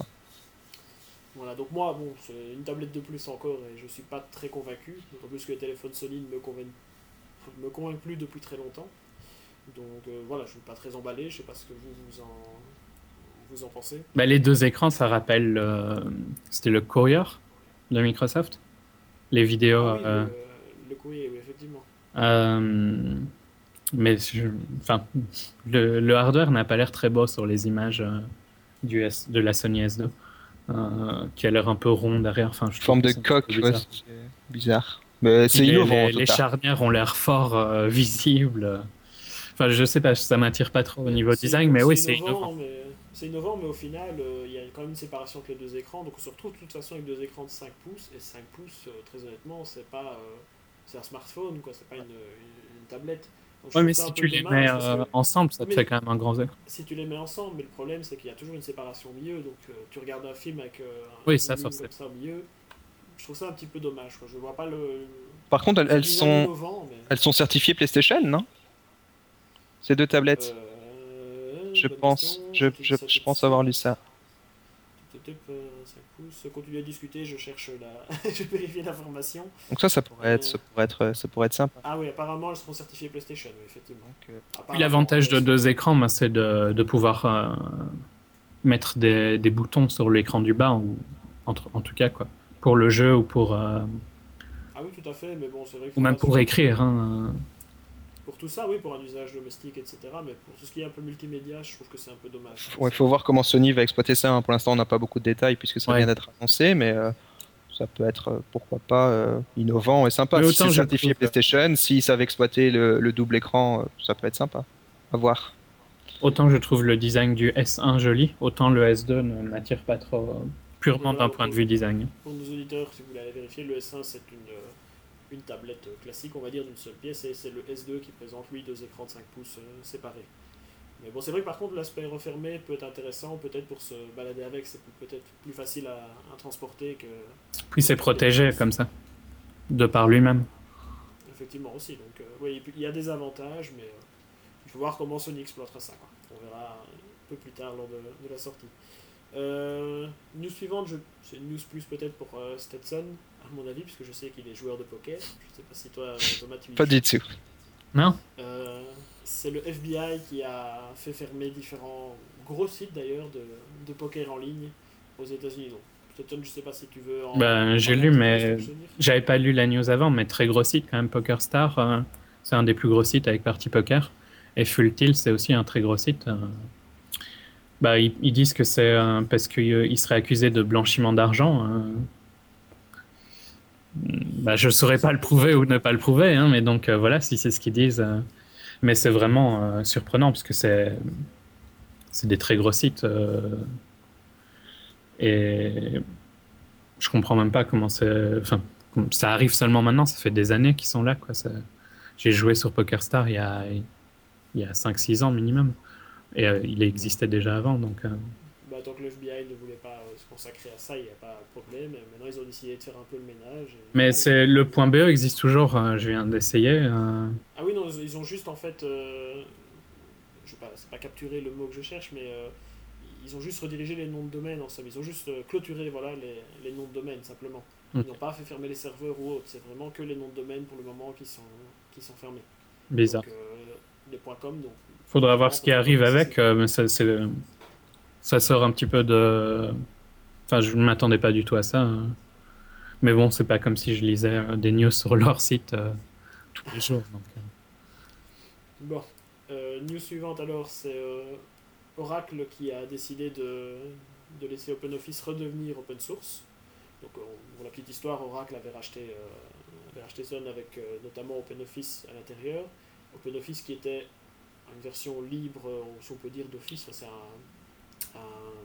Voilà, donc moi, bon, c'est une tablette de plus encore, et je suis pas très convaincu, d'autant plus que les téléphones Sony ne me convainquent, me convainquent plus depuis très longtemps. Donc euh, voilà, je suis pas très emballé, je sais pas ce que vous, vous en, vous en pensez. Bah, les deux écrans, ça rappelle. euh, C'était le Courier de Microsoft. Les vidéos. Ah oui, euh, le, le courrier, oui, effectivement. euh, mais je- enfin, le, le hardware n'a pas l'air très beau sur les images euh, du S, de la Sony S deux. Euh, qui a l'air un peu rond derrière. Enfin, je trouve Forme que de c'est un petit peu coque, ouais, bizarre. c'est bizarre. Mais c'est Les, innovant en les, tout les cas. charnières ont l'air fort euh, visibles. Enfin, je sais pas, ça m'attire pas trop au Mais niveau c'est design, inno- mais oui, c'est c'est innovant, innovant. mais c'est innovant, mais au final, euh, il y a quand même une séparation entre les deux écrans, donc on se retrouve de toute façon avec deux écrans de cinq pouces, et cinq pouces, euh, très honnêtement, c'est pas, euh, c'est un smartphone, quoi, c'est pas une, une, une tablette. Donc je Ouais, trouve mais ça un si peu tu les mets dommage, parce euh, que ensemble, ça te mais fait quand même un grand écran. si tu les mets ensemble, mais le problème c'est qu'il y a toujours une séparation au milieu, donc euh, tu regardes un film avec euh, Oui, une ça, ligne forcément. comme ça au milieu, je trouve ça un petit peu dommage, quoi. Je vois pas le, Par contre, elles, c'est un elles design sont, innovant, mais elles sont certifiées PlayStation, non? Ces deux tablettes? euh, Je bonne pense, question, je, je te dis je, ça tout je de pense avoir lu suite. ça. cinq pouces, continue à discuter, je cherche la. Je vérifie l'information. Donc ça, ça pourrait être, Euh, ça pourrait être, ça pourrait être sympa. Ah oui, apparemment elles seront certifiées PlayStation, oui, effectivement. Donc, euh, Puis Apparemment, l'avantage de elles sont- deux écrans, bah, c'est de, de pouvoir euh, mettre des, des boutons sur l'écran du bas, ou entre, en tout cas, quoi. Pour le jeu ou pour, euh, Ah oui, tout à fait, mais bon, c'est vrai que ou faut même pas pour sur- écrire. Hein. Pour tout ça, oui, pour un usage domestique, et cetera. Mais pour tout ce qui est un peu multimédia, je trouve que c'est un peu dommage. ouais, faut voir comment Sony va exploiter ça, hein. Pour l'instant, on n'a pas beaucoup de détails puisque ça Ouais. vient d'être annoncé, mais euh, ça peut être, euh, pourquoi pas, euh, innovant et sympa. Mais Si autant c'est je certifié trouve que- PlayStation, s'ils savent exploiter le, le double écran, euh, ça peut être sympa. À voir. Autant je trouve le design du S un joli, autant le S deux ne m'attire pas trop, euh, purement Voilà, d'un point de pour- vue design. Pour nos auditeurs, si vous voulez aller vérifier, le S un c'est une, euh, une tablette classique, on va dire, d'une seule pièce, et c'est le S deux qui présente, lui, deux écrans de cinq pouces euh, séparés. Mais bon, c'est vrai que par contre, l'aspect refermé peut être intéressant, peut-être pour se balader avec, c'est peut-être plus facile à, à transporter que. Puis c'est protégé comme ça, de par lui-même. Effectivement aussi. Donc, euh, oui, il y a des avantages, mais euh, il faut voir comment Sony exploitera ça, quoi. On verra un peu plus tard lors de, de la sortie. Euh, news suivante, je... c'est une news plus peut-être pour euh, Stetson, à mon avis, puisque je sais qu'il est joueur de poker. Je sais pas si toi, euh, Thomas, tu y Pas joues. du tout. Non? Euh, c'est le F B I qui a fait fermer différents gros sites d'ailleurs de, de poker en ligne aux États-Unis. Donc, Stetson, je sais pas si tu veux en. Ben, en j'ai parler lu, un petit peu de ce que mais je veux dire. j'avais pas lu la news avant, mais très gros site quand même, PokerStar. euh, c'est un des plus gros sites avec Party Poker. Et Full Tilt, c'est aussi un très gros site. euh. Bah, ils, ils disent que c'est euh, parce qu'ils seraient accusés de blanchiment d'argent. euh. Bah, je saurais pas le prouver ou ne pas le prouver, hein, mais donc euh, voilà, si c'est ce qu'ils disent. euh. Mais c'est vraiment euh, surprenant parce que c'est c'est des très gros sites. euh, Et je comprends même pas comment c'est. Enfin, ça arrive seulement maintenant, ça fait des années qu'ils sont là, quoi. Ça... J'ai joué sur PokerStar il y a, il y a cinq six ans minimum. Et euh, il existait déjà avant, donc. euh, Bah, tant que le F B I ne voulait pas euh, se consacrer à ça, il n'y a pas de problème. Et maintenant, ils ont décidé de faire un peu le ménage. Et Mais voilà, ils c'est ont... le point B E existe toujours. euh, je viens d'essayer. euh, Ah oui, non, ils ont juste en fait. Euh, je sais pas, c'est pas capturer le mot que je cherche, mais euh, ils ont juste redirigé les noms de domaine en somme. Ils ont juste euh, clôturé voilà, les, les noms de domaine simplement. Ils Ok. n'ont pas fait fermer les serveurs ou autre. C'est vraiment que les noms de domaine pour le moment qui sont, qui sont fermés. Bizarre. Donc, euh, les .com, donc. Faudra voir Vraiment, ce ça qui fait arrive pas avec. si euh, mais ça, c'est, ça sort un petit peu de. Enfin, je ne m'attendais pas du tout à ça. hein. Mais bon, c'est pas comme si je lisais euh, des news sur leur site euh, tous les jours. Donc, euh. Bon, euh, news suivante alors, c'est euh, Oracle qui a décidé de, de laisser OpenOffice redevenir open source. Donc, euh, pour la petite histoire, Oracle avait racheté, euh, avait racheté Sun avec euh, notamment OpenOffice à l'intérieur. OpenOffice qui était une version libre, euh, si on peut dire, d'Office. Enfin, c'est un.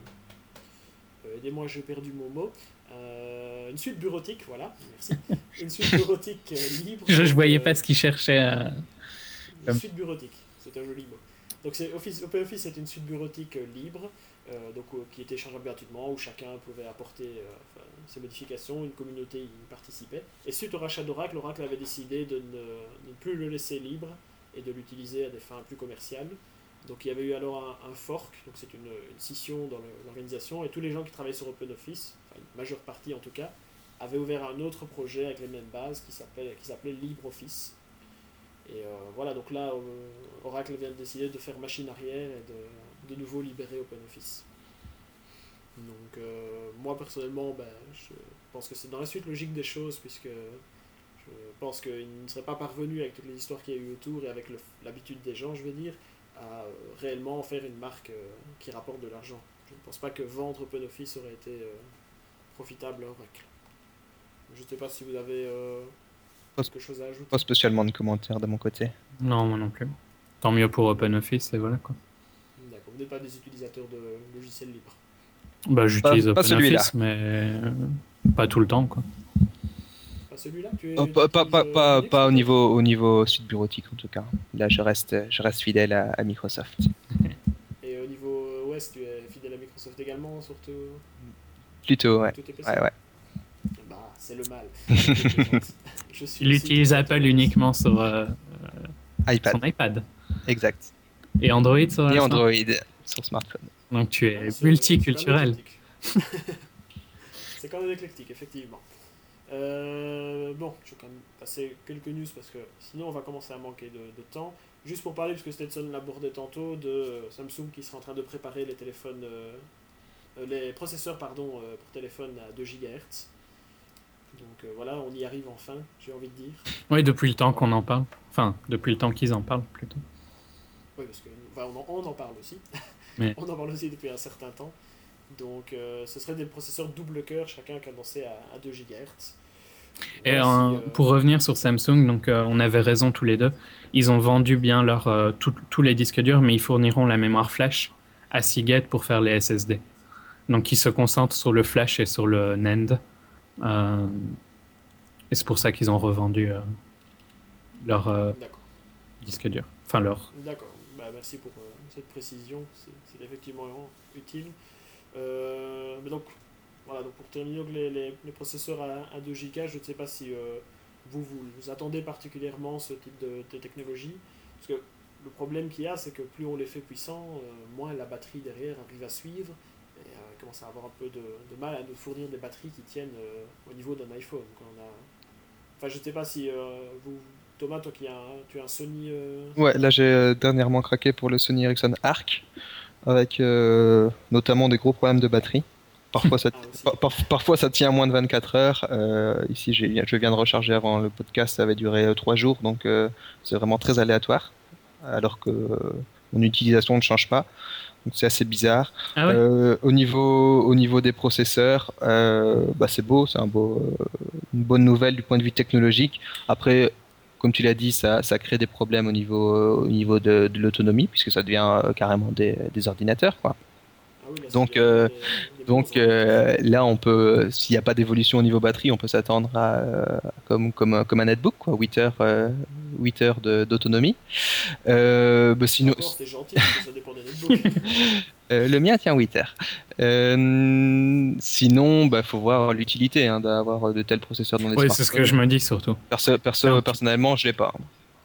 un euh, aidez-moi, j'ai perdu mon mot. Euh, une suite bureautique, voilà, merci. Une suite bureautique euh, libre. Je, je donc, voyais euh, pas ce qu'ils cherchaient. à- Une Comme- suite bureautique, c'est un joli mot. Donc c'est Office, OpenOffice est une suite bureautique euh, libre, euh, donc, euh, qui est téléchargeable gratuitement, où chacun pouvait apporter euh, enfin, ses modifications, une communauté y participait. Et suite au rachat d'Oracle, Oracle avait décidé de ne, de ne plus le laisser libre et de l'utiliser à des fins plus commerciales. Donc il y avait eu alors un, un fork, donc c'est une, une scission dans le- l'organisation, et tous les gens qui travaillaient sur OpenOffice, enfin une majeure partie en tout cas, avaient ouvert un autre projet avec les mêmes bases qui s'appelait, qui s'appelait LibreOffice. Et euh, voilà, donc là, euh, Oracle vient de décider de faire machine arrière et de, de nouveau libérer OpenOffice. Donc euh, moi personnellement, ben, je pense que c'est dans la suite logique des choses, puisque je pense qu'il ne serait pas parvenu avec toutes les histoires qu'il y a eu autour et avec le- l'habitude des gens, je veux dire, à euh, réellement faire une marque euh, qui rapporte de l'argent. Je ne pense pas que vendre OpenOffice aurait été euh, profitable à Oracle. Je ne sais pas si vous avez euh, Pas, quelque chose à ajouter. pas spécialement de commentaires de mon côté. Non, moi non plus. Tant mieux pour OpenOffice, et voilà quoi. D'accord, vous n'êtes pas des utilisateurs de logiciels libres. Bah, j'utilise Pas- pas celui-là. OpenOffice, mais euh, pas tout le temps, quoi. Pas celui-là tu es, Oh, pas, tu pas, utilises, pas, euh, pas, Linux, pas au peut-être niveau, au niveau suite bureautique en tout cas. Là, je reste, je reste fidèle à, à Microsoft. Et au niveau euh, O S, tu es fidèle à Microsoft également, surtout Plutôt, ouais. tous tes P C. Ouais, ouais. Bah, c'est le mal. Je plaisante. Je suis Il aussi utilise utilisateur Apple de- uniquement sur euh, iPad, son iPad. exact. Et Android sur Et la Android sur smartphone. Donc tu Ah, es c'est- multiculturel. C'est quand même éclectique. C'est quand même éclectique, effectivement. Euh, bon, je vais quand même passer quelques news parce que sinon on va commencer à manquer de, de temps. Juste pour parler, parce que Stetson l'abordait tantôt, de euh, Samsung qui sera en train de préparer les téléphones, euh, euh, les processeurs pardon, euh, pour téléphone à deux gigahertz. Donc euh, voilà, on y arrive enfin, j'ai envie de dire. Oui, depuis le temps qu'on en parle. Enfin, depuis le temps qu'ils en parlent plutôt. Oui, parce que enfin, on, en, on en parle aussi. Mais- On en parle aussi depuis un certain temps. Donc euh, ce seraient des processeurs double cœur, chacun cadencé à, à deux gigahertz. Et Voilà, euh, si, euh, pour revenir sur Samsung, donc euh, on avait raison tous les deux. Ils ont vendu bien leur, euh, tout- tous les disques durs, mais ils fourniront la mémoire flash à Seagate pour faire les S S D. Donc ils se concentrent sur le flash et sur le N A N D. Euh, et c'est pour ça qu'ils ont revendu euh, leur euh, D'accord. disque dur. Enfin leur. D'accord, bah, merci pour euh, cette précision, c'est c'est effectivement utile. Euh, mais donc, voilà, donc pour terminer, donc les, les, les processeurs à, à deux giga, je ne sais pas si euh, vous, vous vous attendez particulièrement ce type de, de technologie, parce que le problème qu'il y a, c'est que plus on les fait puissants, euh, moins la batterie derrière arrive à suivre, et avec commence à avoir un peu de, de mal à nous fournir des batteries qui tiennent euh, au niveau d'un iPhone. Quand on a... Enfin, je ne sais pas si euh, vous, Thomas, toi qui as un, tu as un Sony. Euh... Ouais, là j'ai euh, dernièrement craqué pour le Sony Ericsson Arc, avec euh, notamment des gros problèmes de batterie. Parfois ça, Ah, aussi. par- par- parfois ça tient moins de vingt-quatre heures. Euh, ici, j'ai, je viens de recharger avant le podcast, ça avait duré euh, trois jours, donc euh, c'est vraiment très aléatoire, alors que euh, mon utilisation ne change pas. Donc c'est assez bizarre. Ah ouais? Euh, au niveau, au niveau des processeurs, euh, bah c'est beau, c'est un beau, euh, une bonne nouvelle du point de vue technologique. Après, comme tu l'as dit, ça, ça crée des problèmes au niveau, euh, au niveau de, de l'autonomie, puisque ça devient euh, carrément des, des ordinateurs, quoi. Ah oui, là, ça Donc, devient euh, des, des bons donc euh, là, on peut, s'il n'y a pas d'évolution au niveau batterie, on peut s'attendre à euh, comme, comme, un- comme un netbook, quoi, huit heures, euh, huit heures de- d'autonomie. Euh, bah, sinon, Encore, c'est gentil, parce que ça dépend des netbooks. euh, le mien tient huit heures. Euh, sinon, bah, faut voir l'utilité hein, d'avoir de tels processeurs dans les Oui, c'est ce que smartphones. je me dis surtout. Perso, perso- C'est un petit- personnellement, je l'ai pas.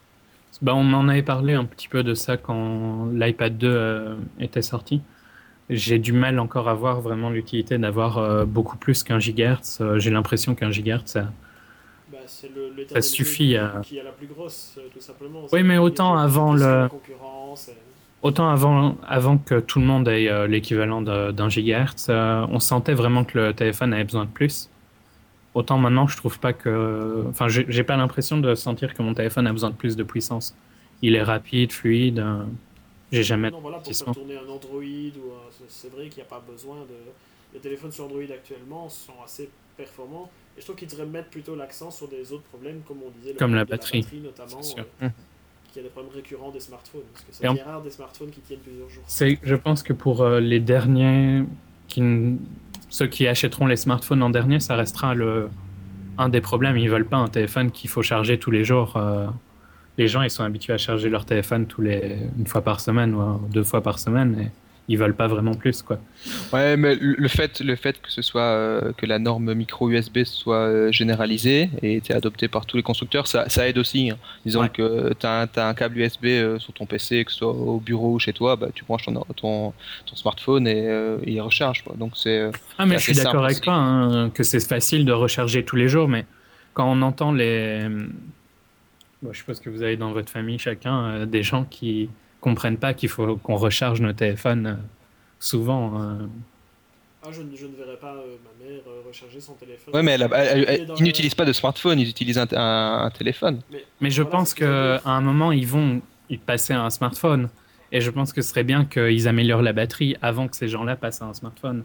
Bah, on en avait parlé un petit peu de ça quand l'iPad deux euh, était sorti. J'ai du mal encore à voir vraiment l'utilité d'avoir euh, beaucoup plus qu'un gigahertz. Euh, j'ai l'impression qu'un gigahertz, ça, Bah, c'est le, ça l'éternel jeu suffit qui, à... qui a la plus grosse, euh, tout simplement. Oui, C'est mais dire autant le avant plus que la le... concurrence. et- Autant avant, avant que tout le monde ait euh, l'équivalent de- d'un gigahertz, euh, on sentait vraiment que le téléphone avait besoin de plus. Autant maintenant, je trouve pas que... Enfin, j'ai j'ai pas l'impression de sentir que mon téléphone a besoin de plus de puissance. Il est rapide, fluide. euh, J'ai jamais de Non, voilà, pour faire ralentissement. tourner un Android, ou un- c'est c'est vrai qu'il n'y a pas besoin de. Les téléphones sur Android actuellement sont assez performants. Et je trouve qu'ils devraient mettre plutôt l'accent sur des autres problèmes, comme on disait, le Comme la problème de batterie, notamment, c'est sûr. euh, qui a des problèmes récurrents des smartphones. Parce que ça Et en- devient rare des smartphones qui tiennent plusieurs jours. C'est, je pense que pour euh, les derniers, qui, n- ceux qui achèteront les smartphones en dernier, ça restera le, un des problèmes. Ils veulent pas un téléphone qu'il faut charger tous les jours. euh, les gens, ils sont habitués à charger leur téléphone tous les, une fois par semaine ou euh, deux fois par semaine et ils veulent pas vraiment plus, quoi. Ouais, mais le le fait, le fait que ce soit euh, que la norme micro U S B soit euh, généralisée et été adoptée par tous les constructeurs, ça, ça aide aussi. Hein. Disons Ouais. que tu as, un câble U S B euh, sur ton P C, que ce soit au bureau ou chez toi, bah, tu branches ton, ton, ton smartphone et euh, il recharge. Quoi. Donc c'est euh, Ah, mais c'est je suis assez d'accord simple avec aussi. toi hein, que c'est facile de recharger tous les jours, mais quand on entend les. Bon, je suppose que vous avez dans votre famille chacun euh, des gens qui comprennent pas qu'il faut qu'on recharge nos téléphones euh, souvent. euh. Ah, je, ne- je ne verrais pas euh, ma mère euh, recharger son téléphone. Ouais, mais elle, a- elle- elle- Il est dans ils le- n'utilisent pas de smartphone, ils utilisent un, un- un téléphone. Mais, Mais je voilà, pense c'est ce que je veux qu'à dire. un moment, ils vont y passer à un smartphone. Et je pense que ce serait bien qu'ils améliorent la batterie avant que ces gens-là passent à un smartphone.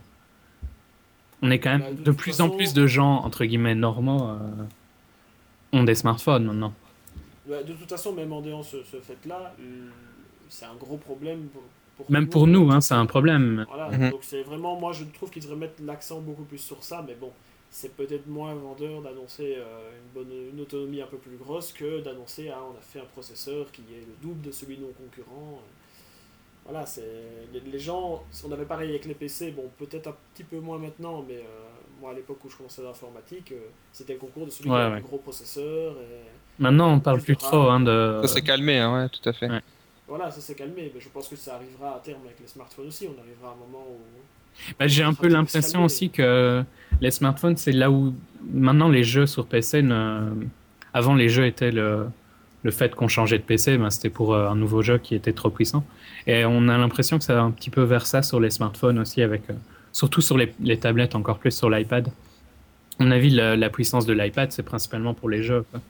On est quand même Bah, de de toute plus en façon- plus de gens, entre guillemets, normaux, euh, ont des smartphones maintenant. Bah, de toute façon, même en dehors ce, ce fait-là, euh, c'est un gros problème pour, pour Même tout le pour monde. nous, hein, c'est un problème. Voilà, Mhm. donc c'est vraiment, moi je trouve qu'ils devraient mettre l'accent beaucoup plus sur ça, mais bon, c'est peut-être moins vendeur d'annoncer euh, une, bonne, une autonomie un peu plus grosse que d'annoncer, ah, on a fait un processeur qui est le double de celui de nos concurrents. Voilà, c'est les, les gens, on avait pareil avec les P C, bon, peut-être un petit peu moins maintenant, mais euh, moi à l'époque où je commençais l'informatique, euh, c'était le concours de celui qui Ouais, avait ouais. le plus gros processeur. Et, Maintenant, on parle plus plus trop hein, de. Ça s'est calmé, hein, ouais, tout à fait. Ouais. voilà, ça s'est calmé, mais je pense que ça arrivera à terme avec les smartphones aussi. On arrivera à un moment où. Bah, j'ai un peu l'impression aussi que les smartphones, c'est là où maintenant les jeux sur P C, ne... avant les jeux étaient le, le fait qu'on changeait de P C, ben, c'était pour euh, un nouveau jeu qui était trop puissant. Et on a l'impression que ça va un petit peu vers ça sur les smartphones aussi, avec, euh, surtout sur les, les tablettes, encore plus sur l'iPad. À mon avis, la, la puissance de l'iPad, c'est principalement pour les jeux. Quoi.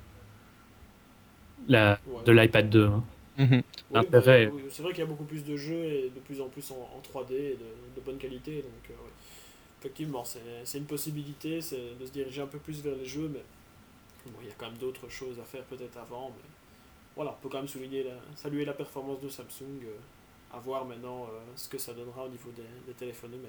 La, Ouais. de l'iPad deux. Hein. Mhm. Oui, L'intérêt- bah, oui, c'est vrai qu'il y a beaucoup plus de jeux et de plus en plus en, en trois D et de, de bonne qualité. Donc, euh, ouais. Effectivement, c'est c'est une possibilité c'est de se diriger un peu plus vers les jeux, mais bon, il y a quand même d'autres choses à faire peut-être avant. Mais voilà, on peut quand même souligner la, saluer la performance de Samsung, euh, à voir maintenant euh, ce que ça donnera au niveau des, des téléphones eux-mêmes.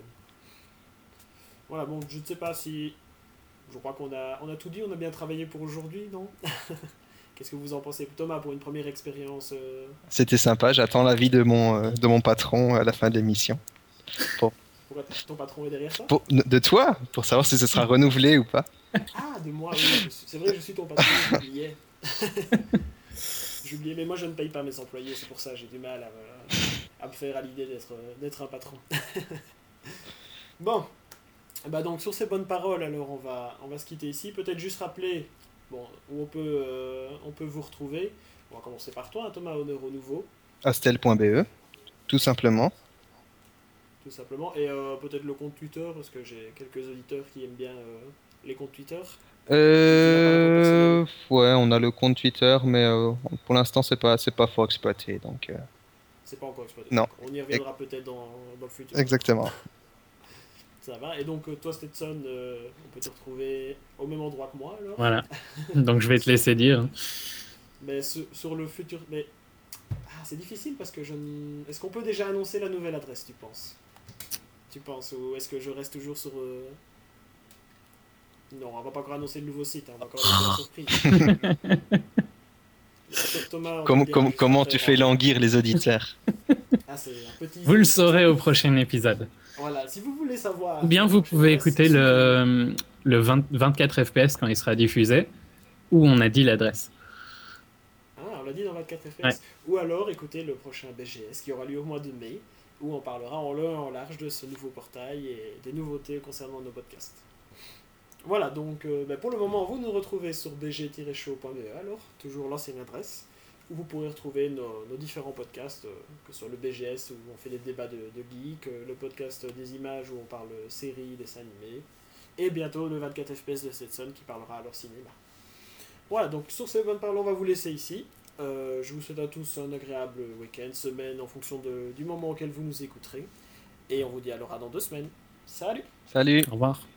Voilà, bon, je ne sais pas si. Je crois qu'on a, on a tout dit, on a bien travaillé pour aujourd'hui, non? Qu'est-ce que vous en pensez, Thomas, pour une première expérience euh, C'était sympa, j'attends l'avis de mon, euh, de mon patron à la fin de l'émission. Pourquoi t- ton patron est derrière toi? Pour- de toi, pour savoir si ce sera renouvelé ou pas. Ah, de moi, oui, je suis- c'est vrai, je suis ton patron, j'oubliais. J'oubliais, mais moi je ne paye pas mes employés, c'est pour ça j'ai du mal à me, à me faire à l'idée d'être, d'être un patron. Bon, bah donc sur ces bonnes paroles, alors on va, on va se quitter ici. Peut-être juste rappeler bon, où on peut, euh, on peut vous retrouver. On va commencer par toi, hein, Thomas, honneur au nouveau, astel point b e, tout simplement. tout simplement. Et euh, peut-être le compte Twitter, parce que j'ai quelques auditeurs qui aiment bien euh, les comptes Twitter. Euh... Ouais, on a le compte Twitter, mais euh, pour l'instant, c'est pas, c'est pas fort exploité, donc... euh, C'est pas encore exploité. Non. On y reviendra peut-être dans, dans le futur. Exactement. Ça va. Et donc, euh, toi, Stetson, euh, on peut te retrouver au même endroit que moi, alors. Voilà. Donc je vais te laisser dire. Mais sur, sur le futur... Mais ah, c'est difficile parce que je ne... Est-ce qu'on peut déjà annoncer la nouvelle adresse, tu penses Tu penses Ou est-ce que je reste toujours sur... euh, Non, on va pas encore annoncer le nouveau site, hein, on va encore annoncer la surprise. Thomas, on Comme, va bien comme- juste comment après, tu fais on- languir les auditeurs? Ah, c'est un petit... Vous le saurez au prochain épisode. Voilà, si vous voulez savoir... Ou bien vous pouvez l'adresse, écouter suivez-nous. le, le vingt, vingt-quatre F P S quand il sera diffusé, où on a dit l'adresse. Ah, on l'a dit dans vingt-quatre F P S. Ouais. Ou alors écoutez le prochain B G S qui aura lieu au mois de mai, où on parlera en long et en large de ce nouveau portail et des nouveautés concernant nos podcasts. Voilà, donc euh, ben, pour le moment, vous nous retrouvez sur b g tiret show point b e, alors, toujours l'ancienne adresse, où vous pourrez retrouver nos, nos différents podcasts, euh, que ce soit le B G S où on fait des débats de, de geeks, euh, le podcast des images où on parle séries, dessins animés, et bientôt le vingt-quatre F P S de Stetson qui parlera alors cinéma. Voilà, donc sur ces bonnes paroles, on va vous laisser ici. Euh, je vous souhaite à tous un agréable week-end, semaine, en fonction de, du moment auquel vous nous écouterez. Et on vous dit alors à dans deux semaines. Salut! Salut! Au revoir.